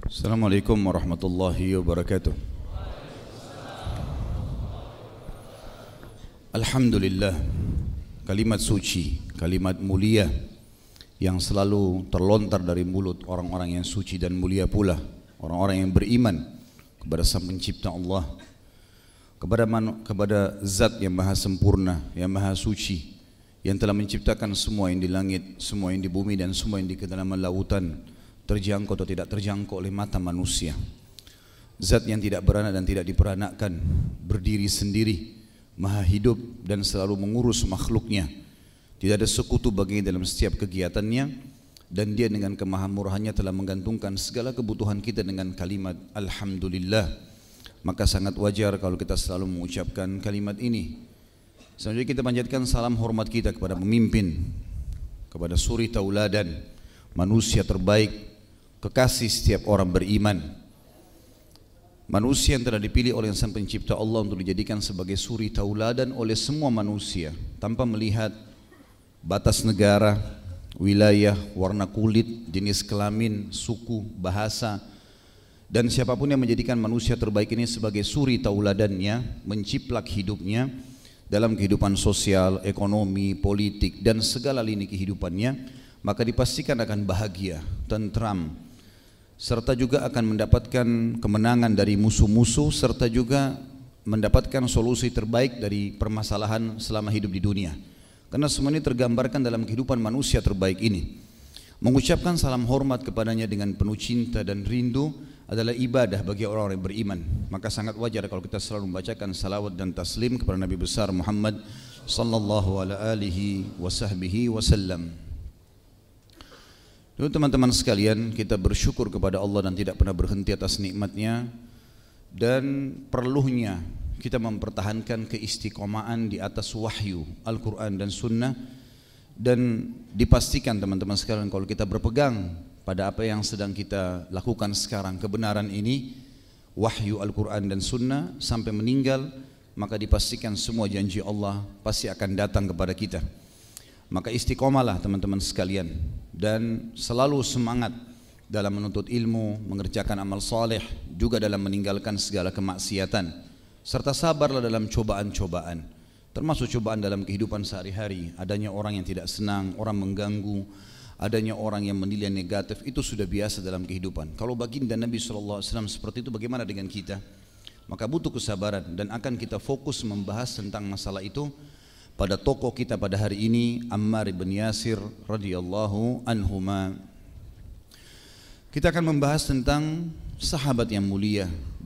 Assalamualaikum warahmatullahi wabarakatuh. Alhamdulillah, kalimat suci, kalimat mulia yang selalu terlontar dari mulut orang-orang yang suci dan mulia pula, orang-orang yang beriman kepada Sang Pencipta Allah, kepada Zat yang maha sempurna, yang maha suci, yang telah menciptakan semua yang di langit, semua yang di bumi dan semua yang di kedalaman lautan, terjangkau atau tidak terjangkau oleh mata manusia. Zat yang tidak beranak dan tidak diperanakkan, berdiri sendiri, maha hidup dan selalu mengurus makhluknya. Tidak ada sekutu baginya dalam setiap kegiatannya, dan dia dengan kemahamurahannya telah menggantungkan segala kebutuhan kita dengan kalimat Alhamdulillah. Maka sangat wajar kalau kita selalu mengucapkan kalimat ini. Selanjutnya kita panjatkan salam hormat kita kepada pemimpin, kepada suri tauladan, manusia terbaik, kekasih setiap orang beriman, manusia yang telah dipilih oleh Sang Pencipta Allah untuk dijadikan sebagai suri tauladan oleh semua manusia tanpa melihat batas negara, wilayah, warna kulit, jenis kelamin, suku, bahasa, dan siapapun yang menjadikan manusia terbaik ini sebagai suri tauladannya, menciplak hidupnya dalam kehidupan sosial, ekonomi, politik dan segala lini kehidupannya, maka dipastikan akan bahagia, tentram, serta juga akan mendapatkan kemenangan dari musuh-musuh, serta juga mendapatkan solusi terbaik dari permasalahan selama hidup di dunia. Karena semua ini tergambarkan dalam kehidupan manusia terbaik ini. Mengucapkan salam hormat kepadanya dengan penuh cinta dan rindu adalah ibadah bagi orang-orang yang beriman. Maka sangat wajar kalau kita selalu membacakan salawat dan taslim kepada Nabi besar Muhammad sallallahu alaihi wasallam. Lalu teman-teman sekalian, kita bersyukur kepada Allah dan tidak pernah berhenti atas nikmatnya, dan perlunya kita mempertahankan keistiqomahan di atas wahyu Al-Quran dan Sunnah, dan dipastikan teman-teman sekalian kalau kita berpegang pada apa yang sedang kita lakukan sekarang, kebenaran ini, wahyu Al-Quran dan Sunnah, sampai meninggal, maka dipastikan semua janji Allah pasti akan datang kepada kita. Maka istiqomalah teman-teman sekalian, dan selalu semangat dalam menuntut ilmu, mengerjakan amal saleh, juga dalam meninggalkan segala kemaksiatan, serta sabarlah dalam cobaan-cobaan, termasuk cobaan dalam kehidupan sehari-hari. Adanya orang yang tidak senang, orang mengganggu, adanya orang yang menilai negatif, itu sudah biasa dalam kehidupan. Kalau baginda Nabi SAW seperti itu, bagaimana dengan kita? Maka butuh kesabaran, dan akan kita fokus membahas tentang masalah itu pada tokoh kita pada hari ini, Ammar bin Yasir radhiyallahu anhuma. Kita akan membahas tentang sahabat yang mulia.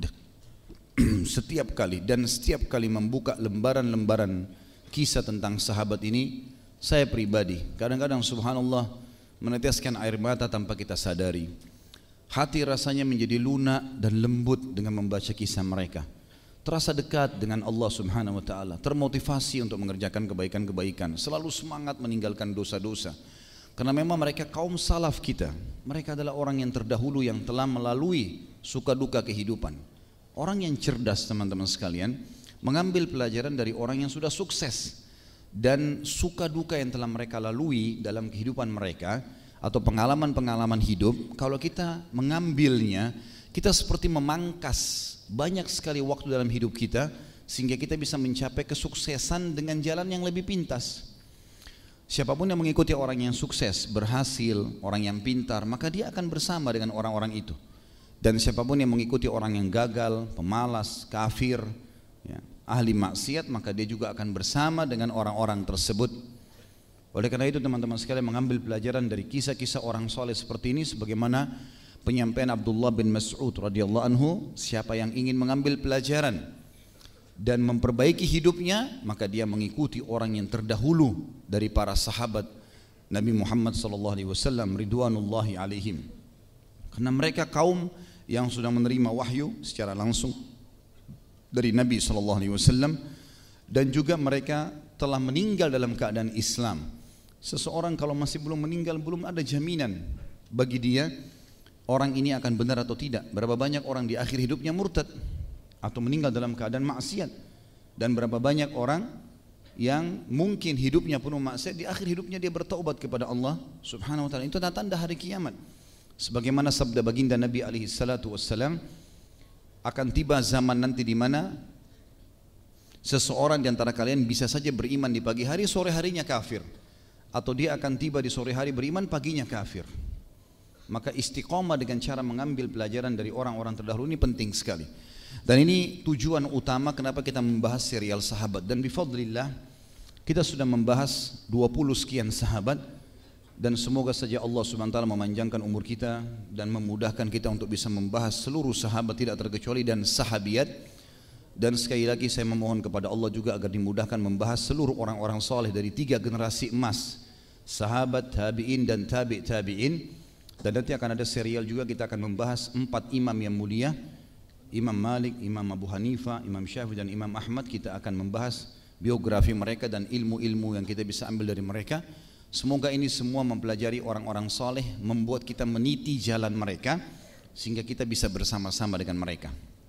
Setiap kali membuka lembaran-lembaran kisah tentang sahabat ini, saya pribadi kadang-kadang subhanallah meneteskan air mata tanpa kita sadari. Hati rasanya menjadi lunak dan lembut dengan membaca kisah mereka. Terasa dekat dengan Allah Subhanahu wa taala, termotivasi untuk mengerjakan kebaikan-kebaikan, selalu semangat meninggalkan dosa-dosa. Karena memang mereka kaum salaf kita. Mereka adalah orang yang terdahulu yang telah melalui suka duka kehidupan. Orang yang cerdas teman-teman sekalian, mengambil pelajaran dari orang yang sudah sukses, dan suka duka yang telah mereka lalui dalam kehidupan mereka atau pengalaman-pengalaman hidup. Kalau kita mengambilnya, kita seperti memangkas banyak sekali waktu dalam hidup kita, sehingga kita bisa mencapai kesuksesan dengan jalan yang lebih pintas. Siapapun yang mengikuti orang yang sukses, berhasil, orang yang pintar, maka dia akan bersama dengan orang-orang itu. Dan siapapun yang mengikuti orang yang gagal, pemalas, kafir, ya, ahli maksiat, maka dia juga akan bersama dengan orang-orang tersebut. Oleh karena itu teman-teman sekalian, mengambil pelajaran dari kisah-kisah orang soleh seperti ini, sebagaimana penyampaian Abdullah bin Mas'ud radhiyallahu anhu, siapa yang ingin mengambil pelajaran dan memperbaiki hidupnya, maka dia mengikuti orang yang terdahulu dari para sahabat Nabi Muhammad sallallahu alaihi wasallam ridwanullahi alaihim. Karena mereka kaum yang sudah menerima wahyu secara langsung dari Nabi sallallahu alaihi wasallam, dan juga mereka telah meninggal dalam keadaan Islam. Seseorang kalau masih belum meninggal, belum ada jaminan bagi dia orang ini akan benar atau tidak. Berapa banyak orang di akhir hidupnya murtad atau meninggal dalam keadaan maksiat, dan berapa banyak orang yang mungkin hidupnya penuh maksiat, di akhir hidupnya dia bertaubat kepada Allah Subhanahu wa taala. Itu tanda hari kiamat. Sebagaimana sabda baginda Nabi alaihi salatu wassalam, akan tiba zaman nanti di mana seseorang di antara kalian bisa saja beriman di pagi hari, sore harinya kafir, atau dia akan tiba di sore hari beriman, paginya kafir. Maka istiqomah dengan cara mengambil pelajaran dari orang-orang terdahulu ini penting sekali. Dan ini tujuan utama kenapa kita membahas serial sahabat. Dan bifadlillah kita sudah membahas 20 sekian sahabat. Dan semoga saja Allah subhanahu wa ta'ala memanjangkan umur kita dan memudahkan kita untuk bisa membahas seluruh sahabat tidak terkecuali dan sahabiat. Dan sekali lagi saya memohon kepada Allah juga agar dimudahkan membahas seluruh orang-orang saleh dari 3 generasi emas, sahabat, tabi'in dan tabi'in. Dan nanti akan ada serial juga, kita akan membahas 4 imam yang mulia, Imam Malik, Imam Abu Hanifah, Imam Syafi'i dan Imam Ahmad. Kita akan membahas biografi mereka dan ilmu-ilmu yang kita bisa ambil dari mereka. Semoga ini semua mempelajari orang-orang saleh, membuat kita meniti jalan mereka sehingga kita bisa bersama-sama dengan mereka.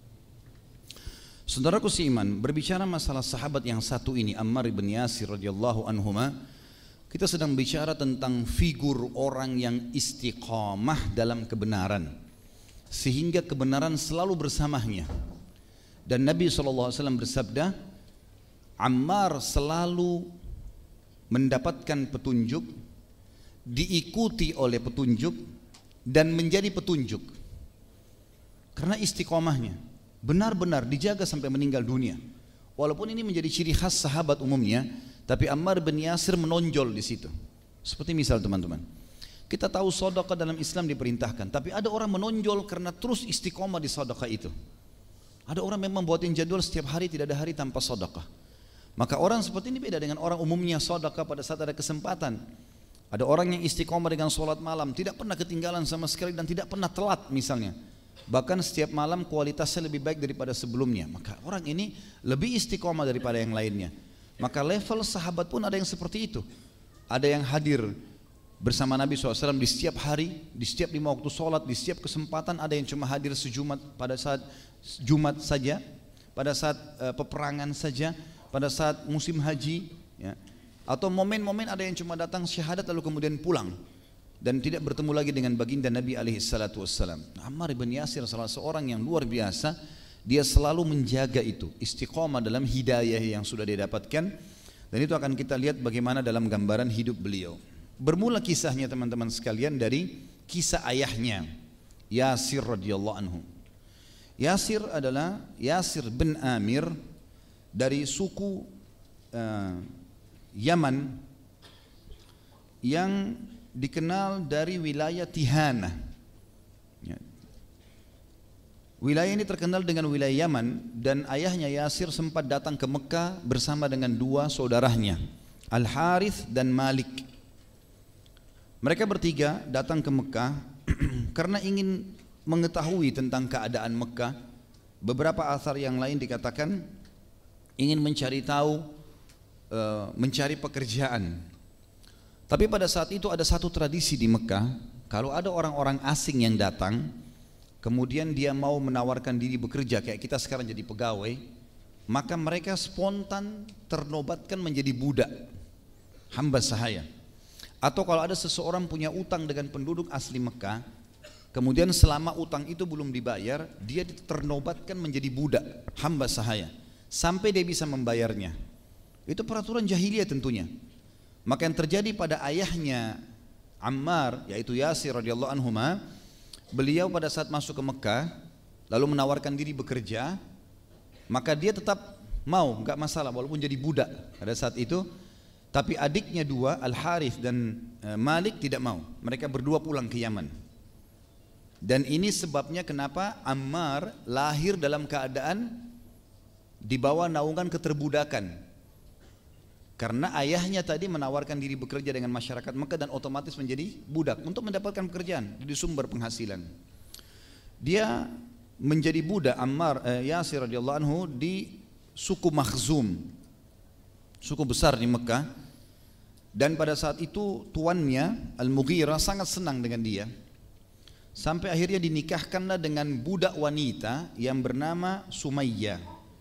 Saudaraku seiman, berbicara masalah sahabat yang satu ini, Ammar bin Yasir radhiyallahu anhuma, kita sedang bicara tentang figur orang yang istiqamah dalam kebenaran sehingga kebenaran selalu bersamanya. Dan Nabi SAW bersabda, Ammar selalu mendapatkan petunjuk, diikuti oleh petunjuk dan menjadi petunjuk karena istiqomahnya benar-benar dijaga sampai meninggal dunia. Walaupun ini menjadi ciri khas sahabat umumnya, tapi Ammar bin Yasir menonjol di situ. Seperti misal teman-teman, kita tahu sedekah dalam Islam diperintahkan, tapi ada orang menonjol karena terus istiqomah di sedekah itu. Ada orang memang buatin jadwal setiap hari, tidak ada hari tanpa sedekah. Maka orang seperti ini beda dengan orang umumnya sedekah pada saat ada kesempatan. Ada orang yang istiqomah dengan sholat malam, tidak pernah ketinggalan sama sekali dan tidak pernah telat misalnya. Bahkan setiap malam kualitasnya lebih baik daripada sebelumnya. Maka orang ini lebih istiqomah daripada yang lainnya. Maka level sahabat pun ada yang seperti itu. Ada yang hadir bersama Nabi SAW di setiap hari, di setiap 5 waktu sholat, di setiap kesempatan. Ada yang cuma hadir sejumat pada saat Jumat saja, pada saat peperangan saja, pada saat musim haji, ya. Atau momen-momen ada yang cuma datang syahadat lalu kemudian pulang dan tidak bertemu lagi dengan baginda Nabi SAW. Ammar bin Yasir salah seorang yang luar biasa. Dia selalu menjaga itu, istiqomah dalam hidayah yang sudah dia dapatkan. Dan itu akan kita lihat bagaimana dalam gambaran hidup beliau. Bermula kisahnya teman-teman sekalian dari kisah ayahnya, Yasir radhiyallahu anhu. Yasir adalah Yasir bin Amir dari suku Yaman yang dikenal dari wilayah Tihana. Ya. Wilayah ini terkenal dengan wilayah Yaman dan ayahnya Yasir sempat datang ke Mekah bersama dengan 2 saudaranya, Al-Harith dan Malik. Mereka bertiga datang ke Mekah karena ingin mengetahui tentang keadaan Mekah. Beberapa athar yang lain dikatakan ingin mencari tahu, mencari pekerjaan. Tapi pada saat itu ada satu tradisi di Mekah, kalau ada orang-orang asing yang datang, kemudian dia mau menawarkan diri bekerja, kayak kita sekarang jadi pegawai, maka mereka spontan ternobatkan menjadi budak, hamba sahaya. Atau kalau ada seseorang punya utang dengan penduduk asli Mekah, kemudian selama utang itu belum dibayar, dia ternobatkan menjadi budak, hamba sahaya, sampai dia bisa membayarnya. Itu peraturan jahiliyah tentunya. Maka yang terjadi pada ayahnya Ammar, yaitu Yasir radhiyallahu anhuma, beliau pada saat masuk ke Mekah lalu menawarkan diri bekerja, maka dia tetap mau, enggak masalah walaupun jadi budak pada saat itu. Tapi adiknya 2, Al-Harith dan Malik tidak mau. Mereka berdua pulang ke Yaman. Dan ini sebabnya kenapa Ammar lahir dalam keadaan di bawah naungan keterbudakan. Karena ayahnya tadi menawarkan diri bekerja dengan masyarakat Mekah dan otomatis menjadi budak untuk mendapatkan pekerjaan, jadi sumber penghasilan. Dia menjadi budak Ammar Yasir radhiyallahu anhu di suku Makhzum, suku besar di Mekah. Dan pada saat itu tuannya Al-Mughirah sangat senang dengan dia. Sampai akhirnya dinikahkanlah dengan budak wanita yang bernama Sumayyah.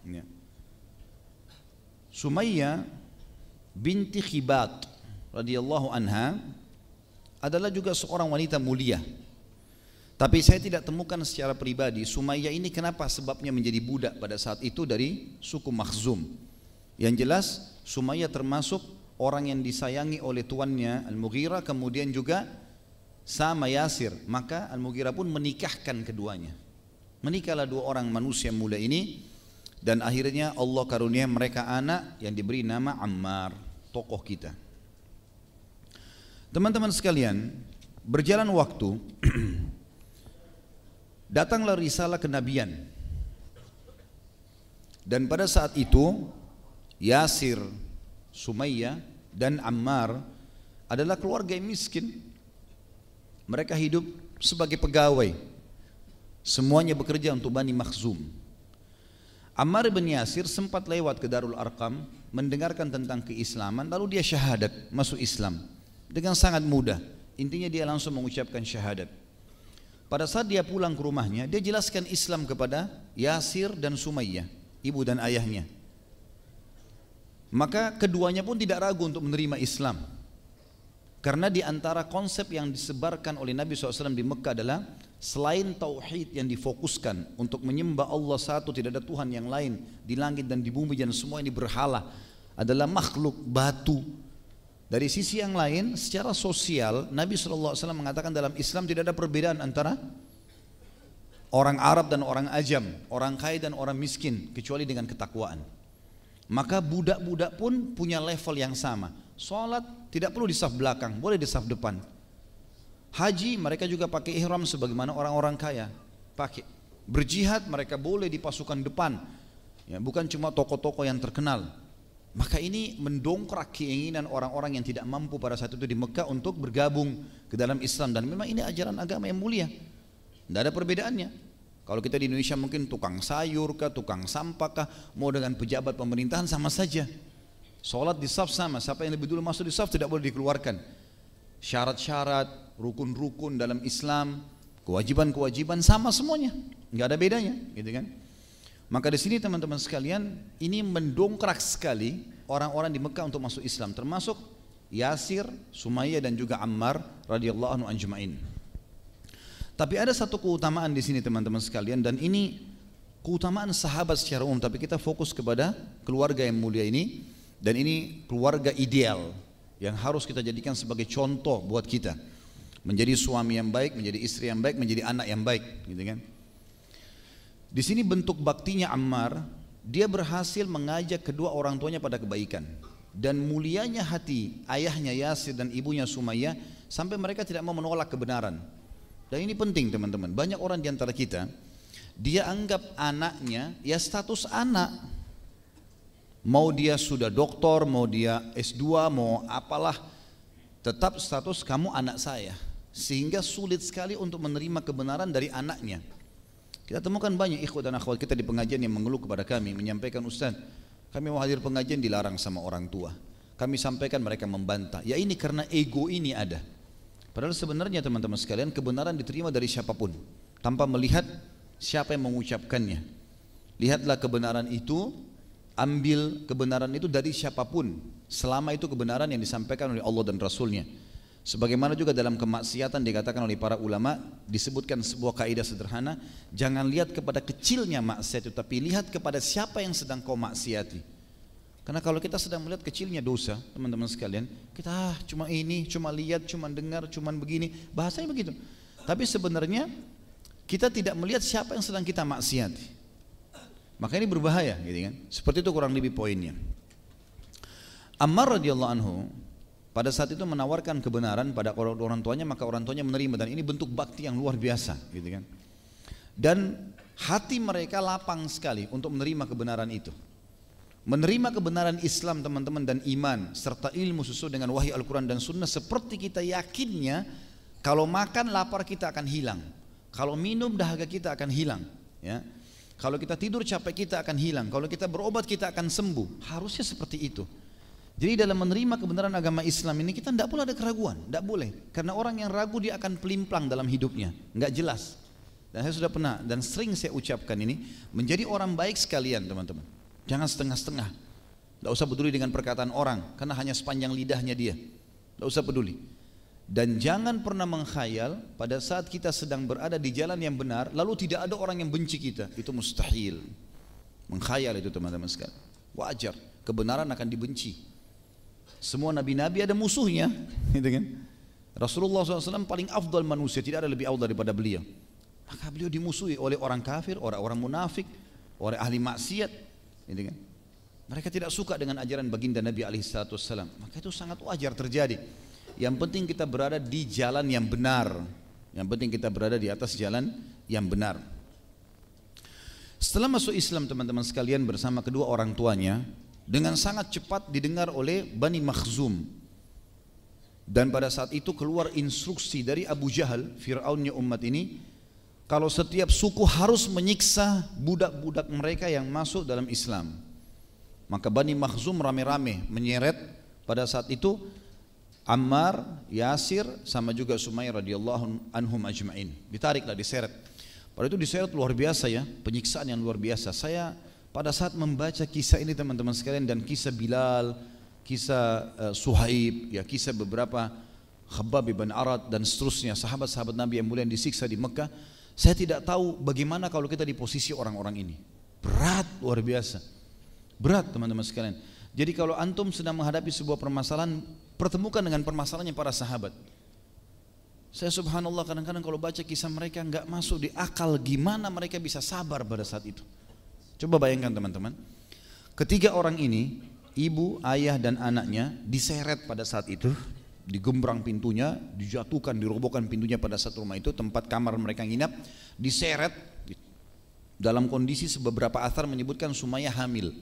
Sumayyah binti Khibat radhiyallahu anha adalah juga seorang wanita mulia. Tapi saya tidak temukan secara pribadi Sumayyah ini kenapa sebabnya menjadi budak pada saat itu dari suku Makhzum. Yang jelas Sumayyah termasuk orang yang disayangi oleh tuannya Al-Mughirah, kemudian juga sama Yasir. Maka Al-Mughirah pun menikahkan keduanya. Menikahlah dua orang manusia muda ini, dan akhirnya Allah karunia mereka anak yang diberi nama Ammar, tokoh kita. Teman-teman sekalian, berjalan waktu datanglah risalah kenabian, dan pada saat itu Yasir, Sumayyah dan Ammar adalah keluarga yang miskin. Mereka hidup sebagai pegawai, semuanya bekerja untuk Bani Makhzum. Ammar bin Yasir sempat lewat ke Darul Arqam, mendengarkan tentang keislaman, lalu dia syahadat, masuk Islam dengan sangat mudah. Intinya dia langsung mengucapkan syahadat. Pada saat dia pulang ke rumahnya, dia jelaskan Islam kepada Yasir dan Sumayyah, ibu dan ayahnya. Maka keduanya pun tidak ragu untuk menerima Islam. Karena di antara konsep yang disebarkan oleh Nabi SAW di Mekah adalah selain tauhid yang difokuskan untuk menyembah Allah satu, tidak ada Tuhan yang lain di langit dan di bumi, dan semua ini berhala, adalah makhluk, batu. Dari sisi yang lain, secara sosial Nabi SAW mengatakan dalam Islam tidak ada perbedaan antara orang Arab dan orang Ajam, orang kaya dan orang miskin, kecuali dengan ketakwaan. Maka budak-budak pun punya level yang sama. Sholat tidak perlu di saf belakang, boleh di saf depan. Haji mereka juga pakai ihram sebagaimana orang-orang kaya pakai. Berjihad mereka boleh di pasukan depan, ya, bukan cuma tokoh-tokoh yang terkenal. Maka ini mendongkrak keinginan orang-orang yang tidak mampu pada saat itu di Mekah untuk bergabung ke dalam Islam. Dan memang ini ajaran agama yang mulia, tidak ada perbedaannya. Kalau kita di Indonesia mungkin tukang sayur kah, tukang sampah kah, mau dengan pejabat pemerintahan sama saja. Sholat di saf sama, siapa yang lebih dulu masuk di saf tidak boleh dikeluarkan. Syarat-syarat, rukun-rukun dalam Islam, kewajiban-kewajiban sama semuanya, nggak ada bedanya, gitu kan? Maka di sini teman-teman sekalian, ini mendongkrak sekali orang-orang di Mekah untuk masuk Islam, termasuk Yasir, Sumayyah dan juga Ammar radhiyallahu anhu ajma'in. Tapi ada satu keutamaan di sini teman-teman sekalian, dan ini keutamaan sahabat secara umum, tapi kita fokus kepada keluarga yang mulia ini, dan ini keluarga ideal yang harus kita jadikan sebagai contoh buat kita, menjadi suami yang baik, menjadi istri yang baik, menjadi anak yang baik, gitu kan? Di sini bentuk baktinya Ammar, dia berhasil mengajak kedua orang tuanya pada kebaikan, dan mulianya hati ayahnya Yasir dan ibunya Sumayyah sampai mereka tidak mau menolak kebenaran. Dan ini penting teman-teman, banyak orang di antara kita dia anggap anaknya ya status anak, mau dia sudah doktor, mau dia S2, mau apalah, tetap status kamu anak saya, sehingga sulit sekali untuk menerima kebenaran dari anaknya. Kita temukan banyak ikhwat dan akhwat kita di pengajian yang mengeluh kepada kami, menyampaikan, Ustaz, kami mau hadir pengajian dilarang sama orang tua. Kami sampaikan, mereka membantah. Ya ini karena ego ini ada. Padahal sebenarnya teman-teman sekalian, kebenaran diterima dari siapapun tanpa melihat siapa yang mengucapkannya. Lihatlah kebenaran itu, ambil kebenaran itu dari siapapun, selama itu kebenaran yang disampaikan oleh Allah dan Rasulnya. Sebagaimana juga dalam kemaksiatan dikatakan oleh para ulama, disebutkan sebuah kaidah sederhana, jangan lihat kepada kecilnya maksiat itu, tapi lihat kepada siapa yang sedang kau maksiati. Karena kalau kita sedang melihat kecilnya dosa, teman-teman sekalian, kita cuma ini, cuma lihat, cuma dengar, cuma begini, bahasanya begitu. Tapi sebenarnya kita tidak melihat siapa yang sedang kita maksiati. Maka ini berbahaya, gitu kan? Seperti itu kurang lebih poinnya. Ammar radhiyallahu anhu pada saat itu menawarkan kebenaran pada orang tuanya, maka orang tuanya menerima, dan ini bentuk bakti yang luar biasa, gitu kan? Dan hati mereka lapang sekali untuk menerima kebenaran itu. Menerima kebenaran Islam teman-teman, dan iman serta ilmu sesuai dengan wahyu Al-Quran dan Sunnah, seperti kita yakinnya kalau makan lapar kita akan hilang, kalau minum dahaga kita akan hilang, ya. Kalau kita tidur capek kita akan hilang, kalau kita berobat kita akan sembuh. Harusnya seperti itu. Jadi dalam menerima kebenaran agama Islam ini kita tidak boleh ada keraguan, tidak boleh. Karena orang yang ragu dia akan pelimplang dalam hidupnya, nggak jelas. Dan saya sudah pernah dan sering saya ucapkan ini, menjadi orang baik sekalian teman-teman. Jangan setengah-setengah. Tidak usah peduli dengan perkataan orang, karena hanya sepanjang lidahnya dia. Tidak usah peduli. Dan jangan pernah mengkhayal pada saat kita sedang berada di jalan yang benar lalu tidak ada orang yang benci kita. Itu mustahil. Mengkhayal itu teman-teman sekalian. Wajar, kebenaran akan dibenci. Semua nabi-nabi ada musuhnya, gitu kan? Rasulullah SAW paling afdal manusia, tidak ada lebih afdal daripada beliau. Maka beliau dimusuhi oleh orang kafir, orang-orang munafik, oleh ahli maksiat, gitu kan? Mereka tidak suka dengan ajaran baginda Nabi SAW. Maka itu sangat wajar terjadi. Yang penting kita berada di jalan yang benar. Yang penting kita berada di atas jalan yang benar. Setelah masuk Islam teman-teman sekalian bersama kedua orang tuanya, dengan sangat cepat didengar oleh Bani Makhzum. Dan pada saat itu keluar instruksi dari Abu Jahal, Fir'aunnya umat ini, kalau setiap suku harus menyiksa budak-budak mereka yang masuk dalam Islam. Maka Bani Makhzum rame-rame menyeret pada saat itu Ammar, Yasir, sama juga Sumairah radhiyallahu anhum ajma'in. Ditariklah, diseret. Pada itu diseret luar biasa ya, penyiksaan yang luar biasa. Saya pada saat membaca kisah ini teman-teman sekalian dan kisah Bilal, kisah Suhaib, ya kisah beberapa Khabbab bin Arad dan seterusnya sahabat-sahabat Nabi yang mulia yang disiksa di Mekah, saya tidak tahu bagaimana kalau kita di posisi orang-orang ini. Berat luar biasa. Berat teman-teman sekalian. Jadi kalau antum sedang menghadapi sebuah permasalahan, pertemukan dengan permasalahannya para sahabat. Saya subhanallah kadang-kadang kalau baca kisah mereka nggak masuk di akal gimana mereka bisa sabar pada saat itu. Coba bayangkan teman-teman, ketiga orang ini, ibu, ayah dan anaknya diseret pada saat itu, digembrang pintunya, dijatuhkan, dirobohkan pintunya pada saat rumah itu, tempat kamar mereka nginap, diseret dalam kondisi beberapa athar menyebutkan Sumayyah hamil.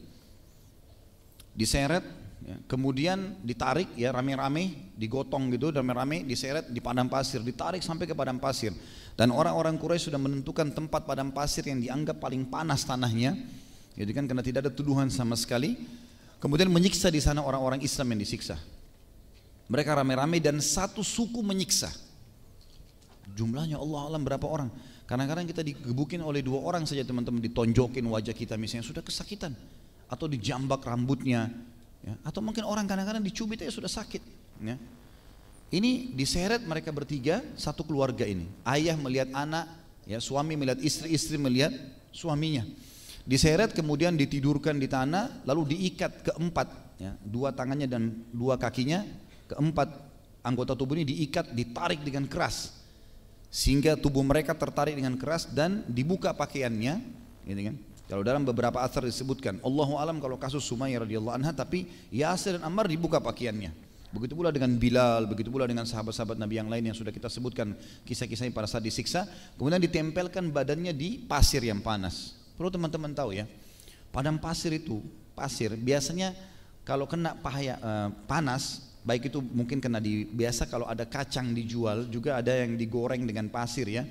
Diseret, ya, kemudian ditarik ya rame-rame, digotong gitu rame-rame, diseret di padang pasir, ditarik sampai ke padang pasir. Dan orang-orang Quraisy sudah menentukan tempat padang pasir yang dianggap paling panas tanahnya, jadi kan karena tidak ada tuduhan sama sekali. Kemudian menyiksa di sana orang-orang Islam yang disiksa. Mereka rame-rame dan satu suku menyiksa. Jumlahnya Allah alam berapa orang. Kadang-kadang kita digebukin oleh dua orang saja teman-teman, ditonjokin wajah kita misalnya sudah kesakitan, atau dijambak rambutnya. Ya, atau mungkin orang kadang-kadang dicubit aja sudah sakit. Ya. Ini diseret mereka bertiga, satu keluarga ini. Ayah melihat anak, ya, suami melihat istri, istri melihat suaminya. Diseret kemudian ditidurkan di tanah, lalu diikat keempat, ya, dua tangannya dan dua kakinya, keempat anggota tubuh ini diikat, ditarik dengan keras, sehingga tubuh mereka tertarik dengan keras dan dibuka pakaiannya, gitu kan? Kalau dalam beberapa athar disebutkan, Allahu alam kalau kasus Sumayyah radhiyallahu anha, tapi Yasir dan Ammar dibuka pakaiannya. Begitu pula dengan Bilal, begitu pula dengan sahabat-sahabat Nabi yang lain yang sudah kita sebutkan kisah-kisahnya pada saat disiksa. Kemudian ditempelkan badannya di pasir yang panas. Perlu teman-teman tahu ya, padang pasir itu, pasir biasanya kalau kena panas, baik itu mungkin kena di, biasa kalau ada kacang dijual, juga ada yang digoreng dengan pasir ya.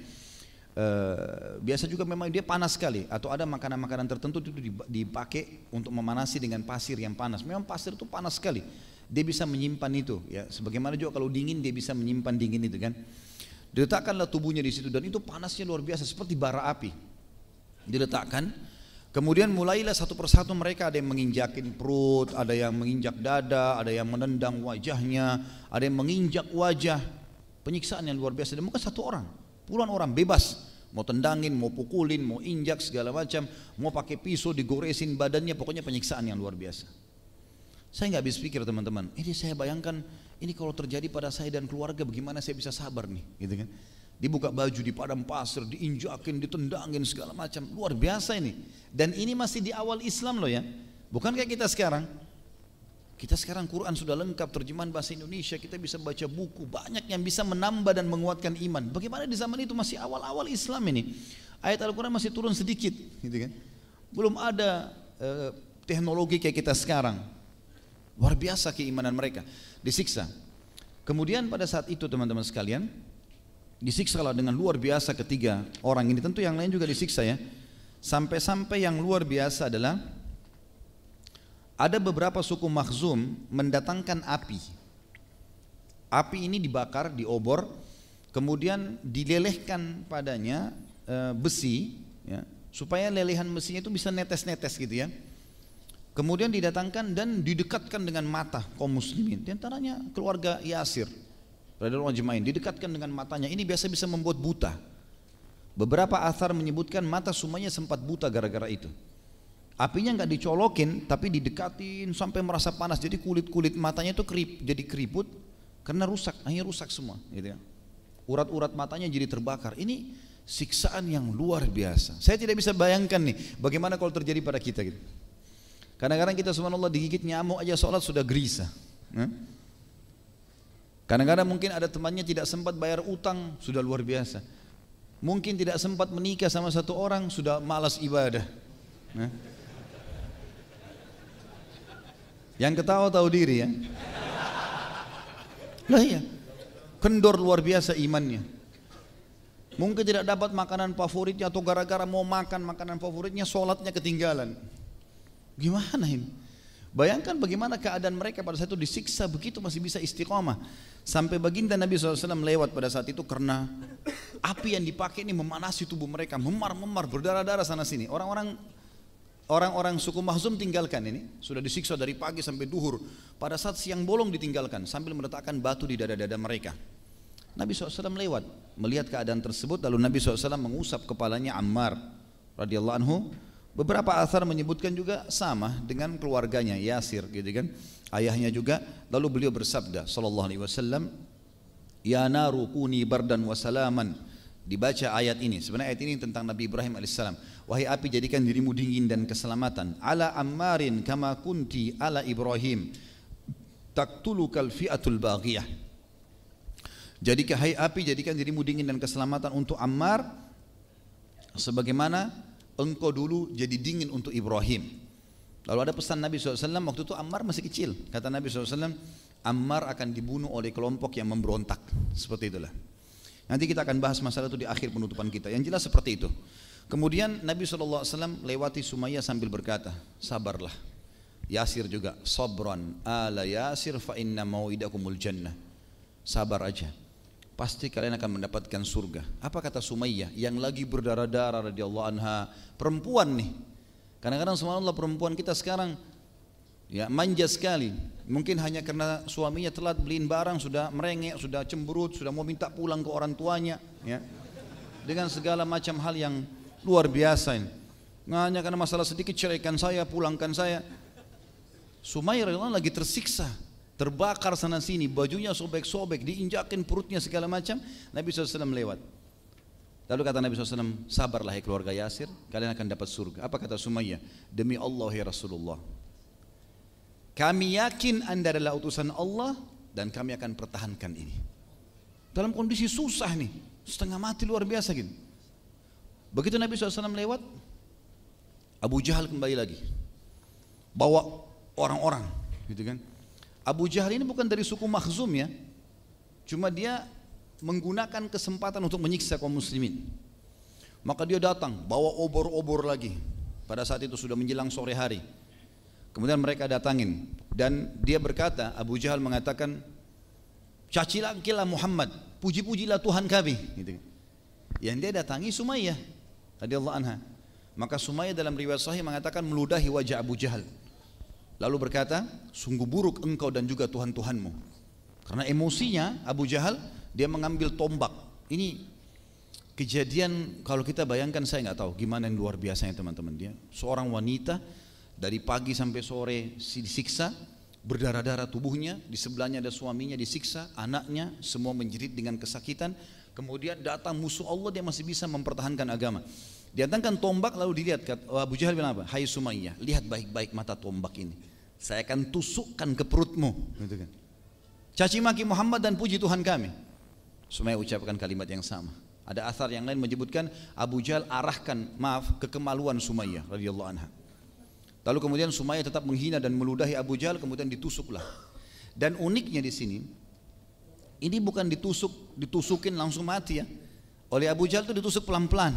Biasa juga memang dia panas sekali, atau ada makanan-makanan tertentu itu dipakai untuk memanasi dengan pasir yang panas. Memang pasir itu panas sekali, dia bisa menyimpan itu ya, sebagaimana juga kalau dingin dia bisa menyimpan dingin itu kan. Diletakkanlah tubuhnya di situ dan itu panasnya luar biasa seperti bara api. Diletakkan, kemudian mulailah satu persatu mereka, ada yang menginjakin perut, ada yang menginjak dada, ada yang menendang wajahnya, ada yang menginjak wajah. Penyiksaan yang luar biasa, dan bukan satu orang, puluhan orang bebas, mau tendangin, mau pukulin, mau injak segala macam, mau pakai pisau digoresin badannya, pokoknya penyiksaan yang luar biasa. Saya nggak habis pikir teman-teman, ini saya bayangkan ini kalau terjadi pada saya dan keluarga bagaimana saya bisa sabar nih, gitu kan? Dibuka baju di padang pasir, diinjakin, ditendangin segala macam, luar biasa ini. Dan ini masih di awal Islam loh ya, bukan kayak kita sekarang. Kita sekarang Quran sudah lengkap, terjemahan bahasa Indonesia, kita bisa baca buku, banyak yang bisa menambah dan menguatkan iman. Bagaimana di zaman itu masih awal-awal Islam ini, ayat Al-Quran masih turun sedikit, gitu kan? Belum ada teknologi kayak kita sekarang. Luar biasa keimanan mereka, disiksa. Kemudian pada saat itu teman-teman sekalian, disiksalah dengan luar biasa ketiga orang ini. Tentu yang lain juga disiksa ya. Sampai-sampai yang luar biasa adalah ada beberapa suku Makhzum mendatangkan api. Api ini dibakar di obor, kemudian dilelehkan padanya besi, ya, supaya lelehan besinya itu bisa netes-netes gitu ya. Kemudian didatangkan dan didekatkan dengan mata kaum muslimin. Di antaranya keluarga Yasir. radhiyallahu ajma'in, didekatkan dengan matanya. Ini biasa bisa membuat buta. Beberapa athar menyebutkan mata Sumayyah sempat buta gara-gara itu. Apinya nggak dicolokin, tapi didekatin sampai merasa panas. Jadi kulit matanya itu jadi keriput karena rusak, akhirnya rusak semua. Gitu ya. Urat-urat matanya jadi terbakar. Ini siksaan yang luar biasa. Saya tidak bisa bayangkan nih, bagaimana kalau terjadi pada kita gitu. Kadang-kadang kita subhanallah digigit nyamuk aja sholat sudah gelisah. Kadang-kadang mungkin ada temannya tidak sempat bayar utang, sudah luar biasa. Mungkin tidak sempat menikah sama satu orang, sudah malas ibadah. Yang ketawa tahu diri ya. Lah iya, kendor luar biasa imannya. Mungkin tidak dapat makanan favoritnya atau gara-gara mau makan makanan favoritnya sholatnya ketinggalan. Gimana ini? Bayangkan bagaimana keadaan mereka pada saat itu disiksa begitu masih bisa istiqamah. Sampai baginda Nabi SAW lewat pada saat itu karena api yang dipakai ini memanasi tubuh mereka, memar-memar, berdarah-darah sana sini. Orang-orang suku Makhzum tinggalkan ini, sudah disiksa dari pagi sampai duhur. Pada saat siang bolong ditinggalkan sambil meletakkan batu di dada-dada mereka. Nabi SAW lewat, melihat keadaan tersebut, lalu Nabi SAW mengusap kepalanya Ammar radhiyallahu anhu. Beberapa athar menyebutkan juga sama dengan keluarganya Yasir, gitu kan, ayahnya juga. Lalu beliau bersabda sallallahu alaihi wasallam, ya naru kuni bardan wa salaman. Dibaca ayat ini, sebenarnya ayat ini tentang Nabi Ibrahim alaihissalam. Wahai api, jadikan dirimu dingin dan keselamatan. Ala Ammarin kama kunti ala Ibrahim, taqtulukal fi'atul baghiyah. Jadikan, hai api, jadikan dirimu dingin dan keselamatan untuk Ammar, sebagaimana engkau dulu jadi dingin untuk Ibrahim. Lalu ada pesan Nabi SAW, waktu itu Ammar masih kecil. Kata Nabi SAW, Ammar akan dibunuh oleh kelompok yang memberontak. Seperti itulah. Nanti kita akan bahas masalah itu di akhir penutupan kita. Yang jelas seperti itu. Kemudian Nabi SAW lewati Sumayyah sambil berkata, sabarlah. Yasir juga, sabran ala Yasir fa inna mau'idakumul jannah. Sabar aja, pasti kalian akan mendapatkan surga. Apa kata Sumayyah yang lagi berdarah-darah radhiyallahu anha, perempuan nih. Kadang-kadang subhanallah perempuan kita sekarang ya manja sekali. Mungkin hanya karena suaminya telat beliin barang sudah merengek, sudah cemberut, sudah mau minta pulang ke orang tuanya ya. Dengan segala macam hal yang luar biasa ini. Hanya karena masalah sedikit ceraikan saya, pulangkan saya. Sumayyah radhiyallahu anha lagi tersiksa, terbakar sana sini, bajunya sobek-sobek, diinjakin perutnya segala macam. Nabi SAW lewat. Lalu kata Nabi SAW, sabarlah hai keluarga Yasir, kalian akan dapat surga. Apa kata Sumayyah? Demi Allah ya Rasulullah, kami yakin anda adalah utusan Allah dan kami akan pertahankan ini. Dalam kondisi susah nih, setengah mati luar biasa gitu. Begitu Nabi SAW lewat, Abu Jahal kembali lagi, bawa orang-orang gitu kan. Abu Jahal ini bukan dari suku Makhzum ya, cuma dia menggunakan kesempatan untuk menyiksa kaum muslimin. Maka dia datang bawa obor-obor lagi. Pada saat itu sudah menjelang sore hari. Kemudian mereka datangin dan dia berkata, Abu Jahal mengatakan, cacilah Muhammad, puji-pujilah Tuhan kami gitu. Yang dia datangi Sumayyah radhiyallahu anha. Maka Sumayyah dalam riwayat sahih mengatakan meludahi wajah Abu Jahal, lalu berkata, sungguh buruk engkau dan juga Tuhan-Tuhanmu. Karena emosinya Abu Jahal, dia mengambil tombak. Ini kejadian kalau kita bayangkan, saya nggak tahu gimana yang luar biasanya teman-teman. Dia seorang wanita dari pagi sampai sore disiksa, berdarah-darah tubuhnya, di sebelahnya ada suaminya disiksa, anaknya semua menjerit dengan kesakitan. Kemudian datang musuh Allah, dia masih bisa mempertahankan agama. Diantangkan tombak, lalu dilihat, Abu Jahal bilang apa? Hai Sumayyah, lihat baik-baik mata tombak ini, saya akan tusukkan ke perutmu gitu kan. Caci maki Muhammad dan puji Tuhan kami. Sumayyah ucapkan kalimat yang sama. Ada athar yang lain menyebutkan Abu Jahal arahkan kekemaluan Sumayyah radhiyallahu anha. Lalu kemudian Sumayyah tetap menghina dan meludahi Abu Jahal, kemudian ditusuklah. Dan uniknya di sini, ini bukan ditusukin langsung mati ya. Oleh Abu Jahal itu ditusuk pelan-pelan.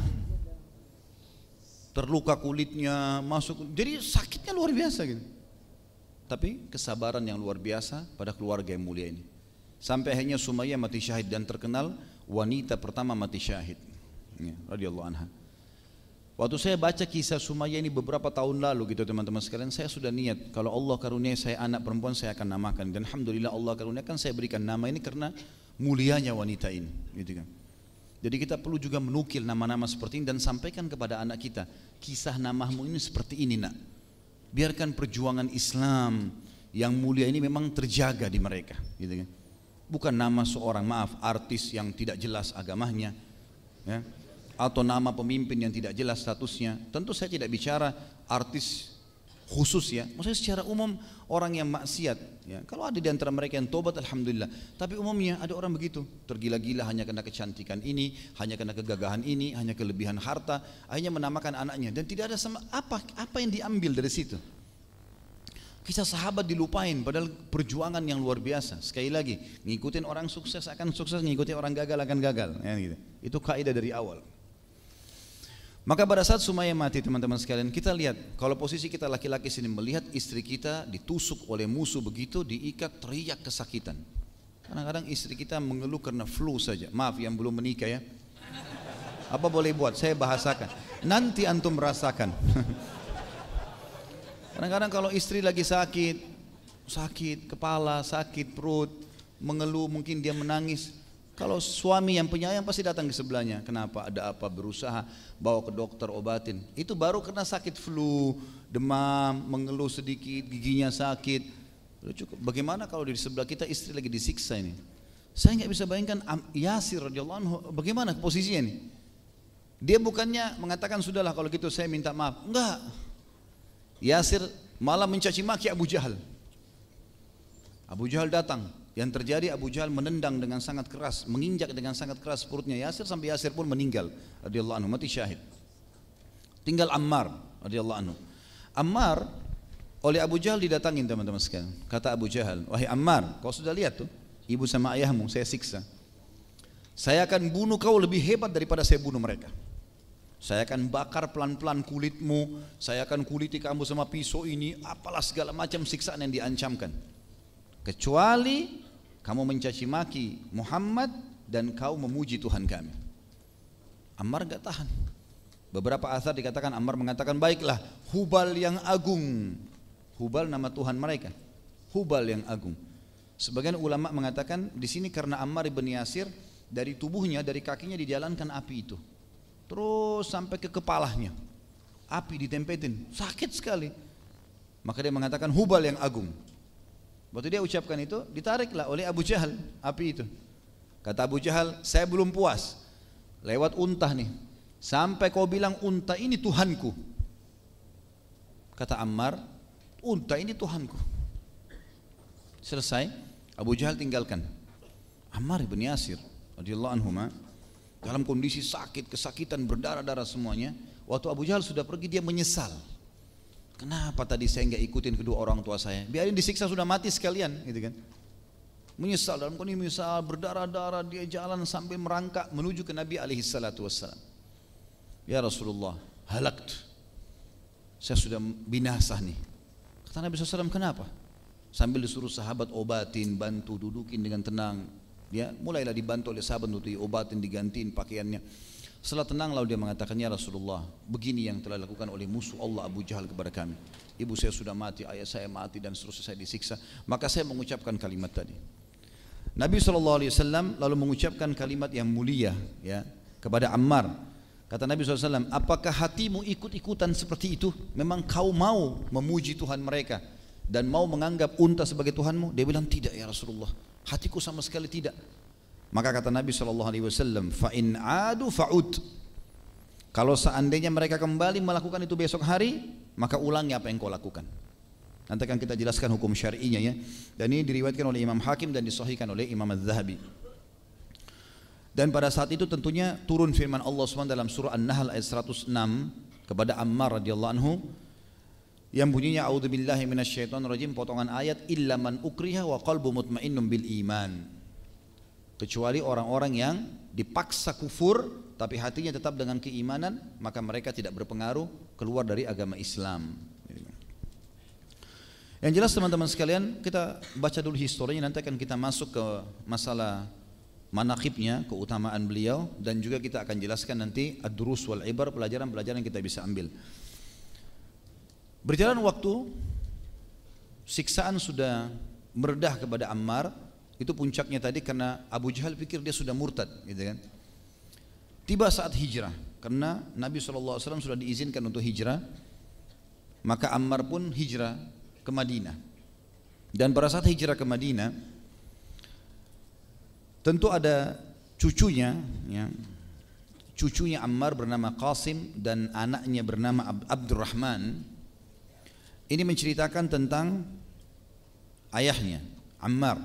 Terluka kulitnya, masuk, jadi sakitnya luar biasa gitu. Tapi kesabaran yang luar biasa pada keluarga yang mulia ini. Sampai akhirnya Sumayyah mati syahid dan terkenal wanita pertama mati syahid ya, radhiyallahu anha. Waktu saya baca kisah Sumayyah ini beberapa tahun lalu gitu teman-teman sekalian, saya sudah niat kalau Allah karunia saya anak perempuan saya akan namakan, dan alhamdulillah Allah karuniakan saya berikan nama ini karena mulianya wanita ini, gitu kan. Jadi kita perlu juga menukil nama-nama seperti ini dan sampaikan kepada anak kita, kisah namamu ini seperti ini nak. Biarkan perjuangan Islam yang mulia ini memang terjaga di mereka, gitu kan. Bukan nama seorang artis yang tidak jelas agamanya, ya, atau nama pemimpin yang tidak jelas statusnya. Tentu saya tidak bicara artis khusus ya, maksudnya secara umum orang yang maksiat ya. Kalau ada di antara mereka yang tobat alhamdulillah, tapi umumnya ada orang begitu, tergila-gila hanya karena kecantikan ini, hanya karena kegagahan ini, hanya kelebihan harta, akhirnya menamakan anaknya dan tidak ada sama apa yang diambil dari situ. Kisah sahabat dilupain padahal perjuangan yang luar biasa. Sekali lagi, ngikutin orang sukses akan sukses, ngikutin orang gagal akan gagal ya, gitu. Itu kaidah dari awal. Maka pada saat Sumayyah mati teman-teman sekalian, kita lihat kalau posisi kita laki-laki sini melihat istri kita ditusuk oleh musuh begitu, diikat, teriak kesakitan. Kadang-kadang istri kita mengeluh karena flu saja. Maaf yang belum menikah ya. Apa boleh buat? Saya bahasakan. Nanti antum merasakan. Kadang-kadang kalau istri lagi sakit kepala, sakit perut, mengeluh, mungkin dia menangis. Kalau suami yang penyayang pasti datang ke sebelahnya. Kenapa? Ada apa? Berusaha bawa ke dokter obatin. Itu baru kena sakit flu, demam, mengeluh sedikit, giginya sakit. Udah cukup. Bagaimana kalau di sebelah kita istri lagi disiksa ini? Saya nggak bisa bayangkan Yasir radhiyallahu anhu bagaimana posisinya ini. Dia bukannya mengatakan sudahlah kalau gitu saya minta maaf. Enggak. Yasir malah mencaci maki Abu Jahal. Abu Jahal datang. Yang terjadi Abu Jahal menendang dengan sangat keras, menginjak dengan sangat keras perutnya Yasir sampai Yasir pun meninggal radhiyallahu anhu, mati syahid. Tinggal Ammar radhiyallahu anhu. Ammar oleh Abu Jahal didatangin teman-teman sekalian. Kata Abu Jahal, "Wahai Ammar, kau sudah lihat tuh ibu sama ayahmu saya siksa. Saya akan bunuh kau lebih hebat daripada saya bunuh mereka. Saya akan bakar pelan-pelan kulitmu, saya akan kuliti kamu sama pisau ini, apalah segala macam siksaan yang diancamkan. Kecuali kamu mencaci maki Muhammad dan kau memuji Tuhan kami." Ammar gak tahan. Beberapa asar dikatakan Ammar mengatakan, baiklah, Hubal yang agung. Hubal nama Tuhan mereka. Hubal yang agung. Sebagian ulama mengatakan di sini karena Ammar ibn Yasir dari tubuhnya, dari kakinya dijalankan api itu, terus sampai ke kepalanya. Api ditempetin, sakit sekali. Maka dia mengatakan Hubal yang agung. Waktu dia ucapkan itu, ditariklah oleh Abu Jahal api itu. Kata Abu Jahal, saya belum puas. Lewat unta nih, sampai kau bilang unta ini Tuhanku. Kata Ammar, unta ini Tuhanku. Selesai, Abu Jahal tinggalkan. Ammar ibn Yasir radhiyallahu anhuma dalam kondisi sakit, kesakitan, berdarah-darah semuanya. Waktu Abu Jahal sudah pergi, dia menyesal. Kenapa tadi saya nggak ikutin kedua orang tua saya? Biarin disiksa sudah mati sekalian, gitu kan? Menyesal dalam kondisi menyesal, berdarah-darah, dia jalan sampai merangkak menuju ke Nabi alaihi salatu wassalam. Ya Rasulullah, halakt. Saya sudah binasa nih. Kata Nabi SAW, kenapa? Sambil disuruh sahabat obatin, bantu, dudukin dengan tenang. Dia mulailah dibantu oleh sahabat untuk diobatin, digantiin pakaiannya. Setelah tenang lalu dia mengatakan, ya Rasulullah, begini yang telah dilakukan oleh musuh Allah Abu Jahal kepada kami. Ibu saya sudah mati, ayah saya mati dan seterusnya saya disiksa. Maka saya mengucapkan kalimat tadi. Nabi SAW lalu mengucapkan kalimat yang mulia ya kepada Ammar. Kata Nabi SAW, apakah hatimu ikut-ikutan seperti itu? Memang kau mau memuji Tuhan mereka dan mau menganggap unta sebagai Tuhanmu? Dia bilang, tidak ya Rasulullah, hatiku sama sekali tidak. Maka kata Nabi SAW, fa in adu fa'ud. Kalau seandainya mereka kembali melakukan itu besok hari, maka ulangi apa yang kau lakukan. Nanti akan kita jelaskan hukum syar'inya ya. Dan ini diriwayatkan oleh Imam Hakim dan disahihkan oleh Imam Az-Zahabi. Dan pada saat itu tentunya turun firman Allah SWT dalam surah An-Nahl ayat 106 kepada Ammar radhiyallahu anhu yang bunyinya a'udzubillahi minasyaitonirrajim, potongan ayat, illa man ukriha wa qalbu mutmainnun bil iman. Kecuali orang-orang yang dipaksa kufur tapi hatinya tetap dengan keimanan, maka mereka tidak berpengaruh keluar dari agama Islam. Yang jelas teman-teman sekalian, kita baca dulu historinya, nanti akan kita masuk ke masalah manaqibnya, keutamaan beliau, dan juga kita akan jelaskan nanti ad-durus wal ibar, pelajaran-pelajaran yang kita bisa ambil. Berjalan waktu, siksaan sudah meredah kepada Ammar. Itu puncaknya tadi karena Abu Jahal pikir dia sudah murtad, gitu kan. Tiba saat hijrah, karena Nabi SAW sudah diizinkan untuk hijrah, maka Ammar pun hijrah ke Madinah. Dan pada saat hijrah ke Madinah, tentu ada cucunya, ya, cucunya Ammar bernama Qasim dan anaknya bernama Abdurrahman. Ini menceritakan tentang ayahnya Ammar.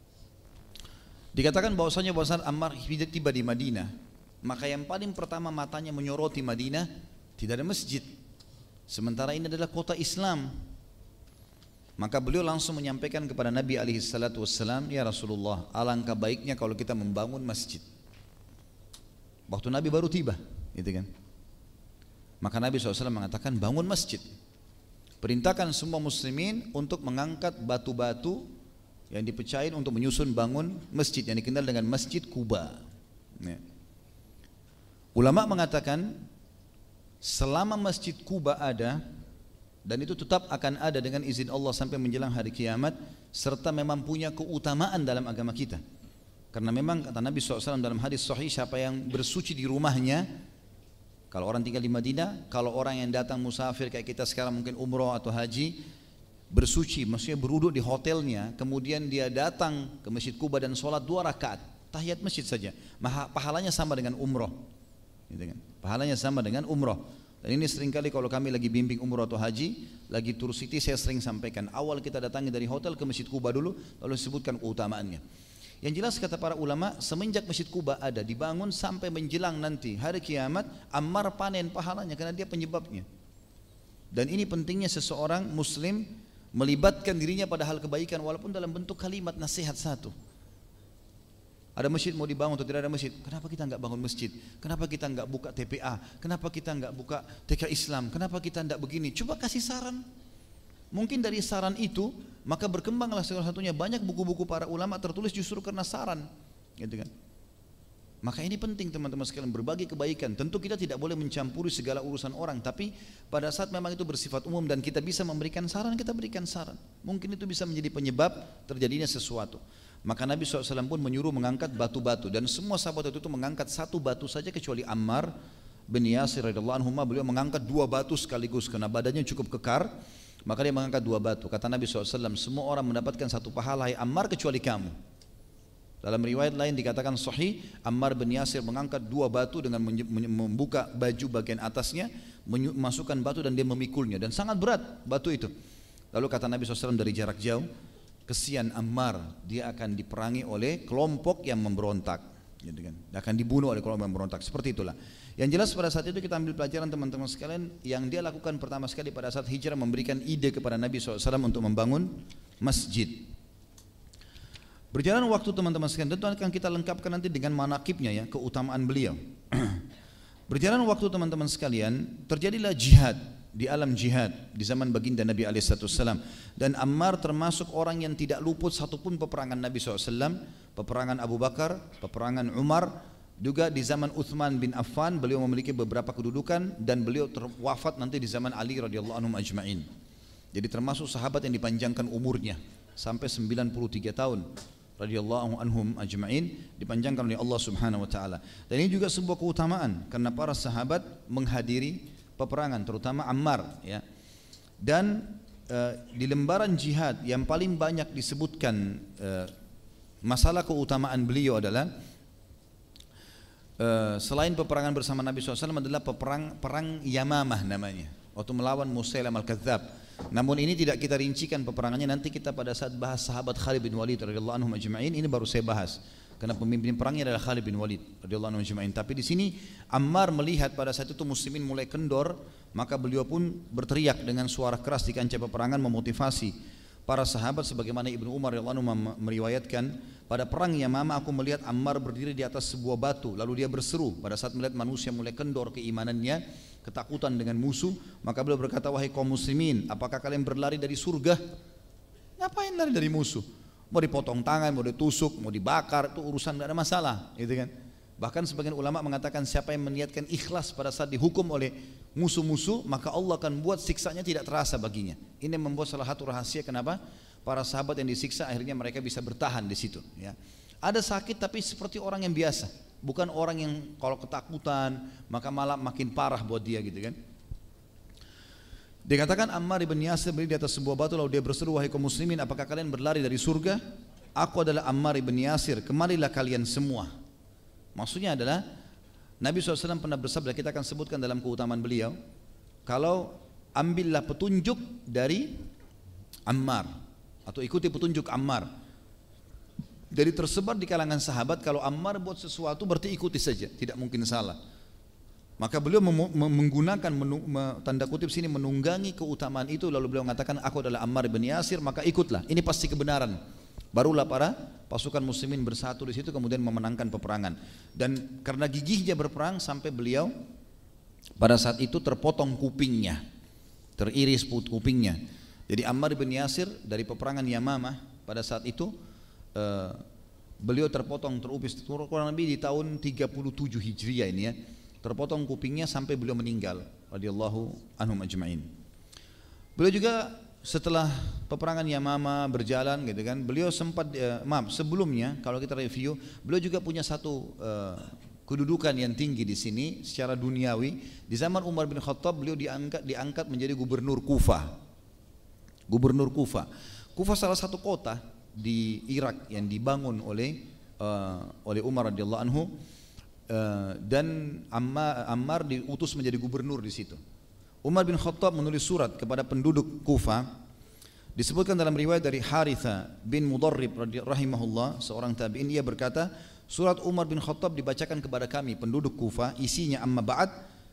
Dikatakan bahwasanya Ammar tiba di Madinah, maka yang paling pertama matanya menyoroti Madinah, tidak ada masjid. Sementara ini adalah kota Islam. Maka beliau langsung menyampaikan kepada Nabi SAW, ya Rasulullah, alangkah baiknya kalau kita membangun masjid. Waktu Nabi baru tiba, gitu kan. Maka Nabi SAW mengatakan bangun masjid. Perintahkan semua muslimin untuk mengangkat batu-batu yang dipecahin untuk menyusun bangun masjid yang dikenal dengan Masjid Quba. Ya. Ulama mengatakan selama Masjid Quba ada, dan itu tetap akan ada dengan izin Allah sampai menjelang hari kiamat, serta memang punya keutamaan dalam agama kita. Karena memang kata Nabi SAW dalam hadis sahih, siapa yang bersuci di rumahnya, kalau orang tinggal di Madinah, kalau orang yang datang musafir kayak kita sekarang mungkin umroh atau haji, bersuci, maksudnya berwuduk di hotelnya, kemudian dia datang ke Masjid Quba dan sholat 2 rakaat, tahiyat masjid saja, pahalanya sama dengan umroh, gitu kan? Pahalanya sama dengan umroh. Dan ini seringkali kalau kami lagi bimbing umroh atau haji, lagi tur city, saya sering sampaikan, awal kita datangi dari hotel ke Masjid Quba dulu, lalu sebutkan keutamaannya. Yang jelas kata para ulama, semenjak Masjid Quba ada, dibangun sampai menjelang nanti hari kiamat, Ammar panen pahalanya karena dia penyebabnya. Dan ini pentingnya seseorang muslim melibatkan dirinya pada hal kebaikan walaupun dalam bentuk kalimat nasihat satu. Ada masjid mau dibangun atau tidak ada masjid, kenapa kita enggak bangun masjid? Kenapa kita enggak buka TPA? Kenapa kita enggak buka TK Islam? Kenapa kita enggak begini? Coba kasih saran. Mungkin dari saran itu maka berkembanglah salah satunya banyak buku-buku para ulama tertulis justru karena saran, gitu kan. Maka ini penting teman-teman sekalian, berbagi kebaikan. Tentu kita tidak boleh mencampuri segala urusan orang, tapi pada saat memang itu bersifat umum dan kita bisa memberikan saran, kita berikan saran. Mungkin itu bisa menjadi penyebab terjadinya sesuatu. Maka Nabi SAW pun menyuruh mengangkat batu-batu, dan semua sahabat itu mengangkat satu batu saja kecuali Ammar bin Yasir radhiyallahu anhu. Beliau mengangkat 2 batu sekaligus karena badannya cukup kekar, maka dia mengangkat 2 batu. Kata Nabi SAW, semua orang mendapatkan 1 pahala, hai Ammar, kecuali kamu. Dalam riwayat lain dikatakan sahih, Ammar bin Yasir mengangkat 2 batu dengan membuka baju bagian atasnya, memasukkan batu dan dia memikulnya, dan sangat berat batu itu. Lalu kata Nabi SAW dari jarak jauh, kesian Ammar, dia akan diperangi oleh kelompok yang memberontak, gitu kan. Dia akan dibunuh oleh kelompok yang memberontak. Seperti itulah. Yang jelas pada saat itu kita ambil pelajaran teman-teman sekalian, yang dia lakukan pertama sekali pada saat hijrah memberikan ide kepada Nabi SAW untuk membangun masjid. Berjalan waktu teman-teman sekalian, tentu akan kita lengkapkan nanti dengan manakibnya, ya, keutamaan beliau. Berjalan waktu teman-teman sekalian, terjadilah jihad, di alam jihad di zaman baginda Nabi SAW, dan Ammar termasuk orang yang tidak luput satupun peperangan Nabi SAW, peperangan Abu Bakar, peperangan Umar, juga di zaman Uthman bin Affan beliau memiliki beberapa kedudukan, dan beliau wafat nanti di zaman Ali radhiyallahu anhum ajma'in. Jadi termasuk sahabat yang dipanjangkan umurnya sampai 93 tahun radhiyallahu anhum ajma'in, dipanjangkan oleh Allah Subhanahu wa taala. Dan ini juga sebuah keutamaan karena para sahabat menghadiri peperangan, terutama Ammar, ya. Dan di lembaran jihad yang paling banyak disebutkan masalah keutamaan beliau adalah selain peperangan bersama Nabi SAW adalah perang Yamamah namanya, waktu melawan Musailam al-Kadzab. Namun ini tidak kita rincikan peperangannya, nanti kita pada saat bahas sahabat Khalid bin Walid radhiyallahu anhum ajma'in, ini baru saya bahas karena pemimpin perangnya adalah Khalid bin Walid radhiyallahu anhu ajma'in. Tapi di sini Ammar melihat pada saat itu muslimin mulai kendor, maka beliau pun berteriak dengan suara keras di kancah peperangan memotivasi para sahabat, sebagaimana Ibnu Umar radhiyallahu anhu meriwayatkan, pada perang Yamamah aku melihat Ammar berdiri di atas sebuah batu, lalu dia berseru pada saat melihat manusia mulai kendor keimanannya, ketakutan dengan musuh, maka beliau berkata, wahai kaum muslimin, apakah kalian berlari dari surga? Ngapain lari dari musuh? Mau dipotong tangan, mau ditusuk, mau dibakar, itu urusan, tidak ada masalah, gitu kan? Bahkan sebagian ulama mengatakan siapa yang meniatkan ikhlas pada saat dihukum oleh musuh-musuh, maka Allah akan buat siksanya tidak terasa baginya. Ini membuat salah satu rahasia kenapa para sahabat yang disiksa akhirnya mereka bisa bertahan di situ. Ya. Ada sakit tapi seperti orang yang biasa, bukan orang yang kalau ketakutan maka malah makin parah buat dia gitu kan. Dikatakan Ammar ibn Yasir berdiri di atas sebuah batu lalu dia berseru, wahai kaum muslimin, apakah kalian berlari dari surga? Aku adalah Ammar ibn Yasir, kemarilah kalian semua. Maksudnya adalah Nabi SAW pernah bersabda, kita akan sebutkan dalam keutamaan beliau, kalau ambillah petunjuk dari Ammar atau ikuti petunjuk Ammar. Jadi tersebar di kalangan sahabat kalau Ammar buat sesuatu berarti ikuti saja, tidak mungkin salah. Maka beliau menggunakan tanda kutip sini menunggangi keutamaan itu, lalu beliau mengatakan aku adalah Ammar bin Yasir, maka ikutlah, ini pasti kebenaran. Barulah para pasukan muslimin bersatu di situ kemudian memenangkan peperangan. Dan karena gigihnya berperang sampai beliau pada saat itu terpotong kupingnya, teriris kupingnya. Jadi Ammar bin Yasir dari peperangan Yamamah pada saat itu beliau terpotong terupis kurang lebih di tahun 37 Hijriah ini ya. Terpotong kupingnya sampai beliau meninggal radhiyallahu anhum ajma'in. Beliau juga setelah peperangan Yamamah berjalan gitu kan, beliau sempat sebelumnya kalau kita review, beliau juga punya satu kedudukan yang tinggi di sini secara duniawi. Di zaman Umar bin Khattab beliau diangkat menjadi gubernur Kufah. Gubernur Kufah. Kufah salah satu kota di Irak yang dibangun oleh Umar radhiyallahu anhu. Dan Ammar diutus menjadi gubernur di situ. Umar bin Khattab menulis surat kepada penduduk Kufah. Disebutkan dalam riwayat dari Haritha bin Mudarrib rahimahullah, seorang tabi'in, ia berkata, surat Umar bin Khattab dibacakan kepada kami penduduk Kufah, isinya amma ba'd.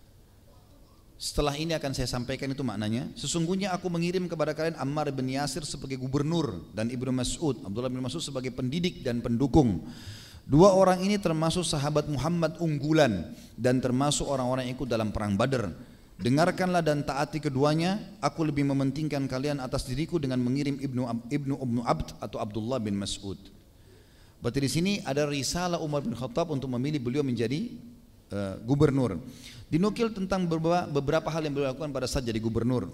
Setelah ini akan saya sampaikan itu maknanya. Sesungguhnya aku mengirim kepada kalian Ammar bin Yasir sebagai gubernur dan Ibnu Mas'ud, Abdullah bin Mas'ud sebagai pendidik dan pendukung. Dua orang ini termasuk sahabat Muhammad unggulan dan termasuk orang-orang yang ikut dalam perang Badar. Dengarkanlah dan taati keduanya. Aku lebih mementingkan kalian atas diriku dengan mengirim Ibnu Abd atau Abdullah bin Mas'ud. Berarti di sini ada risalah Umar bin Khattab untuk memilih beliau menjadi gubernur. Dinukil tentang beberapa hal yang beliau lakukan pada saat jadi gubernur.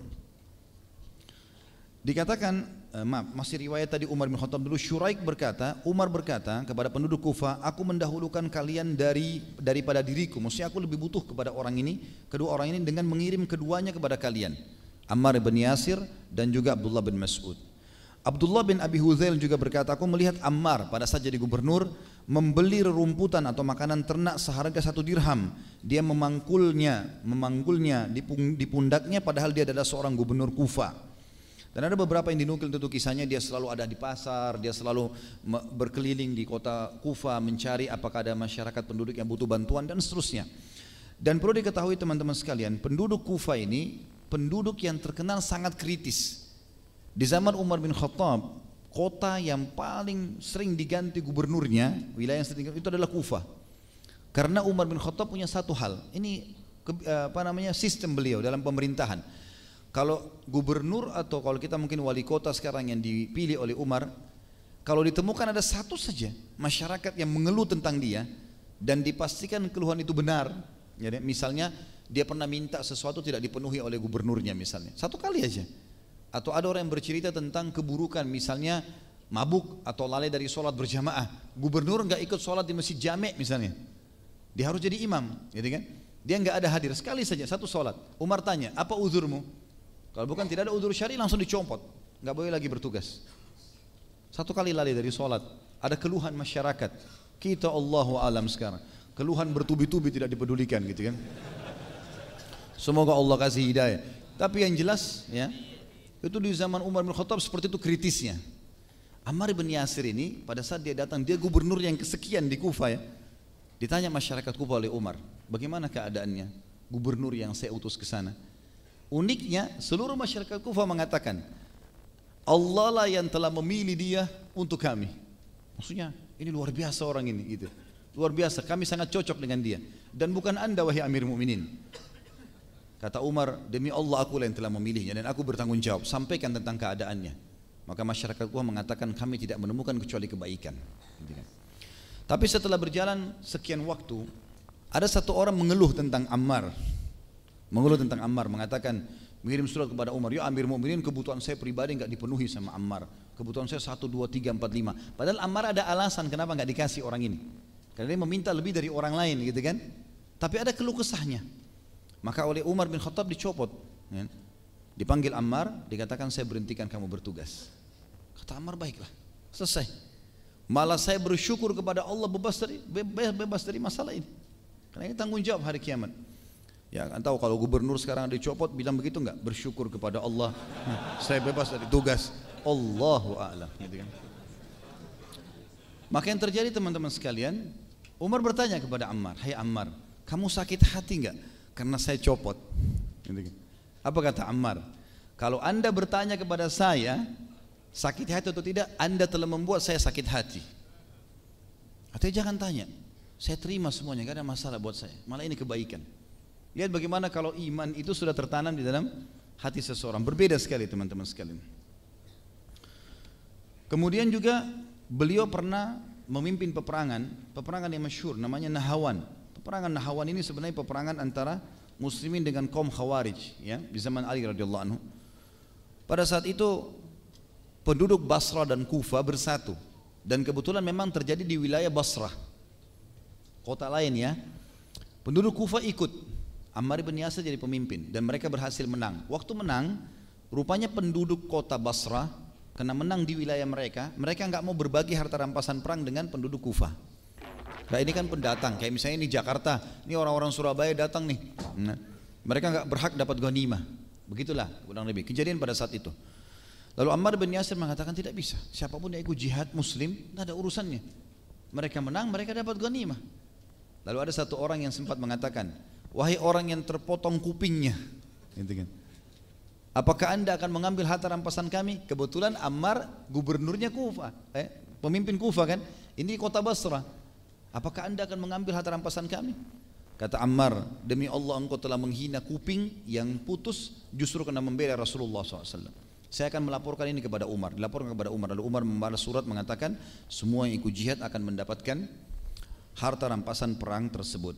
Dikatakan, masih riwayat tadi Umar bin Khattab dulu, Syuraik berkata, Umar berkata kepada penduduk Kufah, aku mendahulukan kalian daripada diriku. Maksudnya aku lebih butuh kepada kedua orang ini dengan mengirim keduanya kepada kalian, Ammar bin Yasir dan juga Abdullah bin Mas'ud. Abdullah bin Abi Hudzail juga berkata, aku melihat Ammar pada saat jadi gubernur membeli rerumputan atau makanan ternak seharga 1 dirham. Dia memanggulnya di pundaknya padahal dia adalah seorang gubernur Kufah. Dan ada beberapa yang dinukil untuk kisahnya, dia selalu ada di pasar, dia selalu berkeliling di kota Kufah mencari apakah ada masyarakat penduduk yang butuh bantuan dan seterusnya. Dan perlu diketahui teman-teman sekalian, penduduk Kufah ini penduduk yang terkenal sangat kritis. Di zaman Umar bin Khattab, kota yang paling sering diganti gubernurnya, wilayah yang sering diganti, itu adalah Kufah. Karena Umar bin Khattab punya satu hal, ini sistem beliau dalam pemerintahan. Kalau gubernur atau kalau kita mungkin wali kota sekarang yang dipilih oleh Umar, kalau ditemukan ada satu saja masyarakat yang mengeluh tentang dia dan dipastikan keluhan itu benar, ya, misalnya dia pernah minta sesuatu tidak dipenuhi oleh gubernurnya misalnya, satu kali aja. Atau ada orang yang bercerita tentang keburukan, misalnya mabuk atau lalai dari sholat berjamaah, gubernur nggak ikut sholat di masjid jami' misalnya, dia harus jadi imam, gitu kan? Dia nggak ada hadir sekali saja satu sholat. Umar tanya, apa uzurmu? Kalau bukan tidak ada udzur syar'i langsung dicopot, nggak boleh lagi bertugas. Satu kali lalai dari sholat, ada keluhan masyarakat, kita Allahu alam sekarang, keluhan bertubi-tubi tidak dipedulikan gitu kan. Semoga Allah kasih hidayah. Tapi yang jelas ya, itu di zaman Umar bin Khattab seperti itu kritisnya. Ammar bin Yasir ini pada saat dia datang, dia gubernur yang kesekian di Kufah ya. Ditanya masyarakat Kufah oleh Umar, bagaimana keadaannya gubernur yang saya utus ke sana? Uniknya seluruh masyarakat Kufah mengatakan Allah lah yang telah memilih dia untuk kami. Maksudnya ini luar biasa orang ini gitu. Luar biasa, kami sangat cocok dengan dia. Dan bukan anda wahai Amir Mu'minin. Kata Umar, demi Allah aku lah yang telah memilihnya dan aku bertanggung jawab, sampaikan tentang keadaannya. Maka masyarakat Kufah mengatakan kami tidak menemukan kecuali kebaikan. Tapi setelah berjalan sekian waktu, ada satu orang mengeluh tentang Ammar. Mengatakan, mengirim surat kepada Umar, ya Amir Mu'minin, kebutuhan saya pribadi enggak dipenuhi sama Ammar. kebutuhan saya 1, 2, 3, 4, 5. Padahal Ammar ada alasan kenapa nggak dikasih orang ini. Karena dia meminta lebih dari orang lain gitu kan. Tapi ada keluh kesahnya. Maka oleh Umar bin Khattab dicopot. Ya. Dipanggil Ammar, dikatakan saya berhentikan kamu bertugas. Kata Ammar, baiklah, selesai. Malah saya bersyukur kepada Allah bebas dari masalah ini. Karena ini tanggung jawab hari kiamat. Ya kan tahu kalau gubernur sekarang dicopot bilang begitu enggak? Bersyukur kepada Allah, saya bebas dari tugas. Allahu a'lam, gitu kan. Maka yang terjadi teman-teman sekalian, Umar bertanya kepada Ammar, "Hai Ammar, kamu sakit hati enggak karena saya copot?" Gitu kan. Apa kata Ammar? "Kalau Anda bertanya kepada saya sakit hati atau tidak, Anda telah membuat saya sakit hati. Artinya jangan tanya, saya terima semuanya, gak ada masalah buat saya, malah ini kebaikan." Lihat bagaimana kalau iman itu sudah tertanam di dalam hati seseorang. Berbeda sekali teman-teman sekalian. Kemudian juga beliau pernah memimpin peperangan yang masyhur namanya Nahawan. Peperangan Nahawan ini sebenarnya peperangan antara muslimin dengan kaum Khawarij ya, di zaman Ali radhiyallahu anhu. Pada saat itu penduduk Basrah dan Kufa bersatu, dan kebetulan memang terjadi di wilayah Basrah, kota lain ya. Penduduk Kufa ikut Ammar bin Yasir jadi pemimpin dan mereka berhasil menang. Waktu menang, rupanya penduduk kota Basrah karena menang di wilayah mereka nggak mau berbagi harta rampasan perang dengan penduduk Kufa. Nah ini kan pendatang, kayak misalnya ini Jakarta, ini orang-orang Surabaya datang nih, nah, mereka nggak berhak dapat ghanimah. Begitulah kurang lebih kejadian pada saat itu. Lalu Ammar bin Yasir mengatakan tidak bisa, siapapun yang ikut jihad muslim tidak ada urusannya. Mereka menang, mereka dapat ghanimah. Lalu ada satu orang yang sempat mengatakan, "Wahai orang yang terpotong kupingnya, gitu kan, apakah anda akan mengambil harta rampasan kami?" Kebetulan Ammar gubernurnya Kufa, pemimpin Kufa kan, ini kota Basrah. "Apakah anda akan mengambil harta rampasan kami?" Kata Ammar, "Demi Allah engkau telah menghina kuping yang putus justru karena membela Rasulullah SAW. Saya akan melaporkan ini kepada Umar." Dilaporkan kepada Umar. Lalu Umar membalas surat mengatakan semua yang ikut jihad akan mendapatkan harta rampasan perang tersebut.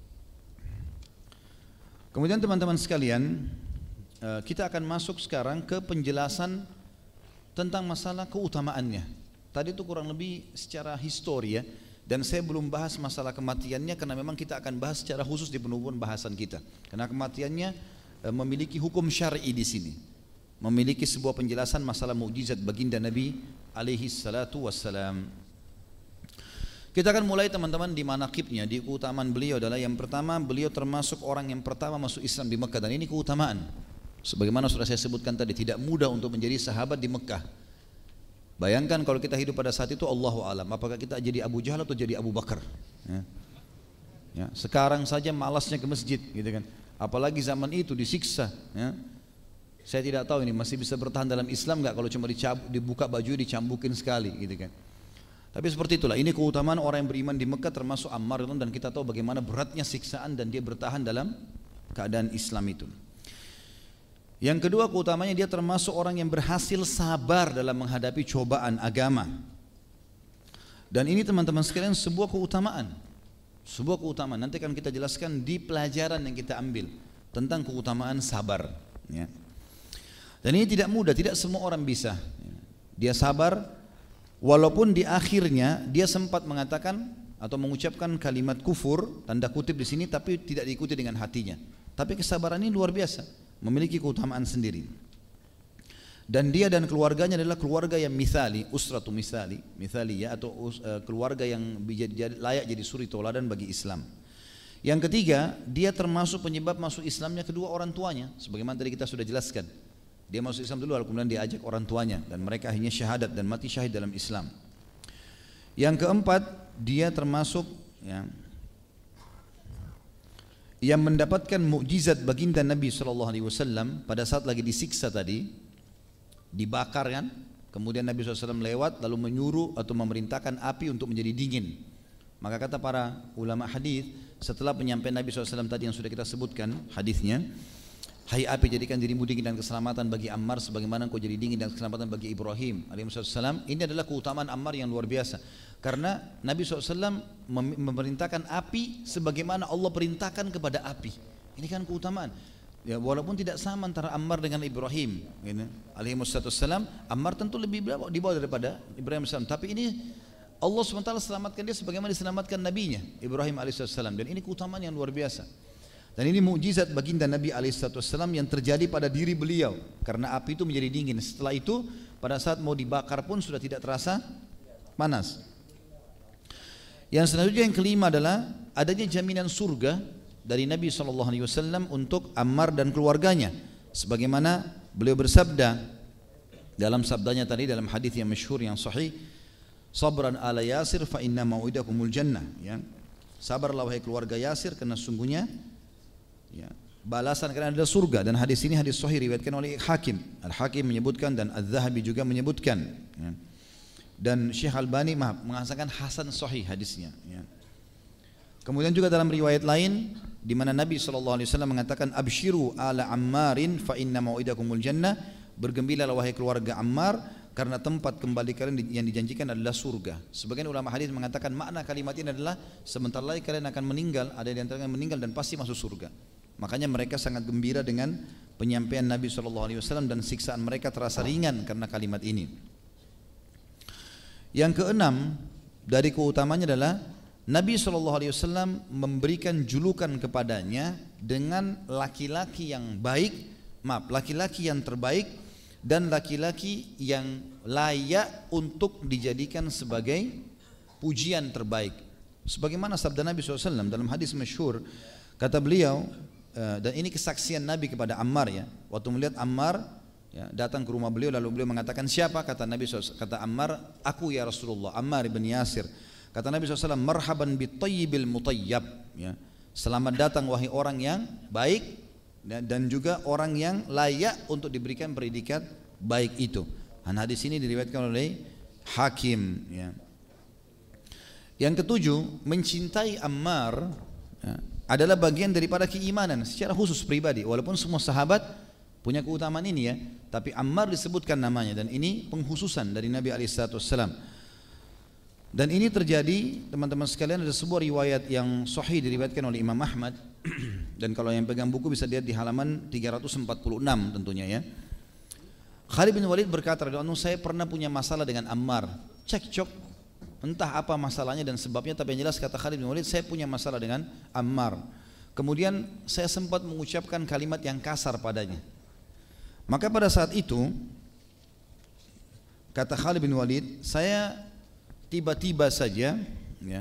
Kemudian teman-teman sekalian, kita akan masuk sekarang ke penjelasan tentang masalah keutamaannya. Tadi itu kurang lebih secara histori ya, dan saya belum bahas masalah kematiannya karena memang kita akan bahas secara khusus di penutupan bahasan kita. Karena kematiannya memiliki hukum syar'i di sini, memiliki sebuah penjelasan masalah mukjizat baginda Nabi alaihi salatu wassalam. Kita akan mulai teman-teman di manaqibnya, di keutamaan beliau adalah yang pertama, beliau termasuk orang yang pertama masuk Islam di Mekah, dan ini keutamaan. Sebagaimana sudah saya sebutkan tadi, tidak mudah untuk menjadi sahabat di Mekah. Bayangkan kalau kita hidup pada saat itu, Allahu alam, apakah kita jadi Abu Jahal atau jadi Abu Bakar? Ya, sekarang saja malasnya ke masjid, gitu kan. Apalagi zaman itu disiksa. Ya. Saya tidak tahu ini masih bisa bertahan dalam Islam nggak kalau cuma dibuka baju dicambukin sekali, gitu kan. Tapi seperti itulah, ini keutamaan orang yang beriman di Mekah termasuk Ammar, dan kita tahu bagaimana beratnya siksaan dan dia bertahan dalam keadaan Islam itu. Yang kedua keutamanya, dia termasuk orang yang berhasil sabar dalam menghadapi cobaan agama. Dan ini teman-teman sekalian sebuah keutamaan. Sebuah keutamaan, nanti akan kita jelaskan di pelajaran yang kita ambil tentang keutamaan sabar ya. Dan ini tidak mudah, tidak semua orang bisa. Dia sabar, walaupun di akhirnya dia sempat mengatakan atau mengucapkan kalimat kufur, tanda kutip di sini, tapi tidak diikuti dengan hatinya. Tapi kesabaran ini luar biasa, memiliki keutamaan sendiri. Dan dia dan keluarganya adalah keluarga yang misali, usratu misali ya, atau keluarga yang layak jadi suri tauladan bagi Islam. Yang ketiga, dia termasuk penyebab masuk Islamnya kedua orang tuanya, sebagaimana tadi kita sudah jelaskan. Dia masuk Islam dulu, lalu kemudian diajak orang tuanya, dan mereka akhirnya syahadat dan mati syahid dalam Islam. Yang keempat, dia termasuk ya, yang mendapatkan mukjizat baginda Nabi SAW pada saat lagi disiksa tadi, dibakar kan, kemudian Nabi SAW lewat lalu menyuruh atau memerintahkan api untuk menjadi dingin. Maka kata para ulama hadis, setelah penyampaian Nabi SAW tadi yang sudah kita sebutkan hadisnya, "Hai api, jadikan dirimu dingin dan keselamatan bagi Ammar sebagaimana engkau jadi dingin dan keselamatan bagi Ibrahim alaihissalam." Ini adalah keutamaan Ammar yang luar biasa, karena Nabi SAW memerintahkan api sebagaimana Allah perintahkan kepada api. Ini kan keutamaan. Ya, walaupun tidak sama antara Ammar dengan Ibrahim, gitu. Alaihi wassalam, Ammar tentu lebih di bawah daripada Ibrahim alaihissalam. Tapi ini Allah SWT selamatkan dia sebagaimana diselamatkan nabinya Ibrahim alaihissalam. Dan ini keutamaan yang luar biasa. Dan ini mukjizat baginda Nabi alaihissalam yang terjadi pada diri beliau. Karena api itu menjadi dingin. Setelah itu pada saat mau dibakar pun sudah tidak terasa panas. Yang selanjutnya yang kelima adalah adanya jaminan surga dari Nabi SAW untuk Ammar dan keluarganya, sebagaimana beliau bersabda dalam sabdanya tadi dalam hadis yang masyhur yang sahih, sabran ala Yasir fa inna mau'idakumul jannah, ya. Sabarlah wahai keluarga Yasir karena sungguhnya, ya, balasan kalian adalah surga. Dan hadis ini hadis sahih riwayatkan oleh Hakim. Al-Hakim menyebutkan dan Az-Zahabi juga menyebutkan, ya. Dan Syekh Albani mengatakan hasan sahih hadisnya, ya. Kemudian juga dalam riwayat lain di mana Nabi SAW mengatakan absyiru ala Ammarin fa inna mau'idakumul jannah, bergembiralah wahai keluarga Ammar karena tempat kembali kalian yang dijanjikan adalah surga. Sebagian ulama hadis mengatakan makna kalimat ini adalah sebentar lagi kalian akan meninggal, ada di antara kalian meninggal dan pasti masuk surga. Makanya mereka sangat gembira dengan penyampaian Nabi SAW dan siksaan mereka terasa ringan karena kalimat ini. Yang keenam dari keutamanya adalah Nabi SAW memberikan julukan kepadanya dengan laki-laki yang baik, laki-laki yang terbaik dan laki-laki yang layak untuk dijadikan sebagai pujian terbaik. Sebagaimana sabda Nabi SAW dalam hadis masyhur, kata beliau, dan ini kesaksian Nabi kepada Ammar, ya. Waktu melihat Ammar, ya, datang ke rumah beliau lalu beliau mengatakan siapa? Kata Nabi SAW, kata Ammar, aku ya Rasulullah, Ammar bin Yasir. Kata Nabi SAW, marhaban bitayyibil mutayyab, ya. Selamat datang wahai orang yang baik dan juga orang yang layak untuk diberikan predikat baik itu. Dan hadis ini diriwayatkan oleh Hakim, ya. Yang ketujuh, mencintai Ammar, ya, adalah bagian daripada keimanan secara khusus pribadi. Walaupun semua sahabat punya keutamaan ini, ya, tapi Ammar disebutkan namanya dan ini pengkhususan dari Nabi SAW. Dan ini terjadi, teman-teman sekalian, ada sebuah riwayat yang sahih diriwayatkan oleh Imam Ahmad dan kalau yang pegang buku bisa lihat di halaman 346 tentunya, ya. Khalid bin Walid berkata, saya pernah punya masalah dengan Ammar, cekcok, entah apa masalahnya dan sebabnya, tapi yang jelas kata Khalid bin Walid, saya punya masalah dengan Ammar. Kemudian saya sempat mengucapkan kalimat yang kasar padanya. Maka pada saat itu kata Khalid bin Walid, saya tiba-tiba saja, ya,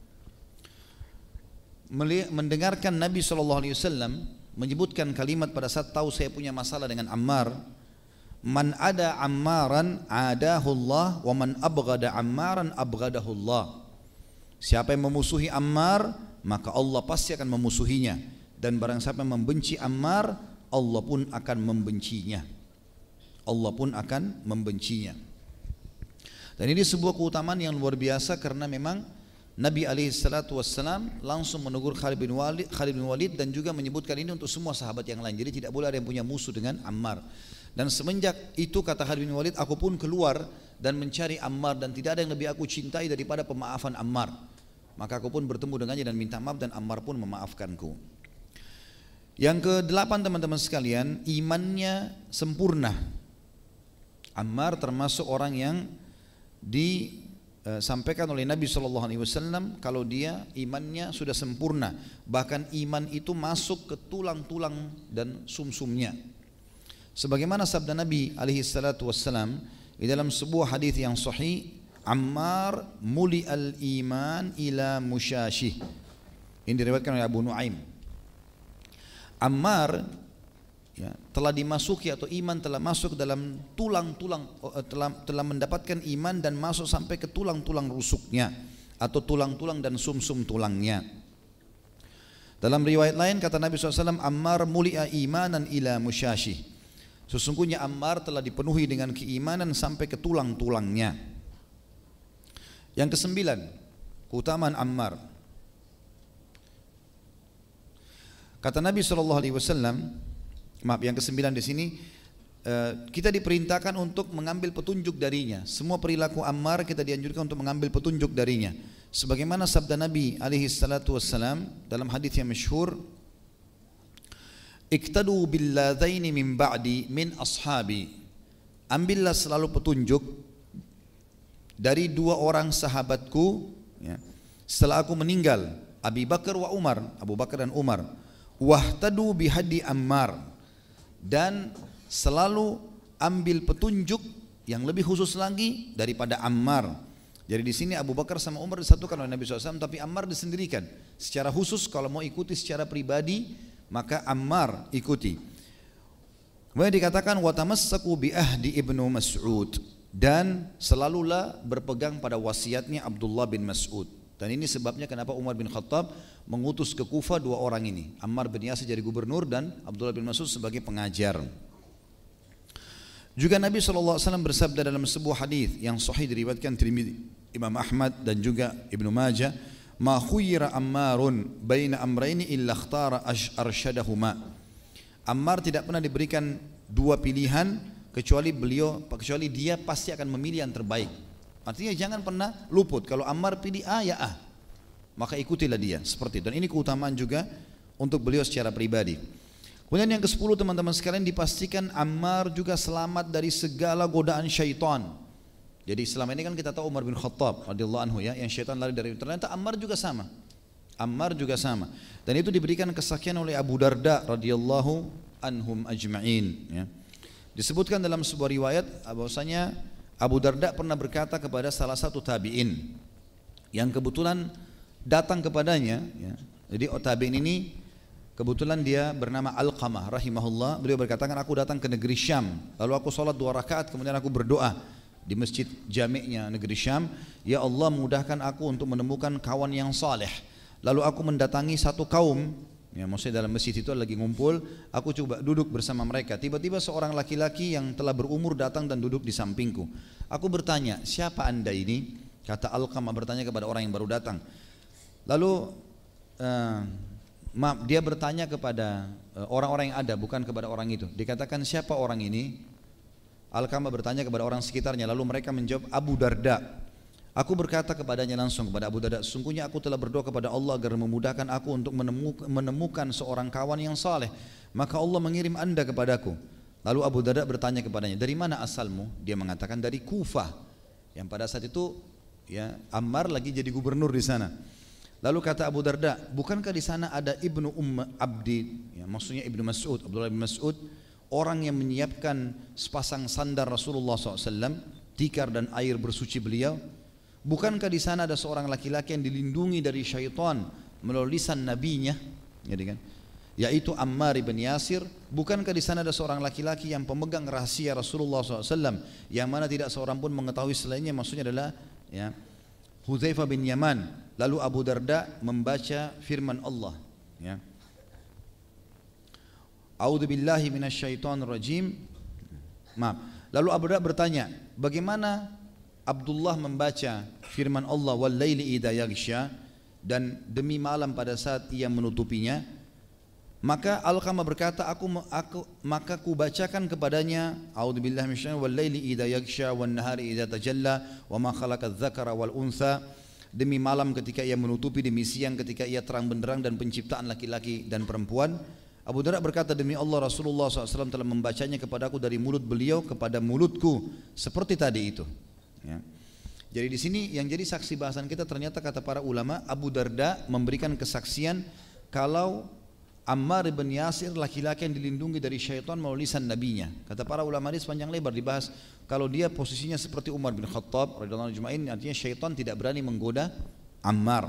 mendengarkan Nabi SAW menyebutkan kalimat pada saat tahu saya punya masalah dengan Ammar, man ada Ammaran adahullah wa man abghada Ammaran abghadahullah. Siapa yang memusuhi Ammar maka Allah pasti akan memusuhinya, dan barang siapa yang membenci Ammar Allah pun akan membencinya. Allah pun akan membencinya. Dan ini sebuah keutamaan yang luar biasa karena memang Nabi SAW langsung menegur Khalid bin Walid dan juga menyebutkan ini untuk semua sahabat yang lain. Jadi tidak boleh ada yang punya musuh dengan Ammar. Dan semenjak itu kata Khalid bin Walid, aku pun keluar dan mencari Ammar dan tidak ada yang lebih aku cintai daripada pemaafan Ammar. Maka aku pun bertemu dengannya dan minta maaf dan Ammar pun memaafkanku. Yang kedelapan, teman-teman sekalian, imannya sempurna. Ammar termasuk orang yang disampaikan oleh Nabi SAW kalau dia imannya sudah sempurna, bahkan iman itu masuk ke tulang-tulang dan sumsumnya. Sebagaimana sabda Nabi SAW di dalam sebuah hadis yang sahih, Ammar muli al-iman ila musyashih. Ini diriwayatkan oleh Abu Nuaim. Ammar, ya, telah dimasuki atau iman telah masuk dalam tulang-tulang, telah mendapatkan iman dan masuk sampai ke tulang-tulang rusuknya atau tulang-tulang dan sumsum tulangnya. Dalam riwayat lain kata Nabi SAW, Ammar mulia imanan ila musyashih. Sesungguhnya Ammar telah dipenuhi dengan keimanan sampai ke tulang-tulangnya. Yang kesembilan, keutamaan Ammar. Kata Nabi SAW, yang kesembilan di sini, kita diperintahkan untuk mengambil petunjuk darinya. Semua perilaku Ammar kita dianjurkan untuk mengambil petunjuk darinya. Sebagaimana sabda Nabi SAW dalam hadis yang masyhur, Iqtadu billadzaini min ba'di min ashabi. Ambillah selalu petunjuk dari dua orang sahabatku ya, setelah aku meninggal, Abi Bakar wa Umar, Abu Bakar dan Umar. Wahtadu bihadi Ammar, dan selalu ambil petunjuk yang lebih khusus lagi daripada Ammar. Jadi di sini Abu Bakar sama Umar disatukan oleh Nabi SAW, tapi Ammar disendirikan. Secara khusus kalau mau ikuti secara pribadi, maka Ammar ikuti. Kemudian dikatakan watamassaku bi ahdi Ibnu Mas'ud, dan selalulah berpegang pada wasiatnya Abdullah bin Mas'ud. Dan ini sebabnya kenapa Umar bin Khattab mengutus ke Kufah dua orang ini, Ammar bin Yasir jadi gubernur dan Abdullah bin Mas'ud sebagai pengajar. Juga Nabi SAW bersabda dalam sebuah hadis yang sahih diriwayatkan Tirmidzi, Imam Ahmad dan juga Ibnu Majah, ma khuyira Ammarun baina amrayni illa ikhtara arsyadahuma. Ammar tidak pernah diberikan dua pilihan kecuali dia pasti akan memilih yang terbaik. Artinya jangan pernah luput, kalau Ammar pilih A ya A, maka ikutilah dia seperti itu. Dan ini keutamaan juga untuk beliau secara pribadi. Kemudian yang ke-10 teman-teman sekalian, dipastikan Ammar juga selamat dari segala godaan syaitan. Jadi selama ini kan kita tahu Umar bin Khattab radhiyallahu anhu ya, yang syaitan lari dari, ternyata Ammar juga sama. Ammar juga sama. Dan itu diberikan kesaksian oleh Abu Darda radhiyallahu anhum ajma'in ya. Disebutkan dalam sebuah riwayat bahwasanya Abu Darda pernah berkata kepada salah satu tabi'in yang kebetulan datang kepadanya ya. Jadi tabi'in ini kebetulan dia bernama Alqamah rahimahullah. Beliau berkatakan, aku datang ke negeri Syam, lalu aku sholat 2 rakaat, kemudian aku berdoa di masjid jami'nya negeri Syam, ya Allah mudahkan aku untuk menemukan kawan yang saleh. Lalu aku mendatangi satu kaum, ya maksudnya dalam masjid itu lagi ngumpul, aku coba duduk bersama mereka. Tiba-tiba seorang laki-laki yang telah berumur datang dan duduk di sampingku. Aku bertanya, siapa anda ini? Kata Alqamah bertanya kepada orang yang baru datang. Lalu dia bertanya kepada orang-orang yang ada, bukan kepada orang itu. Dikatakan, siapa orang ini? Alqamah bertanya kepada orang sekitarnya, lalu mereka menjawab, Abu Darda. Aku berkata kepadanya langsung, kepada Abu Darda, sungguhnya aku telah berdoa kepada Allah agar memudahkan aku untuk menemukan seorang kawan yang saleh, maka Allah mengirim anda kepadaku. Lalu Abu Darda bertanya kepadanya, dari mana asalmu? Dia mengatakan dari Kufah, yang pada saat itu ya Ammar lagi jadi gubernur di sana. Lalu kata Abu Darda, bukankah di sana ada Ibnu Abdi, ya, maksudnya Ibnu Mas'ud, Abdullah bin Mas'ud, orang yang menyiapkan sepasang sandar Rasulullah SAW, tikar dan air bersuci beliau? Bukankah di sana ada seorang laki-laki yang dilindungi dari syaitan melalui lisan nabinya, yaitu Ammar bin Yasir? Bukankah di sana ada seorang laki-laki yang pemegang rahasia Rasulullah SAW, yang mana tidak seorang pun mengetahui selainnya, maksudnya adalah ya, Hudzaifah bin Yaman. Lalu Abu Darda membaca firman Allah, ya, A'udzubillahi minasyaitonir rajim. Maaf. Lalu Abu Darda bertanya, bagaimana Abdullah membaca firman Allah wal laili idza yaghsha, dan demi malam pada saat ia menutupinya? Maka Alqamah berkata, maka ku bacakan kepadanya a'udzubillahi minasyaitonir wal laili idza yaghsha wan nahari idza tajalla wa ma khalaqadz dzakara wal untha, demi malam ketika ia menutupi, demi siang ketika ia terang benderang, dan penciptaan laki-laki dan perempuan. Abu Darda berkata, demi Allah Rasulullah SAW telah membacanya kepadaku dari mulut beliau kepada mulutku seperti tadi itu. Ya. Jadi di sini yang jadi saksi bahasan kita, ternyata kata para ulama, Abu Darda memberikan kesaksian kalau Ammar bin Yasir laki-laki yang dilindungi dari syaitan melalui lisan nabinya. Kata para ulama ini sepanjang lebar dibahas, kalau dia posisinya seperti Umar bin Khattab radhiyallahu anhu ajma'in, artinya syaitan tidak berani menggoda Ammar.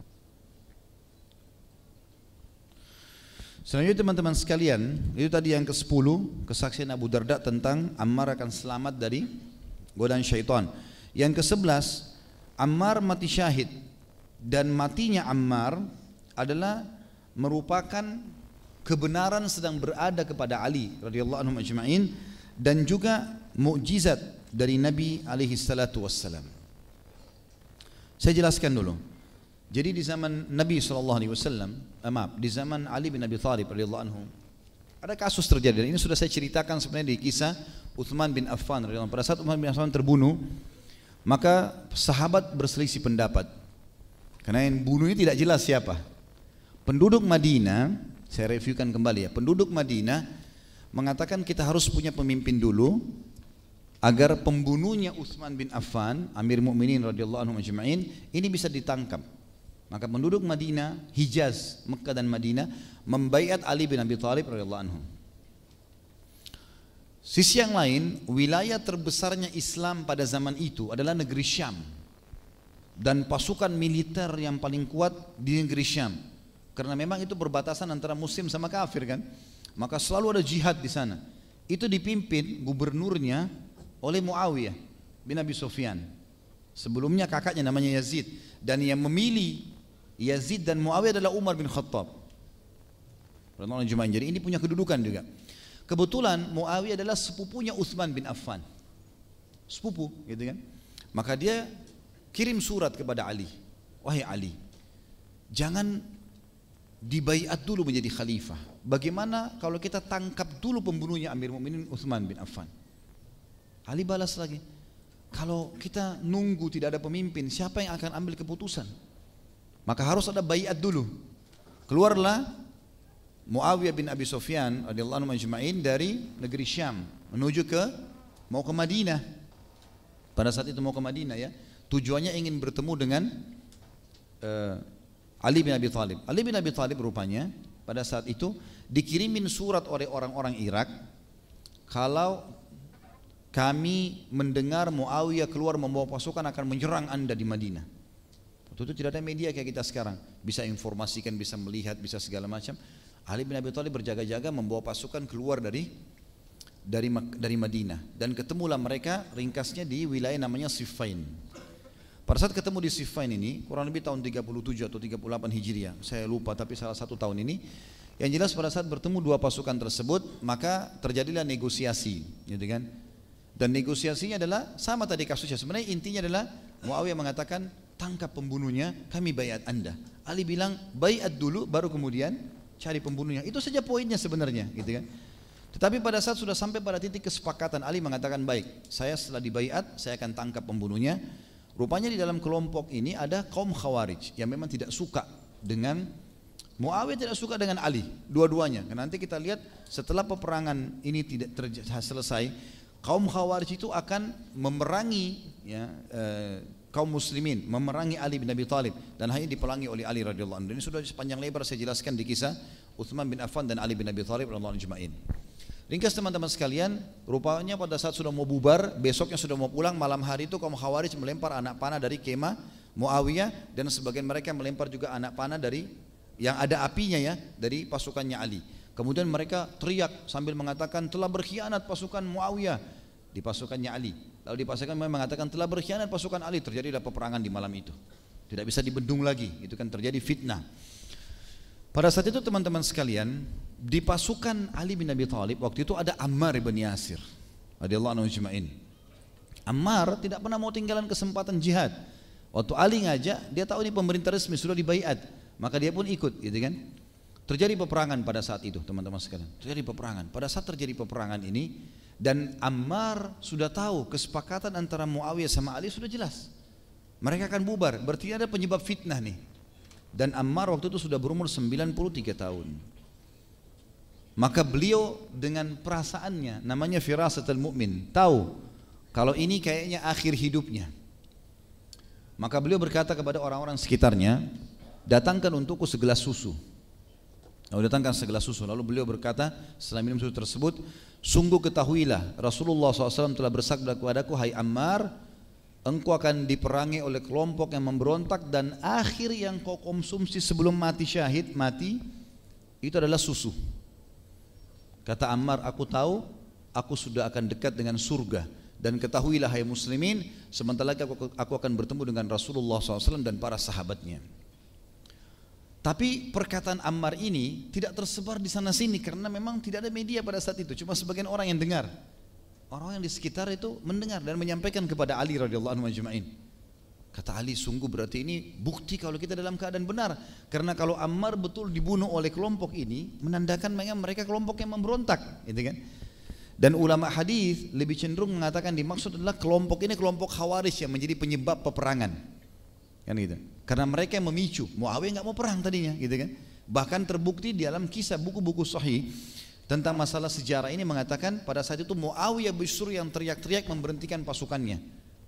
Selanjutnya teman-teman sekalian, itu tadi yang ke-10, kesaksian Abu Darda tentang Ammar akan selamat dari godaan syaitan. Yang ke-11, Ammar mati syahid, dan matinya Ammar adalah merupakan kebenaran sedang berada kepada Ali radhiyallahu anhu ajma'in, dan juga mukjizat dari Nabi alaihi salatu wassalam. Saya jelaskan dulu. Jadi di zaman Nabi sallallahu alaihi wasallam, di zaman Ali bin Abi Thalib radhiyallahu anhu, ada kasus terjadi, dan ini sudah saya ceritakan sebenarnya di kisah Uthman bin Affan radhiyallahu anhu. Pada saat Uthman bin Affan terbunuh, maka sahabat berselisih pendapat, karena yang bunuh ini tidak jelas siapa. Penduduk Madinah Saya reviewkan kembali ya. Penduduk Madinah mengatakan kita harus punya pemimpin dulu agar pembunuhnya Utsman bin Affan, Amir Mukminin radhiyallahu anhu ajma'in, ini bisa ditangkap. Maka penduduk Madinah, Hijaz, Mekah dan Madinah membaiat Ali bin Abi Thalib radhiyallahu anhu. Sisi yang lain, wilayah terbesarnya Islam pada zaman itu adalah negeri Syam. Dan pasukan militer yang paling kuat di negeri Syam. Karena memang itu berbatasan antara muslim sama kafir kan. Maka selalu ada jihad di sana. Itu dipimpin gubernurnya oleh Muawiyah bin Abi Sufyan. Sebelumnya kakaknya namanya Yazid. Dan yang memilih Yazid dan Muawiyah adalah Umar bin Khattab. Jadi ini punya kedudukan juga. Kebetulan Muawiyah adalah sepupunya Utsman bin Affan. Sepupu gitu kan. Maka dia kirim surat kepada Ali. Wahai Ali, jangan dibaiat dulu menjadi khalifah. Bagaimana kalau kita tangkap dulu pembunuhnya Amir Mukminin Utsman bin Affan? Ali balas lagi, kalau kita nunggu tidak ada pemimpin, siapa yang akan ambil keputusan? Maka harus ada baiat dulu. Keluarlah Muawiyah bin Abi Sufyan radhiyallahu anhu ajma'in dari negeri Syam menuju mau ke Madinah. Pada saat itu mau ke Madinah ya. Tujuannya ingin bertemu dengan Ali bin Abi Thalib. Ali bin Abi Thalib rupanya pada saat itu dikirimin surat oleh orang-orang Irak, kalau kami mendengar Muawiyah keluar membawa pasukan akan menyerang anda di Madinah. Waktu itu tidak ada media kayak kita sekarang, bisa informasikan, bisa melihat, bisa segala macam. Ali bin Abi Thalib berjaga-jaga membawa pasukan keluar dari Madinah, dan ketemulah mereka ringkasnya di wilayah namanya Siffin. Pada saat ketemu di Siffin ini, kurang lebih tahun 37 atau 38 Hijriah, saya lupa, tapi salah satu tahun ini. Yang jelas pada saat bertemu dua pasukan tersebut, maka terjadilah negosiasi, gitu kan? Dan negosiasinya adalah sama tadi kasusnya. Sebenarnya intinya adalah Muawiyah mengatakan, tangkap pembunuhnya, kami baiat anda. Ali bilang, baiat dulu, baru kemudian cari pembunuhnya. Itu saja poinnya sebenarnya, gitu kan? Tetapi pada saat sudah sampai pada titik kesepakatan, Ali mengatakan, baik, saya setelah dibaiat, saya akan tangkap pembunuhnya. Rupanya di dalam kelompok ini ada kaum Khawarij yang memang tidak suka dengan Muawiyah, tidak suka dengan Ali, dua-duanya. Nanti kita lihat setelah peperangan ini tidak selesai, kaum Khawarij itu akan memerangi ya, kaum muslimin, memerangi Ali bin Abi Thalib, dan hanya diperangi oleh Ali radhiyallahu anhu. Ini sudah sepanjang lebar saya jelaskan di kisah Utsman bin Affan dan Ali bin Abi Thalib radhiyallahu anhu ajma'in. Ringkas teman-teman sekalian, rupanya pada saat sudah mau bubar, besoknya sudah mau pulang, malam hari itu kaum Khawarij melempar anak panah dari kemah Muawiyah, dan sebagian mereka melempar juga anak panah dari yang ada apinya ya, dari pasukannya Ali. Kemudian mereka teriak sambil mengatakan telah berkhianat pasukan Muawiyah di pasukannya Ali. Lalu di pasukan mereka mengatakan telah berkhianat pasukan Ali. Terjadilah peperangan di malam itu. Tidak bisa dibendung lagi, itu kan terjadi fitnah. Pada saat itu teman-teman sekalian, di pasukan Ali bin Abi Thalib waktu itu ada Ammar bin Yasir radhiyallahu anhu ajma'in. Ammar tidak pernah mau tinggalan kesempatan jihad. Waktu Ali ngajak, dia tahu ini pemerintah resmi sudah dibaiat, maka dia pun ikut, gitu kan. Terjadi peperangan pada saat itu teman-teman sekalian. Terjadi peperangan. Pada saat terjadi peperangan ini, dan Ammar sudah tahu kesepakatan antara Muawiyah sama Ali sudah jelas. Mereka akan bubar, berarti ada penyebab fitnah nih. Dan Ammar waktu itu sudah berumur 93 tahun. Maka beliau dengan perasaannya, namanya firasatul mu'min, tahu kalau ini kayaknya akhir hidupnya. Maka beliau berkata kepada orang-orang sekitarnya, datangkan untukku segelas susu. Lalu datangkan segelas susu. Lalu beliau berkata setelah minum susu tersebut, sungguh ketahuilah Rasulullah SAW telah bersabda kepadaku, hai Ammar, engkau akan diperangi oleh kelompok yang memberontak, dan akhir yang kau konsumsi sebelum mati syahid, mati, itu adalah susu. Kata Ammar, aku tahu aku sudah akan dekat dengan surga, dan ketahuilah hai muslimin, sebentar lagi aku akan bertemu dengan Rasulullah SAW dan para sahabatnya. Tapi perkataan Ammar ini tidak tersebar di sana sini karena memang tidak ada media pada saat itu, cuma sebagian orang yang dengar. Orang yang di sekitar itu mendengar dan menyampaikan kepada Ali radhiyallahu anhu ajma'in. Kata Ali, sungguh berarti ini bukti kalau kita dalam keadaan benar. Karena kalau Ammar betul dibunuh oleh kelompok ini, menandakan mereka kelompok yang memberontak, gitu kan? Dan ulama hadis lebih cenderung mengatakan dimaksud adalah kelompok ini kelompok Khawarij yang menjadi penyebab peperangan, kan gitu. Karena mereka yang memicu. Muawiyah nggak mau perang tadinya, gitu kan? Bahkan terbukti di dalam kisah buku-buku sahih tentang masalah sejarah ini mengatakan pada saat itu Muawiyah justru yang teriak-teriak memberhentikan pasukannya.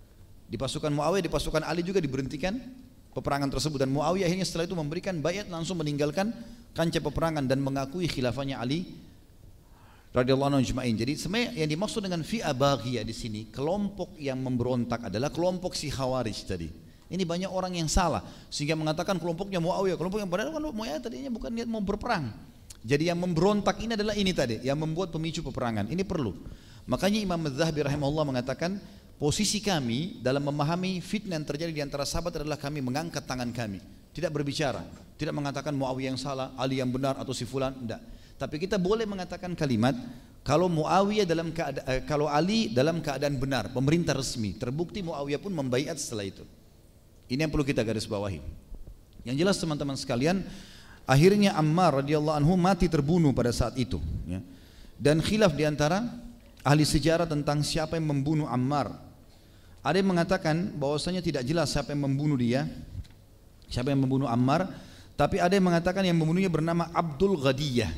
Di pasukan Muawiyah, di pasukan Ali juga diberhentikan peperangan tersebut, dan Muawiyah akhirnya setelah itu memberikan baiat langsung meninggalkan kancah peperangan dan mengakui khilafahnya Ali radhiyallahu anhu ajma'in. Jadi sebenarnya yang dimaksud dengan fi'ah baghiyah di sini, kelompok yang memberontak adalah kelompok si Khawarij tadi. Ini banyak orang yang salah sehingga mengatakan kelompoknya Muawiyah, kelompok yang padahal kan Muawiyah tadinya bukan niat mau berperang. Jadi yang memberontak ini adalah ini tadi, yang membuat pemicu peperangan. Ini perlu. Makanya Imam Az-Zahabi rahimahullah mengatakan, posisi kami dalam memahami fitnah yang terjadi di antara sahabat adalah kami mengangkat tangan kami, tidak berbicara, tidak mengatakan Muawiyah yang salah, Ali yang benar atau si fulan, tidak. Tapi kita boleh mengatakan kalimat kalau Muawiyah kalau Ali dalam keadaan benar, pemerintah resmi, terbukti Muawiyah pun membaiat setelah itu. Ini yang perlu kita garis bawahi. Yang jelas teman-teman sekalian, akhirnya Ammar radhiyallahu anhu mati terbunuh pada saat itu, ya. Dan khilaf diantara ahli sejarah tentang siapa yang membunuh Ammar. Ada yang mengatakan bahwasanya tidak jelas siapa yang membunuh dia, siapa yang membunuh Ammar. Tapi ada yang mengatakan yang membunuhnya bernama Abdul Ghadiyah.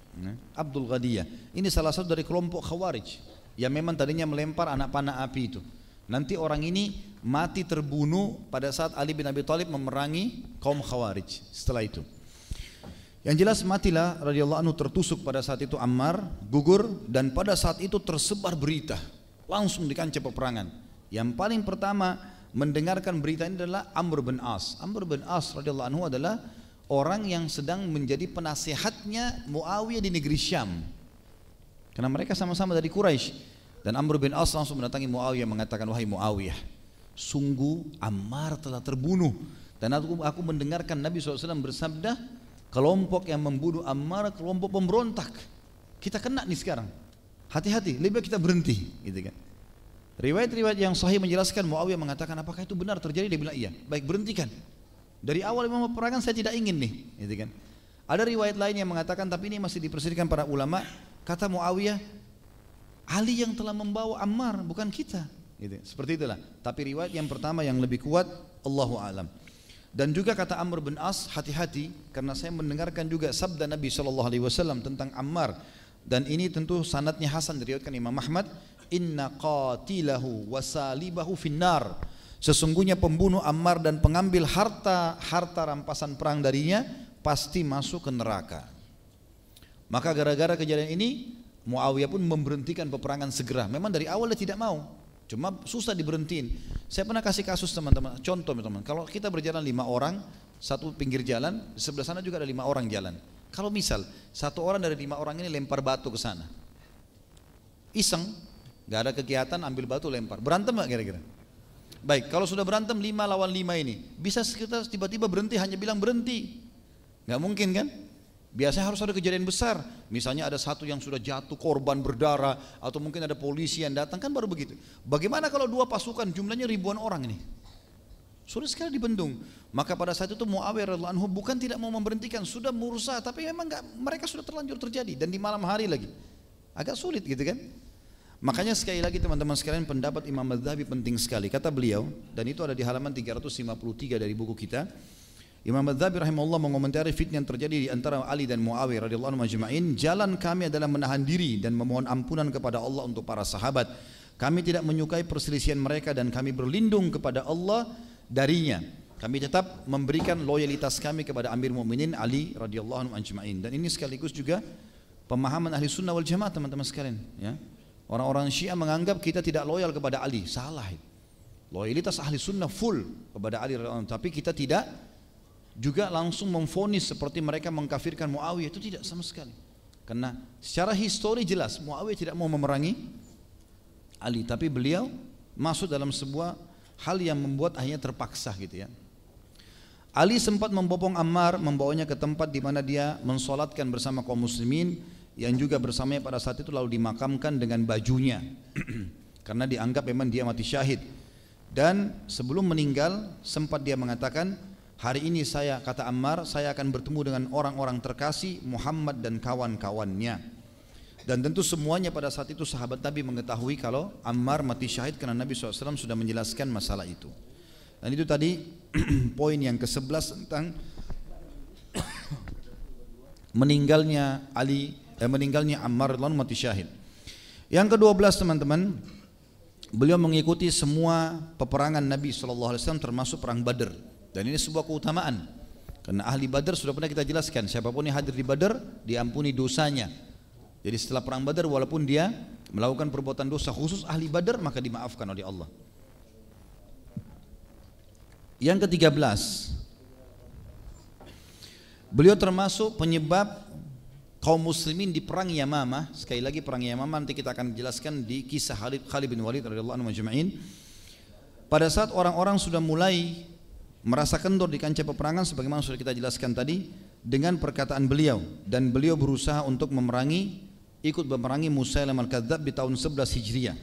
Abdul Ghadiyah ini salah satu dari kelompok Khawarij yang memang tadinya melempar anak panah api itu. Nanti orang ini mati terbunuh pada saat Ali bin Abi Thalib memerangi kaum Khawarij setelah itu. Yang jelas matilah radhiyallahu anhu tertusuk pada saat itu Ammar, gugur, dan pada saat itu tersebar berita langsung di kancah peperangan. Yang paling pertama mendengarkan berita ini adalah Amr bin As. Amr bin As radhiyallahu anhu adalah orang yang sedang menjadi penasehatnya Muawiyah di negeri Syam. Karena mereka sama-sama dari Quraisy. Dan Amr bin As langsung mendatangi Muawiyah mengatakan, wahai Muawiyah, sungguh Ammar telah terbunuh. Dan aku mendengarkan Nabi SAW bersabda, kelompok yang membunuh Ammar kelompok pemberontak. Kita kena nih sekarang. Hati-hati, lebih baik kita berhenti, gitu kan. Riwayat-riwayat yang sahih menjelaskan Muawiyah mengatakan, apakah itu benar terjadi? Dia bilang iya. Baik, berhentikan. Dari awal memang peperangan saya tidak ingin nih, gitu kan. Ada riwayat lain yang mengatakan, tapi ini masih diperselisihkan para ulama. Kata Muawiyah, Ali yang telah membawa Ammar, bukan kita. Gitu. Seperti itulah. Tapi riwayat yang pertama yang lebih kuat, Allahu a'lam. Dan juga kata Amr bin As, hati-hati karena saya mendengarkan juga sabda Nabi SAW tentang Ammar, dan ini tentu sanadnya hasan diriwayatkan Imam Ahmad, inna qatilahu wasalibahu finnar, sesungguhnya pembunuh Ammar dan pengambil harta rampasan perang darinya pasti masuk ke neraka. Maka gara-gara kejadian ini Muawiyah pun memberhentikan peperangan segera. Memang dari awal dia tidak mau, cuma susah diberhentiin. Saya pernah kasih kasus teman-teman, contoh teman-teman, kalau kita berjalan 5 orang, satu pinggir jalan, di sebelah sana juga ada 5 orang jalan. Kalau misal satu orang dari 5 orang ini lempar batu ke sana, iseng, gak ada kegiatan, ambil batu lempar, berantem gak kira-kira? Baik, kalau sudah berantem 5 lawan 5 ini, bisa kita tiba-tiba berhenti hanya bilang berhenti? Gak mungkin kan? Biasanya harus ada kejadian besar, misalnya ada satu yang sudah jatuh korban berdarah, atau mungkin ada polisi yang datang, kan baru begitu. Bagaimana kalau 2 pasukan jumlahnya ribuan orang ini? Sudah sekali dibendung. Maka pada saat itu Muawiyah radhiyallahu anhu bukan tidak mau memberhentikan, sudah berusaha, tapi memang mereka sudah terlanjur terjadi, dan di malam hari lagi, agak sulit gitu kan. Makanya sekali lagi teman-teman sekalian, pendapat Imam Az-Zahabi penting sekali. Kata beliau, dan itu ada di halaman 353 dari buku kita, Imam Az-Zahabi rahimahullah mengomentari fitnah yang terjadi di antara Ali dan Muawiyah radhiyallahu anhum ajma'in. Jalan kami adalah menahan diri dan memohon ampunan kepada Allah untuk para sahabat. Kami tidak menyukai perselisihan mereka dan kami berlindung kepada Allah darinya. Kami tetap memberikan loyalitas kami kepada Amir Mu'minin Ali radhiyallahu anhu ajma'in. Dan ini sekaligus juga pemahaman ahli sunnah wal jamaah teman-teman sekalian, ya. Orang-orang Syiah menganggap kita tidak loyal kepada Ali, salah. Loyalitas ahli sunnah full kepada Ali radhiyallahu anhu, tapi kita tidak juga langsung memvonis seperti mereka mengkafirkan Muawiyah, itu tidak sama sekali. Karena secara histori jelas Muawiyah tidak mau memerangi Ali, tapi beliau masuk dalam sebuah hal yang membuat akhirnya terpaksa gitu ya. Ali sempat membopong Ammar, membawanya ke tempat di mana dia mensolatkan bersama kaum muslimin yang juga bersamanya pada saat itu, lalu dimakamkan dengan bajunya karena dianggap memang dia mati syahid. Dan sebelum meninggal sempat dia mengatakan, hari ini saya, kata Ammar, saya akan bertemu dengan orang-orang terkasih Muhammad dan kawan-kawannya. Dan tentu semuanya pada saat itu sahabat Nabi mengetahui kalau Ammar mati syahid karena Nabi SAW sudah menjelaskan masalah itu. Dan itu tadi poin yang ke-11 tentang meninggalnya Ammar radhiyallahu anhu mati syahid. Yang ke-12 teman-teman, beliau mengikuti semua peperangan Nabi SAW termasuk perang Badar, dan ini sebuah keutamaan karena ahli Badar sudah pernah kita jelaskan, siapapun yang hadir di Badar diampuni dosanya. Jadi setelah perang Badar walaupun dia melakukan perbuatan dosa, khusus ahli Badar, maka dimaafkan oleh Allah. Yang ke-13, beliau termasuk penyebab kaum muslimin di perang Yamamah. Sekali lagi perang Yamamah nanti kita akan jelaskan di kisah Khalid bin Walid radhiyallahu anhu majma'in. Pada saat orang-orang sudah mulai merasa kendor di kancah peperangan sebagaimana sudah kita jelaskan tadi, dengan perkataan beliau, dan beliau berusaha untuk ikut memerangi Musailamah al-Kadzdzab di tahun 11 Hijriah.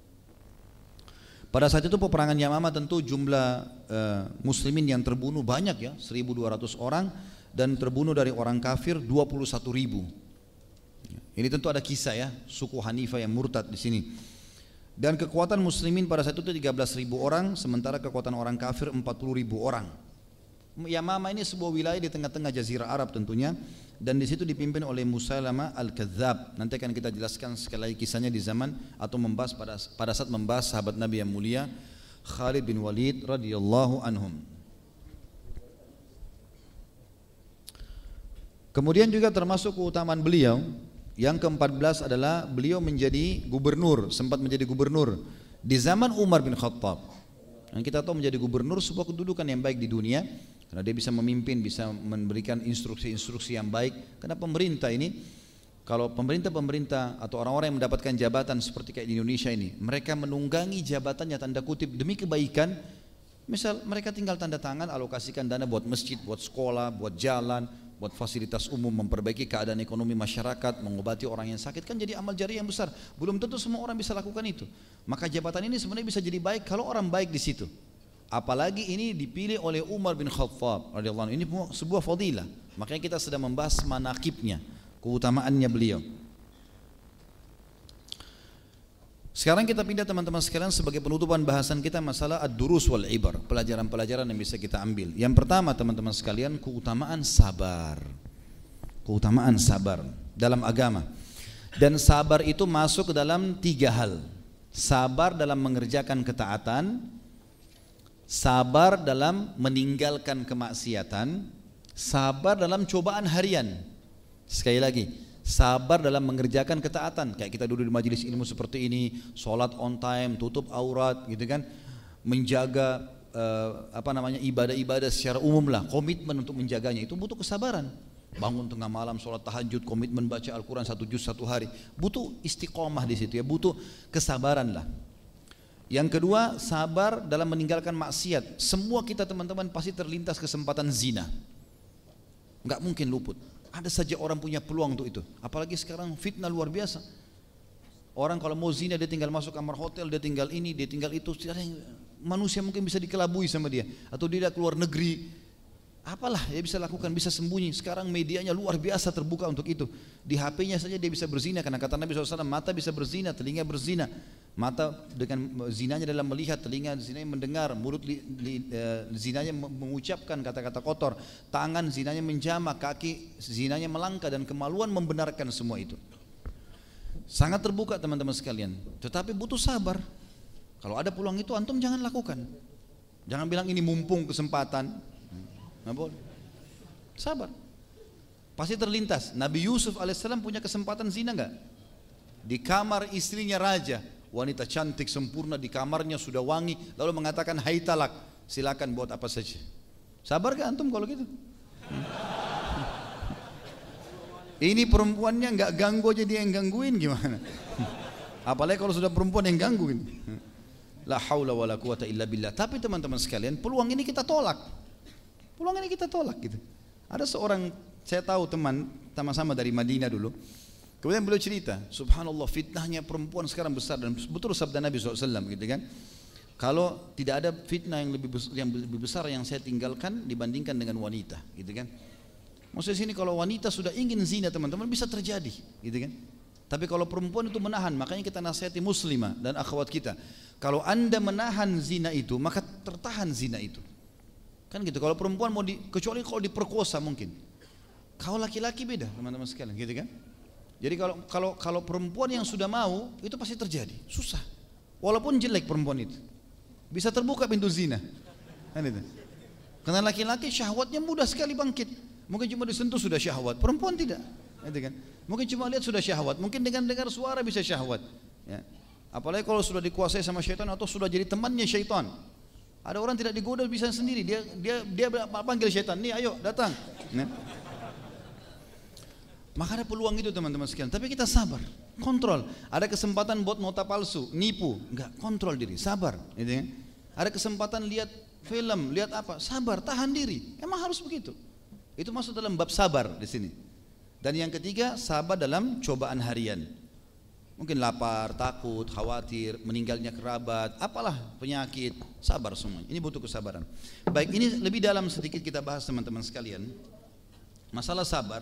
Pada saat itu peperangan Yamamah tentu jumlah muslimin yang terbunuh banyak ya, 1.200 orang, dan terbunuh dari orang kafir 21.000. Ini tentu ada kisah ya, suku Hanifah yang murtad di sini. Dan kekuatan muslimin pada saat itu 13.000 orang, sementara kekuatan orang kafir 40.000 orang. Yamamah ini sebuah wilayah di tengah-tengah Jazirah Arab tentunya, dan di situ dipimpin oleh Musailamah al-Kadzdzab. Nanti akan kita jelaskan sekali lagi kisahnya di zaman atau membahas pada saat membahas sahabat Nabi yang mulia Khalid bin Walid radhiyallahu anhum. Kemudian juga termasuk keutamaan beliau yang ke-14 adalah beliau menjadi gubernur, sempat menjadi gubernur di zaman Umar bin Khattab. Dan kita tahu menjadi gubernur sebuah kedudukan yang baik di dunia, karena dia bisa memimpin, bisa memberikan instruksi-instruksi yang baik. Karena pemerintah ini, kalau pemerintah atau orang-orang yang mendapatkan jabatan seperti kayak di Indonesia ini, mereka menunggangi jabatannya tanda kutip demi kebaikan. Misal mereka tinggal tanda tangan, alokasikan dana buat masjid, buat sekolah, buat jalan, buat fasilitas umum, memperbaiki keadaan ekonomi masyarakat, mengobati orang yang sakit, kan jadi amal jariah yang besar. Belum tentu semua orang bisa lakukan itu. Maka jabatan ini sebenarnya bisa jadi baik kalau orang baik di situ. Apalagi ini dipilih oleh Umar bin Khattab radhiyallahu anhu. Ini sebuah fadilah. Makanya kita sedang membahas manaqibnya, keutamaannya beliau. Sekarang kita pindah teman-teman sekalian sebagai penutupan bahasan kita masalah ad-durus wal ibar, pelajaran-pelajaran yang bisa kita ambil. Yang pertama teman-teman sekalian, keutamaan sabar. Keutamaan sabar dalam agama. Dan sabar itu masuk ke dalam 3 hal. Sabar dalam mengerjakan ketaatan, sabar dalam meninggalkan kemaksiatan, sabar dalam cobaan harian. Sekali lagi, sabar dalam mengerjakan ketaatan, kayak kita duduk di majelis ilmu seperti ini, sholat on time, tutup aurat, gitu kan, menjaga ibadah-ibadah secara umum lah, komitmen untuk menjaganya itu butuh kesabaran. Bangun tengah malam, sholat tahajud, komitmen baca Al-Quran 1 juz 1 hari, butuh istiqomah di situ ya, butuh kesabaran lah. Yang kedua, sabar dalam meninggalkan maksiat. Semua kita teman-teman pasti terlintas kesempatan zina, nggak mungkin luput. Ada saja orang punya peluang untuk itu. Apalagi sekarang fitnah luar biasa. Orang kalau mau zina dia tinggal masuk kamar hotel, dia tinggal ini, dia tinggal itu. Manusia mungkin bisa dikelabui sama dia. Atau dia keluar negeri. Apalah dia bisa lakukan, bisa sembunyi. Sekarang medianya luar biasa terbuka untuk itu. Di HP-nya saja dia bisa berzina. Karena kata Nabi SAW, mata bisa berzina, telinga berzina. Mata dengan zinanya dalam melihat, telinga zinanya mendengar, mulut zinanya mengucapkan kata-kata kotor, tangan zinanya menjamah, kaki zinanya melangkah, dan kemaluan membenarkan semua itu. Sangat terbuka teman-teman sekalian, tetapi butuh sabar. Kalau ada peluang itu antum jangan lakukan. Jangan bilang ini mumpung kesempatan. Nggak boleh. Sabar. Pasti terlintas. Nabi Yusuf alaihissalam punya kesempatan zina nggak? Di kamar istrinya raja, wanita cantik sempurna, di kamarnya sudah wangi, lalu mengatakan hai talak, silakan buat apa saja. Sabar gak antum kalau gitu? Ini perempuannya nggak ganggu aja dia yang gangguin, gimana? Apalagi kalau sudah perempuan yang gangguin. La haula wala quwata illa billah. Tapi teman-teman sekalian, peluang ini kita tolak. Peluang ini kita tolak gitu. Ada seorang, saya tahu teman sama-sama dari Madinah dulu. Kemudian beliau cerita, subhanallah fitnahnya perempuan sekarang besar, dan betul sabda Nabi SAW gitu kan. Kalau tidak ada fitnah yang lebih besar yang saya tinggalkan dibandingkan dengan wanita, gitu kan. Maksudnya sini kalau wanita sudah ingin zina teman-teman bisa terjadi, gitu kan. Tapi kalau perempuan itu menahan, makanya kita nasihati muslimah dan akhwat kita. Kalau anda menahan zina itu, maka tertahan zina itu. Kan gitu. Kalau perempuan kecuali kalau diperkosa mungkin. Kalau laki-laki beda teman-teman sekalian, gitu kan? Jadi kalau perempuan yang sudah mau itu pasti terjadi, susah. Walaupun jelek perempuan itu, bisa terbuka pintu zina. Kan itu. Karena laki-laki syahwatnya mudah sekali bangkit. Mungkin cuma disentuh sudah syahwat, perempuan tidak. Gitu kan? Mungkin cuma lihat sudah syahwat, mungkin dengan dengar suara bisa syahwat. Ya. Apalagi kalau sudah dikuasai sama syaitan atau sudah jadi temannya syaitan. Ada orang tidak digoda bisa sendiri, dia panggil syaitan, nih ayo datang. Ya. Maka ada peluang itu teman-teman sekalian, tapi kita sabar, kontrol. Ada kesempatan buat nota palsu, nipu, enggak, kontrol diri, sabar. Gitu ya. Ada kesempatan lihat film, lihat apa, sabar, tahan diri. Emang harus begitu. Itu masuk dalam bab sabar di sini. Dan yang ketiga, sabar dalam cobaan harian. Mungkin lapar, takut, khawatir, meninggalnya kerabat, apalah penyakit, sabar semua. Ini butuh kesabaran. Baik, ini lebih dalam sedikit kita bahas teman-teman sekalian. Masalah sabar.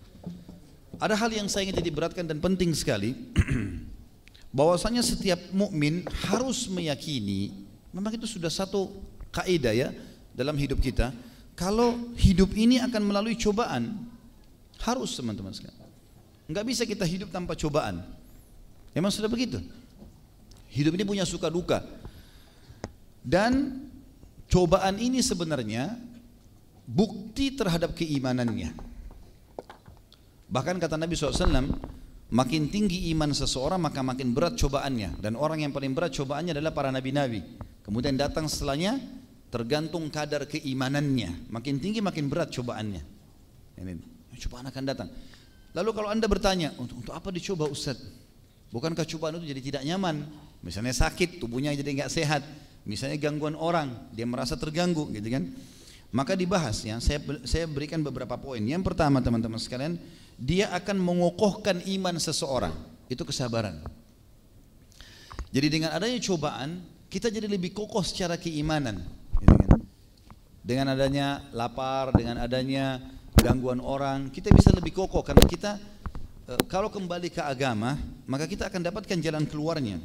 Ada hal yang saya ingin titik beratkan dan penting sekali, bahwasanya setiap mukmin harus meyakini, memang itu sudah satu kaidah ya dalam hidup kita, kalau hidup ini akan melalui cobaan, harus teman-teman sekalian. Enggak bisa kita hidup tanpa cobaan. Memang sudah begitu. Hidup ini punya suka duka. Dan cobaan ini sebenarnya bukti terhadap keimanannya. Bahkan kata Nabi SAW, makin tinggi iman seseorang maka makin berat cobaannya. Dan orang yang paling berat cobaannya adalah para nabi-nabi. Kemudian datang setelahnya, tergantung kadar keimanannya. Makin tinggi makin berat cobaannya. Ini cobaan akan datang. Lalu kalau anda bertanya, untuk apa dicoba Ustaz? Bukankah cobaan itu jadi tidak nyaman? Misalnya sakit, tubuhnya jadi nggak sehat. Misalnya gangguan orang, dia merasa terganggu, gitu kan? Maka dibahas ya. Saya berikan beberapa poin. Yang pertama teman-teman sekalian, dia akan mengokohkan iman seseorang. Itu kesabaran. Jadi dengan adanya cobaan, kita jadi lebih kokoh secara keimanan. Gitu kan? Dengan adanya lapar, dengan adanya gangguan orang, kita bisa lebih kokoh karena kita kalau kembali ke agama, maka kita akan dapatkan jalan keluarnya.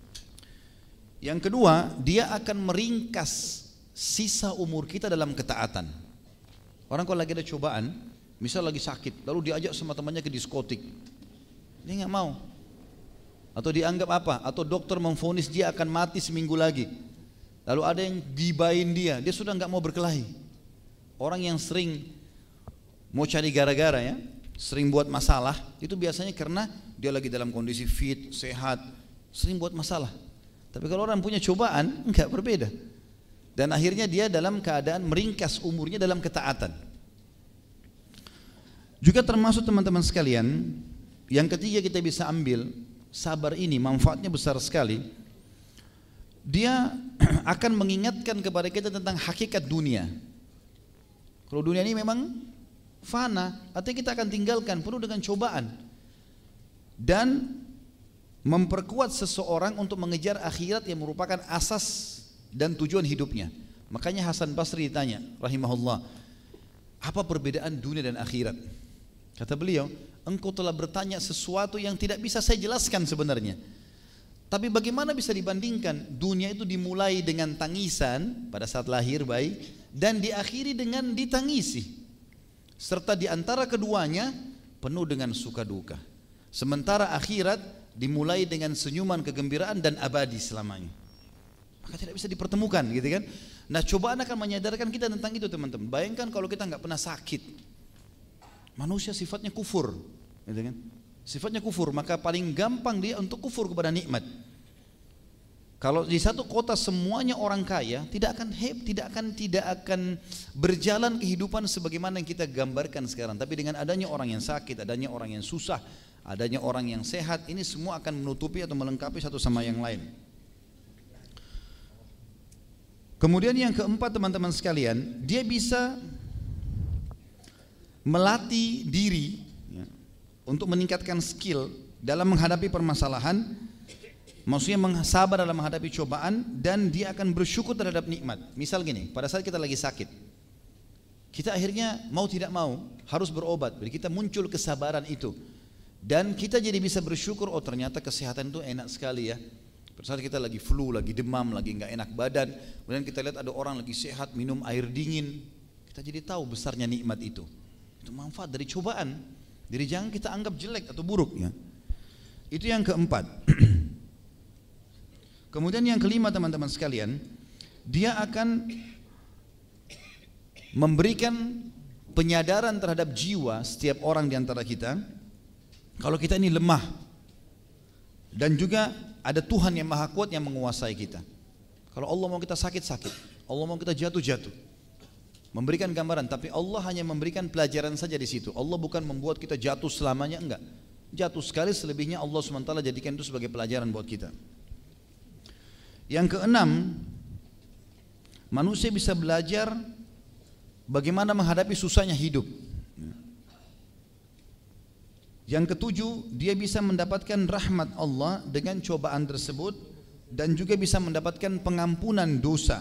Yang kedua, dia akan meringkas sisa umur kita dalam ketaatan. Orang kalau lagi ada cobaan, misal lagi sakit, lalu diajak sama temannya ke diskotik, dia nggak mau. Atau dianggap apa? Atau dokter memvonis dia akan mati seminggu lagi. Lalu ada yang gibain dia sudah nggak mau berkelahi. Orang yang sering mau cari gara-gara ya, sering buat masalah, itu biasanya karena dia lagi dalam kondisi fit, sehat, sering buat masalah. Tapi kalau orang punya cobaan, enggak, berbeda. Dan akhirnya dia dalam keadaan meringkas umurnya dalam ketaatan. Juga termasuk teman-teman sekalian, yang ketiga kita bisa ambil, sabar ini manfaatnya besar sekali. Dia akan mengingatkan kepada kita tentang hakikat dunia. Kalau dunia ini memang fana, artinya kita akan tinggalkan, penuh dengan cobaan. Dan memperkuat seseorang untuk mengejar akhirat yang merupakan asas dan tujuan hidupnya. Makanya Hasan Basri ditanya, rahimahullah, apa perbedaan dunia dan akhirat? Kata beliau, engkau telah bertanya sesuatu yang tidak bisa saya jelaskan sebenarnya. Tapi bagaimana bisa dibandingkan? Dunia itu dimulai dengan tangisan pada saat lahir bayi dan diakhiri dengan ditangisi. Serta di antara keduanya penuh dengan suka duka. Sementara akhirat dimulai dengan senyuman kegembiraan dan abadi selamanya. Maka tidak bisa dipertemukan, gitu kan? Nah, cobaan akan menyadarkan kita tentang itu, teman-teman. Bayangkan kalau kita nggak pernah sakit. Manusia sifatnya kufur, gitu kan? Sifatnya kufur, maka paling gampang dia untuk kufur kepada nikmat. Kalau di satu kota semuanya orang kaya, tidak akan berjalan kehidupan sebagaimana yang kita gambarkan sekarang. Tapi dengan adanya orang yang sakit, adanya orang yang susah, adanya orang yang sehat, ini semua akan menutupi atau melengkapi satu sama yang lain. Kemudian yang keempat teman-teman sekalian, dia bisa melatih diri ya, untuk meningkatkan skill dalam menghadapi permasalahan. Maksudnya sabar dalam menghadapi cobaan, dan dia akan bersyukur terhadap nikmat. Misal gini, pada saat kita lagi sakit, kita akhirnya mau tidak mau harus berobat. Jadi kita muncul kesabaran itu, dan kita jadi bisa bersyukur, oh ternyata kesehatan itu enak sekali ya. Pada saat kita lagi flu, lagi demam, lagi nggak enak badan, kemudian kita lihat ada orang lagi sehat minum air dingin, kita jadi tahu besarnya nikmat itu. Itu manfaat dari cobaan. Jadi jangan kita anggap jelek atau buruk ya. Itu yang keempat. Kemudian yang kelima teman-teman sekalian, dia akan memberikan penyadaran terhadap jiwa setiap orang di antara kita. Kalau kita ini lemah dan juga ada Tuhan yang maha kuat yang menguasai kita. Kalau Allah mau kita sakit-sakit, Allah mau kita jatuh-jatuh. Memberikan gambaran, tapi Allah hanya memberikan pelajaran saja di situ. Allah bukan membuat kita jatuh selamanya, enggak. Jatuh sekali, selebihnya Allah SWT jadikan itu sebagai pelajaran buat kita. Yang keenam, manusia bisa belajar bagaimana menghadapi susahnya hidup. Yang ketujuh, dia bisa mendapatkan rahmat Allah dengan cobaan tersebut dan juga bisa mendapatkan pengampunan dosa.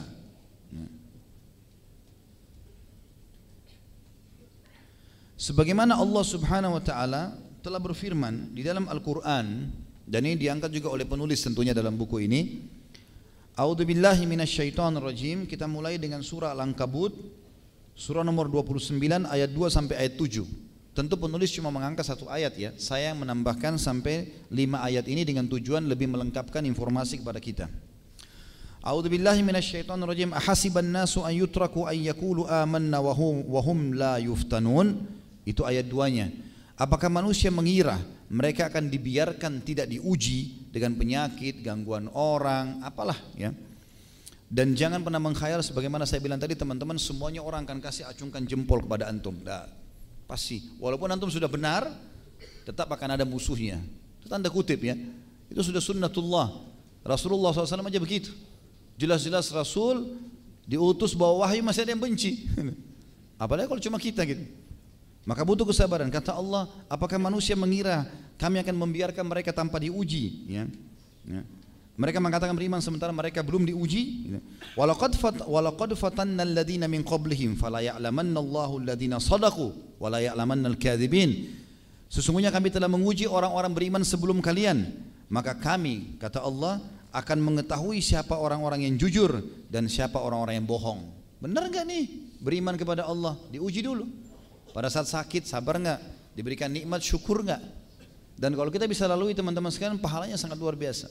Sebagaimana Allah Subhanahu wa taala telah berfirman di dalam Al-Qur'an, dan ini diangkat juga oleh penulis tentunya dalam buku ini. A'udzubillahi minasyaitonirrajim. Kita mulai dengan surah Al-Ankabut, surah nomor 29 ayat 2 sampai ayat 7. Tentu penulis cuma mengangkat satu ayat ya. Saya menambahkan sampai 5 ayat ini dengan tujuan lebih melengkapkan informasi kepada kita. A'udzubillahi minasyaitonirrajim. Ahasiban nasu an yutraku an yaqulu amanna wa hum la yuftanun. Itu ayat 2-nya. Apakah manusia mengira mereka akan dibiarkan tidak diuji dengan penyakit, gangguan orang, apalah ya. Dan jangan pernah mengkhayal sebagaimana saya bilang tadi teman-teman, semuanya orang akan kasih acungkan jempol kepada antum. Nah, pasti. Walaupun antum sudah benar, tetap akan ada musuhnya. Itu tanda kutip ya. Itu sudah sunnatullah. Rasulullah SAW aja begitu. Jelas-jelas Rasul diutus bawa wahyu masih ada yang benci. Apalagi kalau cuma kita gitu. Maka butuh kesabaran. Kata Allah, apakah manusia mengira kami akan membiarkan mereka tanpa diuji? Ya. Ya. Mereka mengatakan beriman sementara mereka belum diuji. Walaqad fatanna alladhina min qablihim fala ya'lamanna Allahu alladhina sadaqu wa la ya'lamanna al-kadzibin. Sesungguhnya kami telah menguji orang-orang beriman sebelum kalian, maka kami, kata Allah, akan mengetahui siapa orang-orang yang jujur dan siapa orang-orang yang bohong. Benar enggak nih beriman kepada Allah? Diuji dulu. Pada saat sakit sabar enggak? Diberikan nikmat syukur enggak? Dan kalau kita bisa lalui teman-teman sekalian, pahalanya sangat luar biasa.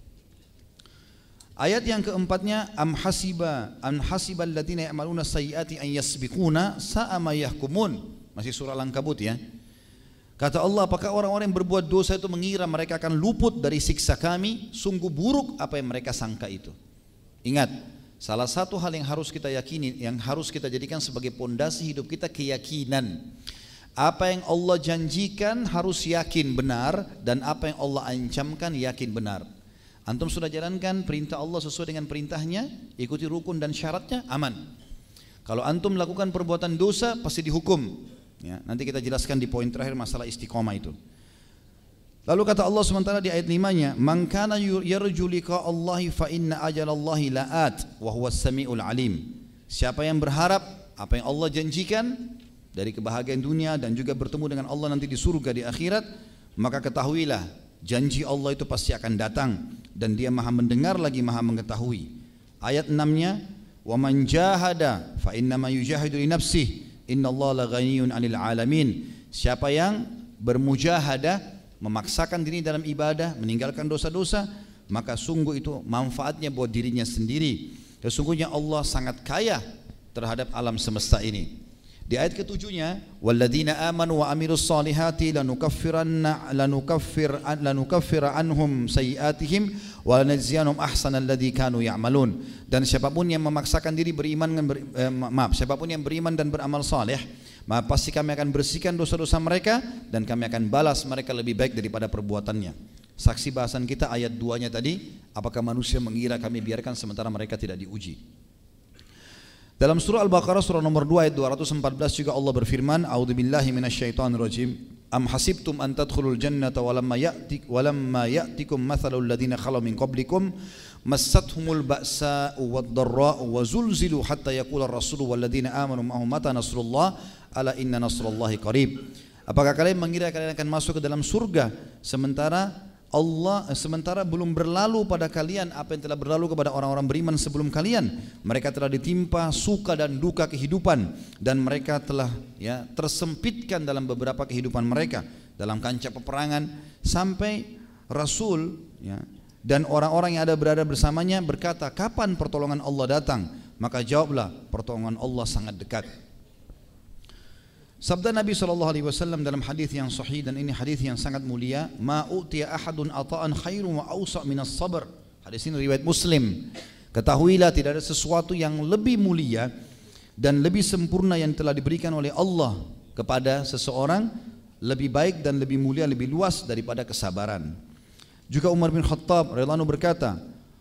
Ayat yang keempatnya, am hasibal ladzina ya'maluna sayyiati an yasbiquna sa'a ma yahkumun. Masih surah Al-Ankabut ya. Kata Allah, apakah orang-orang yang berbuat dosa itu mengira mereka akan luput dari siksa kami? Sungguh buruk apa yang mereka sangka itu. Ingat, salah satu hal yang harus kita yakini, yang harus kita jadikan sebagai pondasi hidup kita, keyakinan. Apa yang Allah janjikan harus yakin benar, dan apa yang Allah ancamkan yakin benar. Antum sudah jalankan perintah Allah sesuai dengan perintahnya, ikuti rukun dan syaratnya, aman. Kalau antum melakukan perbuatan dosa, pasti dihukum. Ya, nanti kita jelaskan di poin terakhir masalah istiqomah itu. Lalu kata Allah sementara di ayat 5-nya, man kana yarju liqa Allahi fa inna ajalallahi la'at wa huwas samiul alim. Siapa yang berharap apa yang Allah janjikan dari kebahagiaan dunia dan juga bertemu dengan Allah nanti di surga di akhirat, maka ketahuilah janji Allah itu pasti akan datang dan Dia Maha mendengar lagi Maha mengetahui. Ayat 6-nya, wa man jahada fa innama yujahidu li nafsihi innallaha laghaniyun 'anil 'alamin. Siapa yang bermujahadah, memaksakan diri dalam ibadah, meninggalkan dosa-dosa, maka sungguh itu manfaatnya buat dirinya sendiri. Sesungguhnya Allah sangat kaya terhadap alam semesta ini. Di ayat ketujuhnya, walladzina amanu wa amilus solihati lanukaffir anhum sayyiatihim wa lanajziyanhum ahsanal ladzi kanu ya'malun. Dan siapapun yang memaksakan diri beriman siapapun yang beriman dan beramal saleh, maka pasti kami akan bersihkan dosa-dosa mereka dan kami akan balas mereka lebih baik daripada perbuatannya. Saksi bahasan kita ayat 2-nya tadi, apakah manusia mengira kami biarkan sementara mereka tidak diuji. Dalam surah Al-Baqarah surah nomor 2 ayat 214 juga Allah berfirman, a'udzubillahi minasyaitonirrajim, am hasibtum an tadkhulul jannata walamma ya'tikum mathalul ladzina khalu min qablikum massathumul ba'sa'u wad-dharra'u wa zulzilu hatta yaqula ar-rasulu wal ladzina amanu ma'ahu mata nasrullah ala inna nasrullahi qarib. Apakah kalian mengira kalian akan masuk ke dalam surga sementara sementara belum berlalu pada kalian apa yang telah berlalu kepada orang-orang beriman sebelum kalian. Mereka telah ditimpa suka dan duka kehidupan, dan mereka telah tersempitkan dalam beberapa kehidupan mereka dalam kancah peperangan, sampai Rasul dan orang-orang yang berada bersamanya berkata, kapan pertolongan Allah datang? Maka jawablah, pertolongan Allah sangat dekat. Sabda Nabi SAW dalam hadis yang sahih, dan ini hadis yang sangat mulia, ma utiya ahadun ata'an khairu wa awsa' minas sabr. Hadis ini riwayat Muslim. Ketahuilah tidak ada sesuatu yang lebih mulia dan lebih sempurna yang telah diberikan oleh Allah kepada seseorang, lebih baik dan lebih mulia, lebih luas daripada kesabaran. Juga Umar bin Khattab radhiyallahu anhu berkata,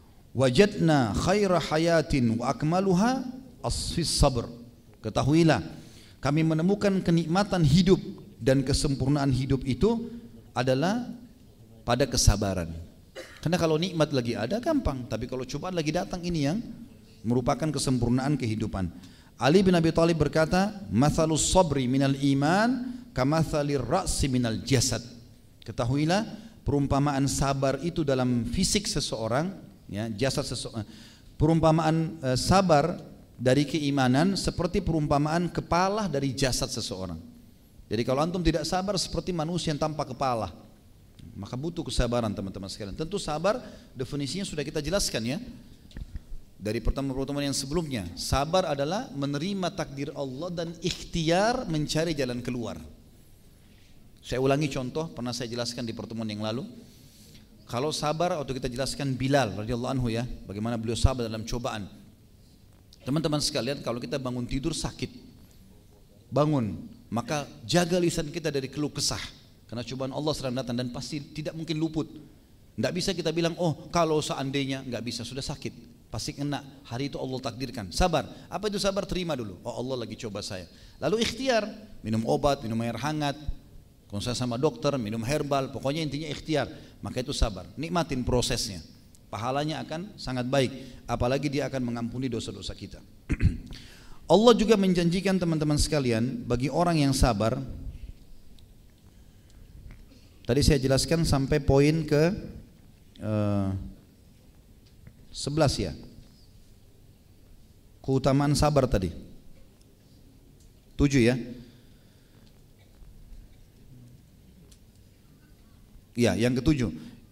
wajadna khaira hayatin wa akmaluha asfis sabr. Ketahuilah, kami menemukan kenikmatan hidup dan kesempurnaan hidup itu adalah pada kesabaran. Karena kalau nikmat lagi ada gampang, tapi kalau cobaan lagi datang, ini yang merupakan kesempurnaan kehidupan. Ali bin Abi Thalib berkata, mathalus sabri minal iman kamathalir ra'si minal jasad. Ketahuilah, perumpamaan sabar itu dalam fisik seseorang, jasad seseorang. Perumpamaan sabar dari keimanan seperti perumpamaan kepala dari jasad seseorang. Jadi kalau antum tidak sabar seperti manusia yang tanpa kepala, maka butuh kesabaran teman-teman sekalian. Tentu sabar definisinya sudah kita jelaskan dari pertemuan-pertemuan yang sebelumnya. Sabar adalah menerima takdir Allah dan ikhtiar mencari jalan keluar. Saya ulangi contoh, pernah saya jelaskan di pertemuan yang lalu. Kalau sabar, waktu kita jelaskan Bilal radhiyallahu anhu bagaimana beliau sabar dalam cobaan. Teman-teman sekalian, kalau kita bangun tidur sakit, bangun, maka jaga lisan kita dari keluh kesah, karena cobaan Allah sedang datang dan pasti tidak mungkin luput. Tidak bisa kita bilang, oh kalau seandainya, nggak bisa, sudah sakit, pasti kena, hari itu Allah takdirkan. Sabar, apa itu sabar? Terima dulu, oh Allah lagi coba saya. Lalu ikhtiar, minum obat, minum air hangat, konsul sama dokter, minum herbal, pokoknya intinya ikhtiar, maka itu sabar. Nikmatin prosesnya, pahalanya akan sangat baik, apalagi dia akan mengampuni dosa-dosa kita. Allah juga menjanjikan teman-teman sekalian, bagi orang yang sabar. Tadi saya jelaskan sampai poin ke 11 keutamaan sabar tadi 7 yang ke-7.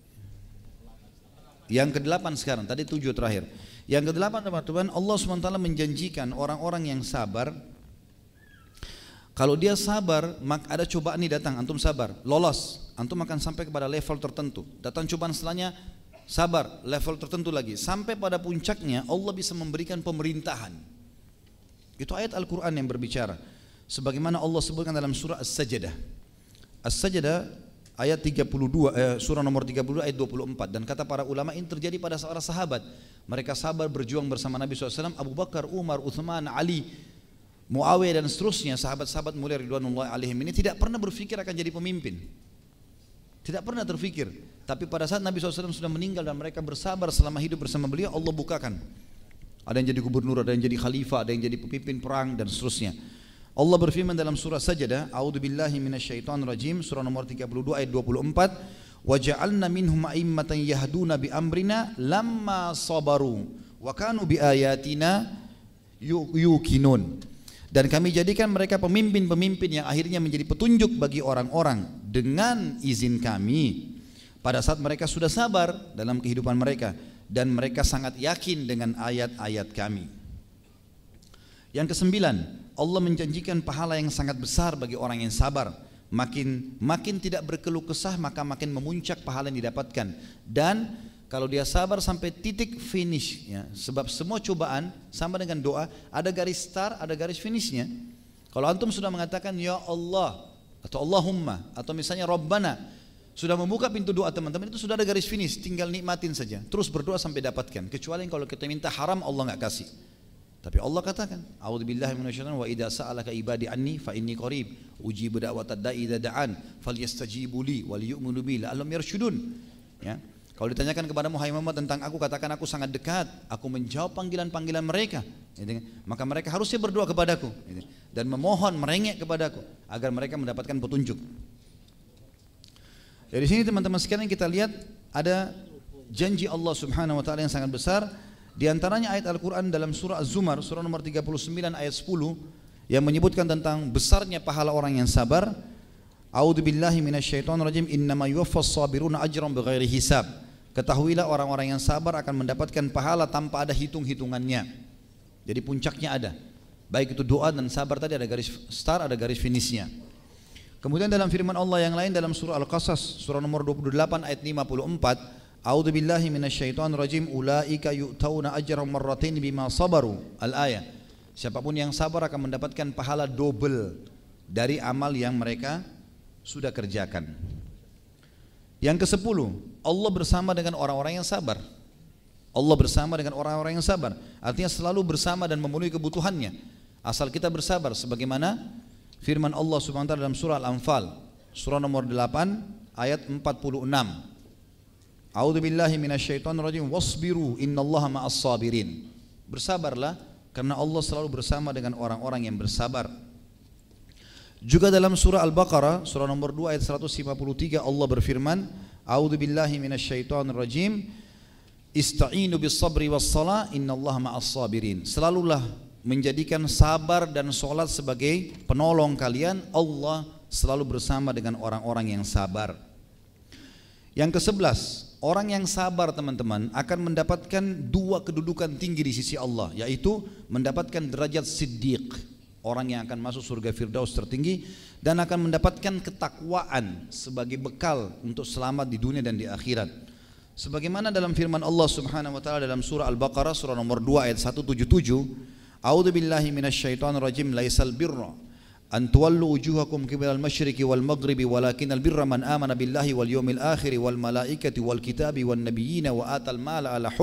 Yang ke-8 sekarang, tadi 7 terakhir. Yang ke-8 teman-teman, Allah SWT menjanjikan orang-orang yang sabar. Kalau dia sabar, ada cobaan ini datang, antum sabar, lolos, antum akan sampai kepada level tertentu. Datang cobaan setelahnya, sabar, level tertentu lagi, sampai pada puncaknya Allah bisa memberikan pemerintahan. Itu ayat Al-Quran yang berbicara. Sebagaimana Allah sebutkan dalam surah As-Sajdah. As-Sajdah ayat 32, surah nomor 32 ayat 24. Dan kata para ulama, ini terjadi pada seorang sahabat. Mereka sabar berjuang bersama Nabi SAW, Abu Bakar, Umar, Uthman, Ali, Muawiyah dan seterusnya. Sahabat-sahabat mulia ridwanullah alaihim ini tidak pernah berpikir akan jadi pemimpin, tidak pernah terpikir. Tapi pada saat Nabi SAW sudah meninggal dan mereka bersabar selama hidup bersama beliau, Allah bukakan. Ada yang jadi gubernur, ada yang jadi khalifah, ada yang jadi pemimpin perang dan seterusnya. Allah berfirman dalam surah Sajdah, A'udzubillahi minasyaitonirrajim, surah nomor 32 ayat 24, wa ja'alna minhum a'immatan yahduna bi amrina lamma sabaru wa kanu bi ayatina yuqinun. Dan kami jadikan mereka pemimpin-pemimpin yang akhirnya menjadi petunjuk bagi orang-orang dengan izin kami pada saat mereka sudah sabar dalam kehidupan mereka, dan mereka sangat yakin dengan ayat-ayat kami. Yang ke-9, Allah menjanjikan pahala yang sangat besar bagi orang yang sabar. Makin tidak berkeluh kesah, maka makin memuncak pahala yang didapatkan. Dan kalau dia sabar sampai titik finish, sebab semua cobaan sama dengan doa, ada garis start, ada garis finishnya. Kalau antum sudah mengatakan ya Allah atau Allahumma atau misalnya Rabbana, sudah membuka pintu doa teman-teman, itu sudah ada garis finish, tinggal nikmatin saja, terus berdoa sampai dapatkan. Kecuali kalau kita minta haram, Allah nggak kasih. Tapi Allah katakan, A'udzubillahi minasyaitonir wa idza sa'alaka ibadi anni fa inni qarib ujibu da'watad da'i idza da'an falyastajibu li wal yu'minu bi la'allahum yarshudun. Ya. Kalau ditanyakan kepadamu hai Muhammad tentang aku, katakan aku sangat dekat, aku menjawab panggilan-panggilan mereka. Maka mereka harusnya berdoa kepadaku dan memohon, merengek kepadaku agar mereka mendapatkan petunjuk. Dari sini teman-teman sekalian kita lihat ada janji Allah Subhanahu wa taala yang sangat besar. Di antaranya ayat Al-Qur'an dalam surah Az-Zumar, surah nomor 39 ayat 10 yang menyebutkan tentang besarnya pahala orang yang sabar. A'udzubillahi minasyaitonirrajim. Innama yuwaffas sabiruna ajran bighairi hisab. Ketahuilah orang-orang yang sabar akan mendapatkan pahala tanpa ada hitung-hitungannya. Jadi puncaknya ada. Baik itu doa dan sabar tadi ada garis start, ada garis finishnya. Kemudian dalam firman Allah yang lain dalam surah Al-Qasas, surah nomor 28 ayat 54, A'udzubillahi minasyaitonirrajim. Ulaika yu'tauna ajran marratain bima sabaru. Al-ayah. Siapapun yang sabar akan mendapatkan pahala double dari amal yang mereka sudah kerjakan. Yang ke-10, Allah bersama dengan orang-orang yang sabar. Allah bersama dengan orang-orang yang sabar. Artinya selalu bersama dan memenuhi kebutuhannya. Asal kita bersabar sebagaimana firman Allah Subhanahu wa taala dalam surah Al-Anfal, surah nomor 8 ayat 46. A'udzubillahi minasyaitonirrajim. Wasbiru innallaha ma'as sabirin. Bersabarlah karena Allah selalu bersama dengan orang-orang yang bersabar. Juga dalam surah Al-Baqarah, surah nomor 2 ayat 153 Allah berfirman, A'udzubillahi minasyaitonirrajim. Ista'inu bis sabri was shalah innallaha ma'as sabirin. Selalulah menjadikan sabar dan solat sebagai penolong kalian. Allah selalu bersama dengan orang-orang yang sabar. Yang ke-11, orang yang sabar teman-teman akan mendapatkan dua kedudukan tinggi di sisi Allah, yaitu mendapatkan derajat siddiq, orang yang akan masuk surga Firdaus tertinggi, dan akan mendapatkan ketakwaan sebagai bekal untuk selamat di dunia dan di akhirat. Sebagaimana dalam firman Allah Subhanahu wa taala dalam surah Al-Baqarah surah nomor 2 ayat 177, A'udzubillahi minasyaitonirrajim. Laisal birra an tuwallu wujuhakum qibalal masyriqi wal maghribi walakinnal birra man amana billahi wal yawmil akhir wal malaikati wal kitabi wan nabiyyin wa atal mala ala